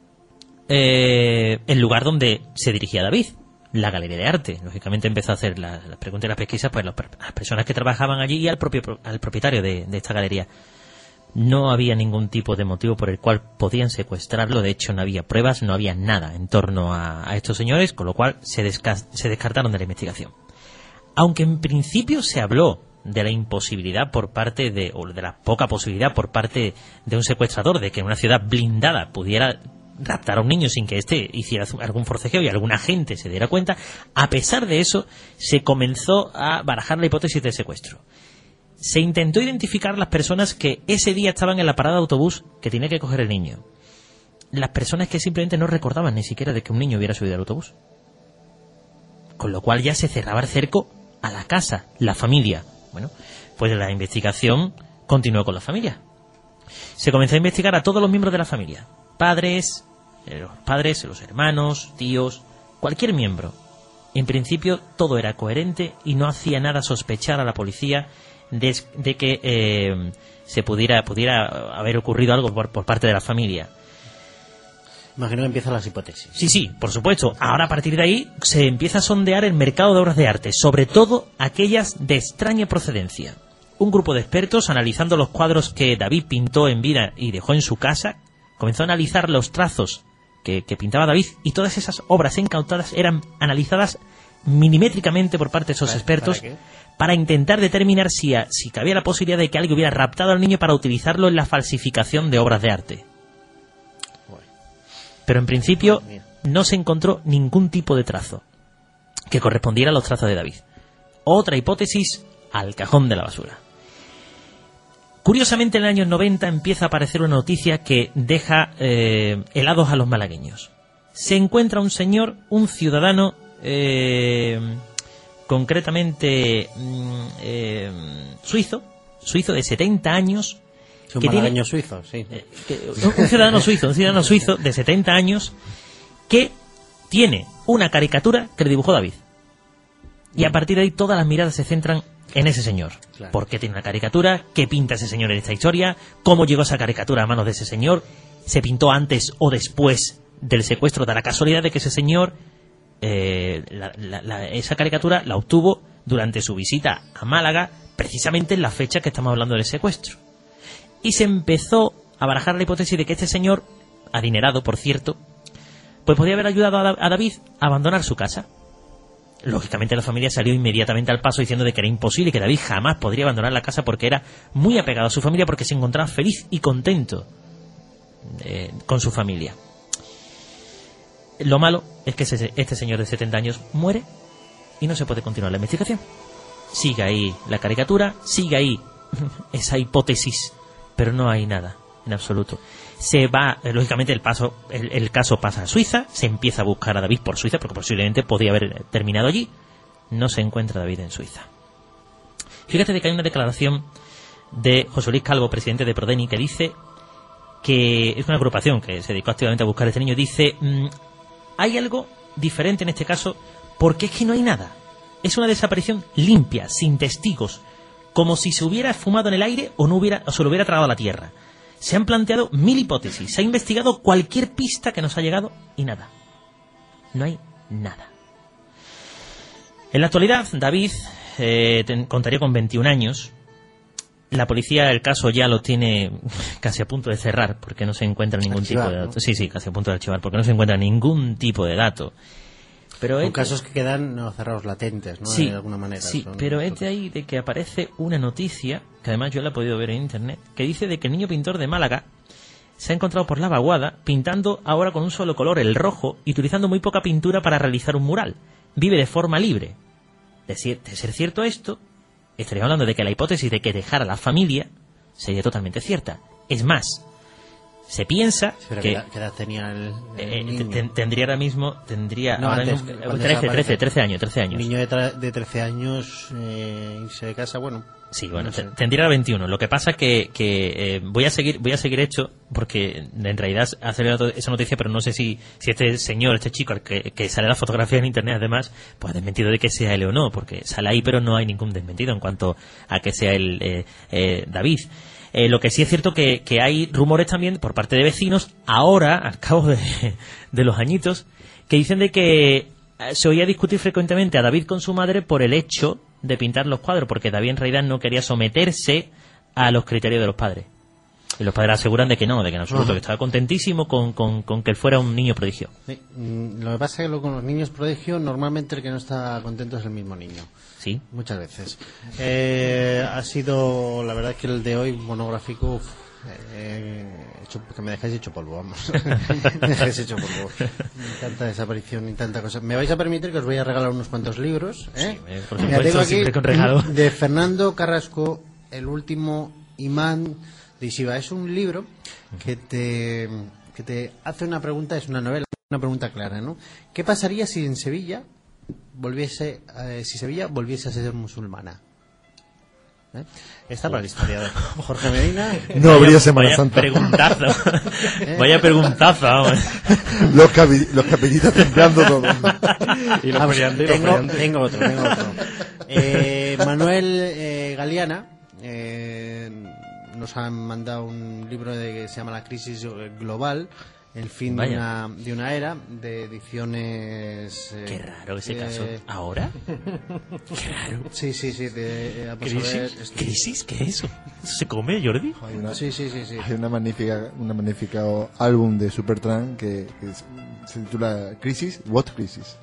I: eh, el lugar donde se dirigía David, la galería de arte. Lógicamente empezó a hacer las, las preguntas y las pesquisas pues los, las personas que trabajaban allí y al propio al propietario de, de esta galería. No había ningún tipo de motivo por el cual podían secuestrarlo. De hecho, no había pruebas, no había nada en torno a, a estos señores, con lo cual se, desca- se descartaron de la investigación. Aunque en principio se habló de la imposibilidad por parte de, o de la poca posibilidad por parte de un secuestrador de que en una ciudad blindada pudiera raptar a un niño sin que éste hiciera algún forcejeo y alguna gente se diera cuenta, a pesar de eso, se comenzó a barajar la hipótesis de secuestro. Se intentó identificar las personas que ese día estaban en la parada de autobús que tenía que coger el niño. Las personas que simplemente no recordaban ni siquiera de que un niño hubiera subido al autobús. Con lo cual ya se cerraba el cerco a la casa, la familia. Bueno, pues la investigación continuó con la familia. Se comenzó a investigar a todos los miembros de la familia. Padres, los padres, los hermanos, tíos, cualquier miembro. En principio todo era coherente y no hacía nada sospechar a la policía de, de que eh, se pudiera pudiera haber ocurrido algo por, por parte de la familia.
F: Imagino que empiezan las hipótesis.
I: Sí, sí, por supuesto. Ahora a partir de ahí se empieza a sondear el mercado de obras de arte, sobre todo aquellas de extraña procedencia. Un grupo de expertos, analizando los cuadros que David pintó en vida y dejó en su casa, comenzó a analizar los trazos que, que pintaba David, y todas esas obras incautadas eran analizadas milimétricamente por parte de esos
F: ¿Para,
I: expertos
F: para,
I: para intentar determinar si, a, si cabía la posibilidad de que alguien hubiera raptado al niño para utilizarlo en la falsificación de obras de arte. Pero en principio no se encontró ningún tipo de trazo que correspondiera a los trazos de David. Otra hipótesis al cajón de la basura. Curiosamente, en el año noventa empieza a aparecer una noticia que deja eh, helados a los malagueños. Se encuentra un señor, un ciudadano, eh, concretamente eh, suizo, suizo de setenta años.
F: Un
I: que
F: malagueño
I: tiene,
F: suizo, sí.
I: Eh, que, un ciudadano suizo, un ciudadano suizo de setenta años que tiene una caricatura que le dibujó David. Y a partir de ahí todas las miradas se centran en ese señor.
F: Claro.
I: ¿Por qué tiene una caricatura? ¿Qué pinta ese señor en esta historia? ¿Cómo llegó esa caricatura a manos de ese señor? ¿Se pintó antes o después del secuestro? Da la casualidad de que ese señor, eh, la, la, la, esa caricatura la obtuvo durante su visita a Málaga, precisamente en la fecha que estamos hablando del secuestro. Y se empezó a barajar la hipótesis de que este señor, adinerado por cierto, pues podía haber ayudado a, a David a abandonar su casa. Lógicamente la familia salió inmediatamente al paso diciendo de que era imposible, que David jamás podría abandonar la casa porque era muy apegado a su familia, porque se encontraba feliz y contento eh, con su familia. Lo malo es que ese, este señor de setenta años muere y no se puede continuar la investigación. Sigue ahí la caricatura, sigue ahí esa hipótesis, pero no hay nada en absoluto. Se va, eh, lógicamente el paso, el, el caso pasa a Suiza, se empieza a buscar a David por Suiza, porque posiblemente podía haber terminado allí. No se encuentra David en Suiza. Fíjate de que hay una declaración de José Luis Calvo, presidente de Prodeni, que dice que es una agrupación que se dedicó activamente a buscar a este niño. Dice, mmm, hay algo diferente en este caso, porque es que no hay nada. Es una desaparición limpia, sin testigos, como si se hubiera esfumado en el aire o no hubiera o se lo hubiera tragado a la tierra. Se han planteado mil hipótesis, se ha investigado cualquier pista que nos ha llegado y nada. No hay nada. En la actualidad, David eh, ten, contaría con veintiún años. La policía el caso ya lo tiene casi a punto de cerrar porque no se encuentra ningún archivar, tipo de dato. ¿No? Sí, sí, casi a punto de archivar porque no se encuentra ningún tipo de dato. Pero
F: Son
I: es,
F: casos que quedan no cerrados latentes, ¿no?
I: Sí,
F: de alguna manera.
I: Sí,
F: Son
I: pero es de ahí de que aparece una noticia, que además yo la he podido ver en internet, que dice de que el niño pintor de Málaga se ha encontrado por la vaguada pintando ahora con un solo color, el rojo, y utilizando muy poca pintura para realizar un mural. Vive de forma libre. De, de ser cierto esto, estaríamos hablando de que la hipótesis de que dejara la familia sería totalmente cierta. Es más, se piensa
F: Pero
I: que...
F: ¿Qué edad tenía el, el
I: eh,
F: niño?
I: ten, tendría ahora mismo... tendría
F: No,
I: ahora
F: antes,
I: mismo,
F: cuando
I: trece,
F: desaparece.
I: trece, trece años, trece años.
F: Un niño de, tra- de trece años eh, irse de casa, bueno...
I: Sí, bueno,
F: no sé.
I: tendría veintiuno. Lo que pasa es que, que eh, voy a seguir voy a seguir hecho porque en realidad ha salido esa noticia, pero no sé si, si este señor, este chico, al que, que sale la fotografía en internet, además, pues ha desmentido de que sea él o no, porque sale ahí, pero no hay ningún desmentido en cuanto a que sea el eh, eh, David. Eh, lo que sí es cierto que, que hay rumores también por parte de vecinos, ahora, al cabo de, de los añitos, que dicen de que se oía discutir frecuentemente a David con su madre por el hecho de pintar los cuadros, porque David en realidad no quería someterse a los criterios de los padres. Y los padres aseguran de que no, de que en absoluto, que estaba contentísimo con, con, con que él fuera un niño prodigio.
F: Sí. Lo que pasa es que lo, con los niños prodigio, normalmente el que no está contento es el mismo niño.
I: Sí.
F: Muchas veces. Eh, ha sido, la verdad es que el de hoy, monográfico, uf, eh, hecho, que me dejáis hecho polvo, vamos. Me dejáis hecho polvo. Tanta desaparición y tanta cosa. Me vais a permitir que os voy a regalar unos cuantos libros. ¿eh?
I: Sí, por
F: Mira,
I: supuesto,
F: tengo aquí
I: siempre con regalo.
F: de Fernando Carrasco, El último imán de Isiva. Es un libro que te, que te hace una pregunta, es una novela, una pregunta clara, ¿no? ¿Qué pasaría si en Sevilla volviese, eh, si Sevilla volviese a ser musulmana? ¿Eh? Está para el historiador. Jorge Medina.
D: No habría Semana
I: Vaya
D: Santa.
I: preguntazo.
F: ¿Eh?
I: Vaya preguntazo. Vamos.
D: Los, cabi- los capellitas temblando todo.
C: Y los
F: Vamos,
C: feriantes, y los
F: tengo,
C: feriantes.
F: tengo otro, tengo otro. Eh, Manuel eh, Galeana eh, nos han mandado un libro de, que se llama La crisis global, el fin de
I: Vaya.
F: una, de una era, de ediciones... eh,
I: Qué raro ese
F: eh,
I: caso. ¿Ahora? Qué raro.
F: Sí, sí, sí. De, eh, vamos a ver,
I: ¿Crisis?
F: estoy-
I: ¿Crisis? ¿Qué es eso? ¿Eso se come, Jordi?
D: Hay una,
F: Sí, sí, sí, sí.
D: hay una magnífica, una magnífica álbum de Supertramp que, que es- se titula Crisis, What Crisis.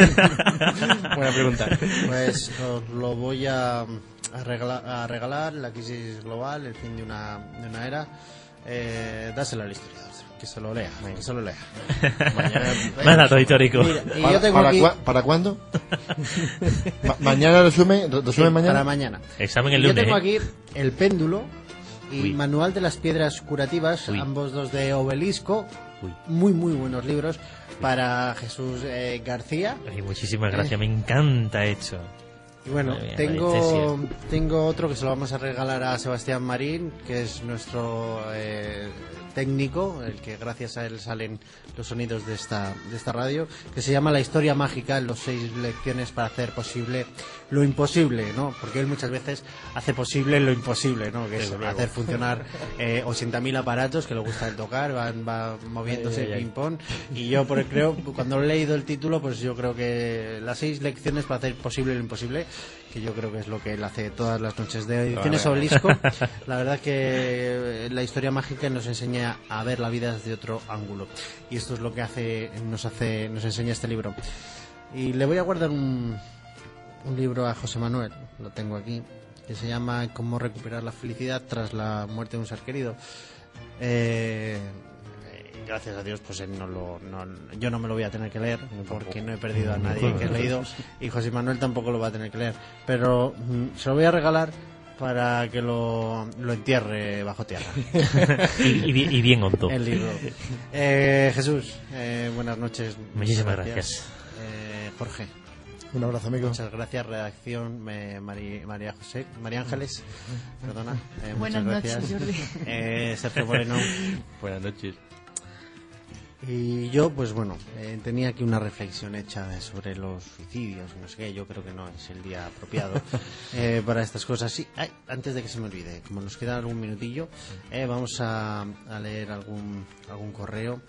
C: Buena pregunta.
F: Pues os lo voy a, a, regalar, a regalar, la crisis global, el fin de una, de una era. Eh, dáselo al historiador, que se lo lea, que se lo lea. Mañana-
I: Más dato histórico.
F: Mira, y
D: ¿Para,
F: yo tengo
D: para
F: aquí...
D: cua- ¿para cuándo? Ma- mañana resumen, re-
F: Sí,
D: resumen mañana.
F: para mañana.
I: Examen el
F: Yo
I: lunes.
F: tengo
I: ¿eh?
F: aquí el péndulo y
I: Uy.
F: Manual de las piedras curativas,
I: Uy.
F: ambos dos de Obelisco.
I: Uy.
F: Muy, muy buenos libros para Jesús eh, García.
I: Ay, muchísimas gracias, me encanta hecho.
F: Y bueno,
I: Madre mía,
F: tengo,
I: Estesia.
F: tengo otro que se lo vamos a regalar a Sebastián Marín, que es nuestro eh, técnico, el que gracias a él salen los sonidos de esta, de esta radio, que se llama La historia mágica, los seis lecciones para hacer posible lo imposible, ¿no? Porque él muchas veces hace posible lo imposible, ¿no? Que es
C: Desde luego.
F: hacer funcionar eh, ochenta mil aparatos que le gusta el tocar, van va moviéndose
C: Ay, ay, ay.
F: ping pong, y yo por creo, cuando he leído el título, pues yo creo que las seis lecciones para hacer posible lo imposible, que yo creo que es lo que él hace todas las noches de Ediciones
C: Vale.
F: Obelisco. La verdad que la historia mágica nos enseña a ver la vida desde otro ángulo, y esto es lo que hace nos hace nos enseña este libro. Y le voy a guardar un, un libro a José Manuel, lo tengo aquí, que se llama Cómo recuperar la felicidad tras la muerte de un ser querido. Eh, gracias a Dios, pues él no lo, no, yo no me lo voy a tener que leer, porque no he perdido a nadie que he leído, y José Manuel tampoco lo va a tener que leer, pero mm, se lo voy a regalar para que lo, lo entierre bajo tierra.
I: Y, y bien- y bien hondo.
F: El libro. Eh, Jesús, eh, buenas noches.
I: Muchísimas gracias.
F: Eh, Jorge,
D: Un abrazo, amigo.
F: muchas gracias. Redacción, me- Mari- María José, María Ángeles, perdona. eh,
J: Buenas
F: muchas
J: noches,
F: gracias.
J: Jordi.
F: Eh, Sergio Moreno.
C: Buenas noches.
F: Y yo, pues bueno, eh, tenía aquí una reflexión hecha sobre los suicidios, no sé qué, yo creo que no es el día apropiado eh, para estas cosas. Sí, ay, antes de que se me olvide, como nos queda algún minutillo, eh, vamos a, a leer algún, algún correo.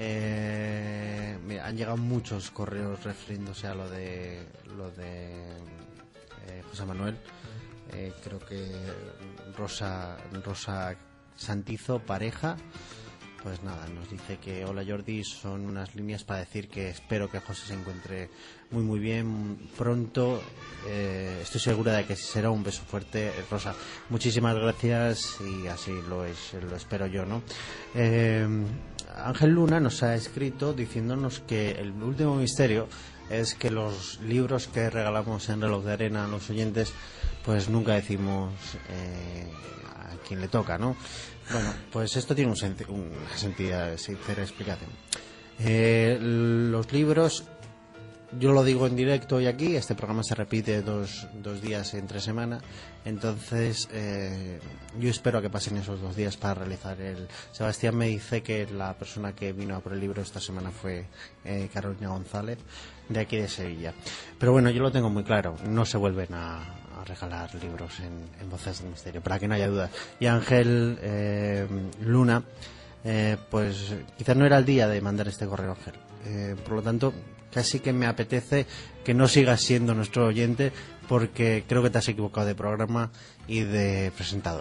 F: Eh, mira, han llegado muchos correos refiriéndose a lo de, lo de eh, José Manuel. Eh, creo que Rosa, Rosa Santizo, pareja. Pues nada, nos dice que hola Jordi, son unas líneas para decir que espero que José se encuentre muy muy bien pronto. Eh, estoy segura de que será un beso fuerte, Rosa. Muchísimas gracias y así lo es, lo espero yo, ¿no? Eh, Ángel Luna nos ha escrito diciéndonos que el último misterio es que los libros que regalamos en Reloj de Arena a los oyentes, pues nunca decimos eh, a quién le toca, ¿no? Bueno, pues esto tiene un senti- una sentida, sincera explicación. Eh, los libros, yo lo digo en directo y aquí, este programa se repite dos, dos días entre semana, entonces eh, yo espero que pasen esos dos días para realizar el... Sebastián me dice que la persona que vino a por el libro esta semana fue eh, Carolina González, de aquí de Sevilla. Pero bueno, yo lo tengo muy claro, no se vuelven a... a regalar libros en, en Voces del Misterio, para que no haya duda. Y Ángel eh, Luna, eh, pues quizás no era el día de mandar este correo, Ángel. Eh, por lo tanto, casi que me apetece que no sigas siendo nuestro oyente, porque creo que te has equivocado de programa y de presentador.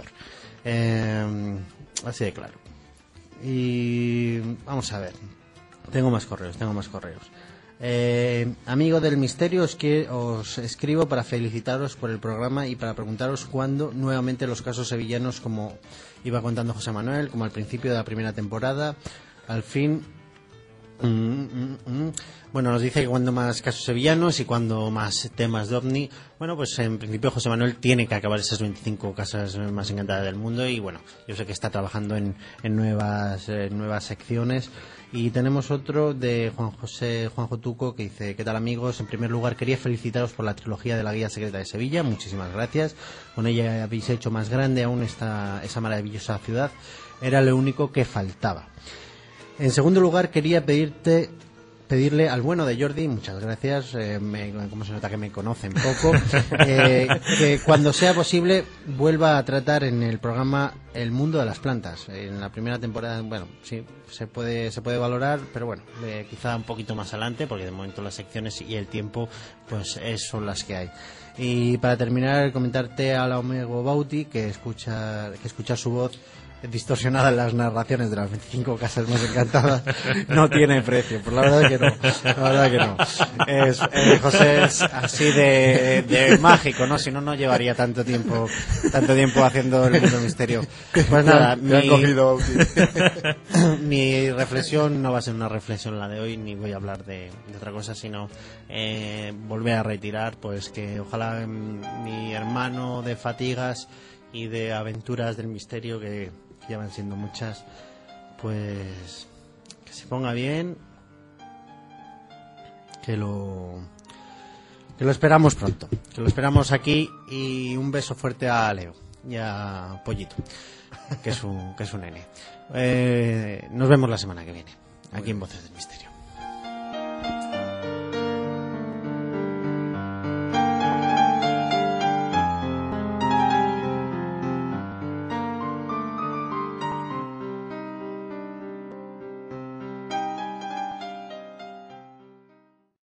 F: Eh, así de claro. Y vamos a ver. Tengo más correos, tengo más correos. Eh, amigo del misterio, os, que, os escribo para felicitaros por el programa y para preguntaros cuándo nuevamente los casos sevillanos, como iba contando José Manuel, como al principio de la primera temporada, al fin
B: Mm, mm, mm. Bueno, nos dice que cuando más casos sevillanos y cuando más temas de OVNI. Bueno, pues en principio José Manuel tiene que acabar esas veinticinco casas más encantadas del mundo y bueno, yo sé que está trabajando en, en nuevas eh, nuevas secciones. Y tenemos otro de Juan José Juanjo Tuco que dice: ¿qué tal, amigos? En primer lugar quería felicitaros por la trilogía de la Guía Secreta de Sevilla, muchísimas gracias. Con ella habéis hecho más grande aún esta, esa maravillosa ciudad, era lo único que faltaba. En segundo lugar quería pedirte pedirle al bueno de Jordi, muchas gracias, eh, me, como se nota que me conocen poco, eh, que cuando sea posible vuelva a tratar en el programa el mundo de las plantas. En la primera temporada, bueno, sí, se puede se puede valorar, pero bueno, eh, quizá un poquito más adelante, porque de momento las secciones y el tiempo pues es, son las que hay. Y para terminar, comentarte a la Omego Bauti que escucha que escuchar su voz distorsionada en las narraciones de las veinticinco casas más encantadas no tiene precio, pues la verdad que no, la verdad que no. Es, eh, José es así de, de mágico, ¿no? Si no, no llevaría tanto tiempo tanto tiempo haciendo el mundo misterio. Pues nada, mi, mi reflexión no va a ser una reflexión la de hoy, ni voy a hablar de, de otra cosa, sino eh, volver a retirar, pues que ojalá mi hermano de fatigas y de aventuras del misterio, que ya van siendo muchas, pues que se ponga bien, que lo que lo esperamos pronto, que lo esperamos aquí, y un beso fuerte a Leo y a Pollito, que es un que es un nene. Eh, nos vemos la semana que viene aquí en Voces del Misterio.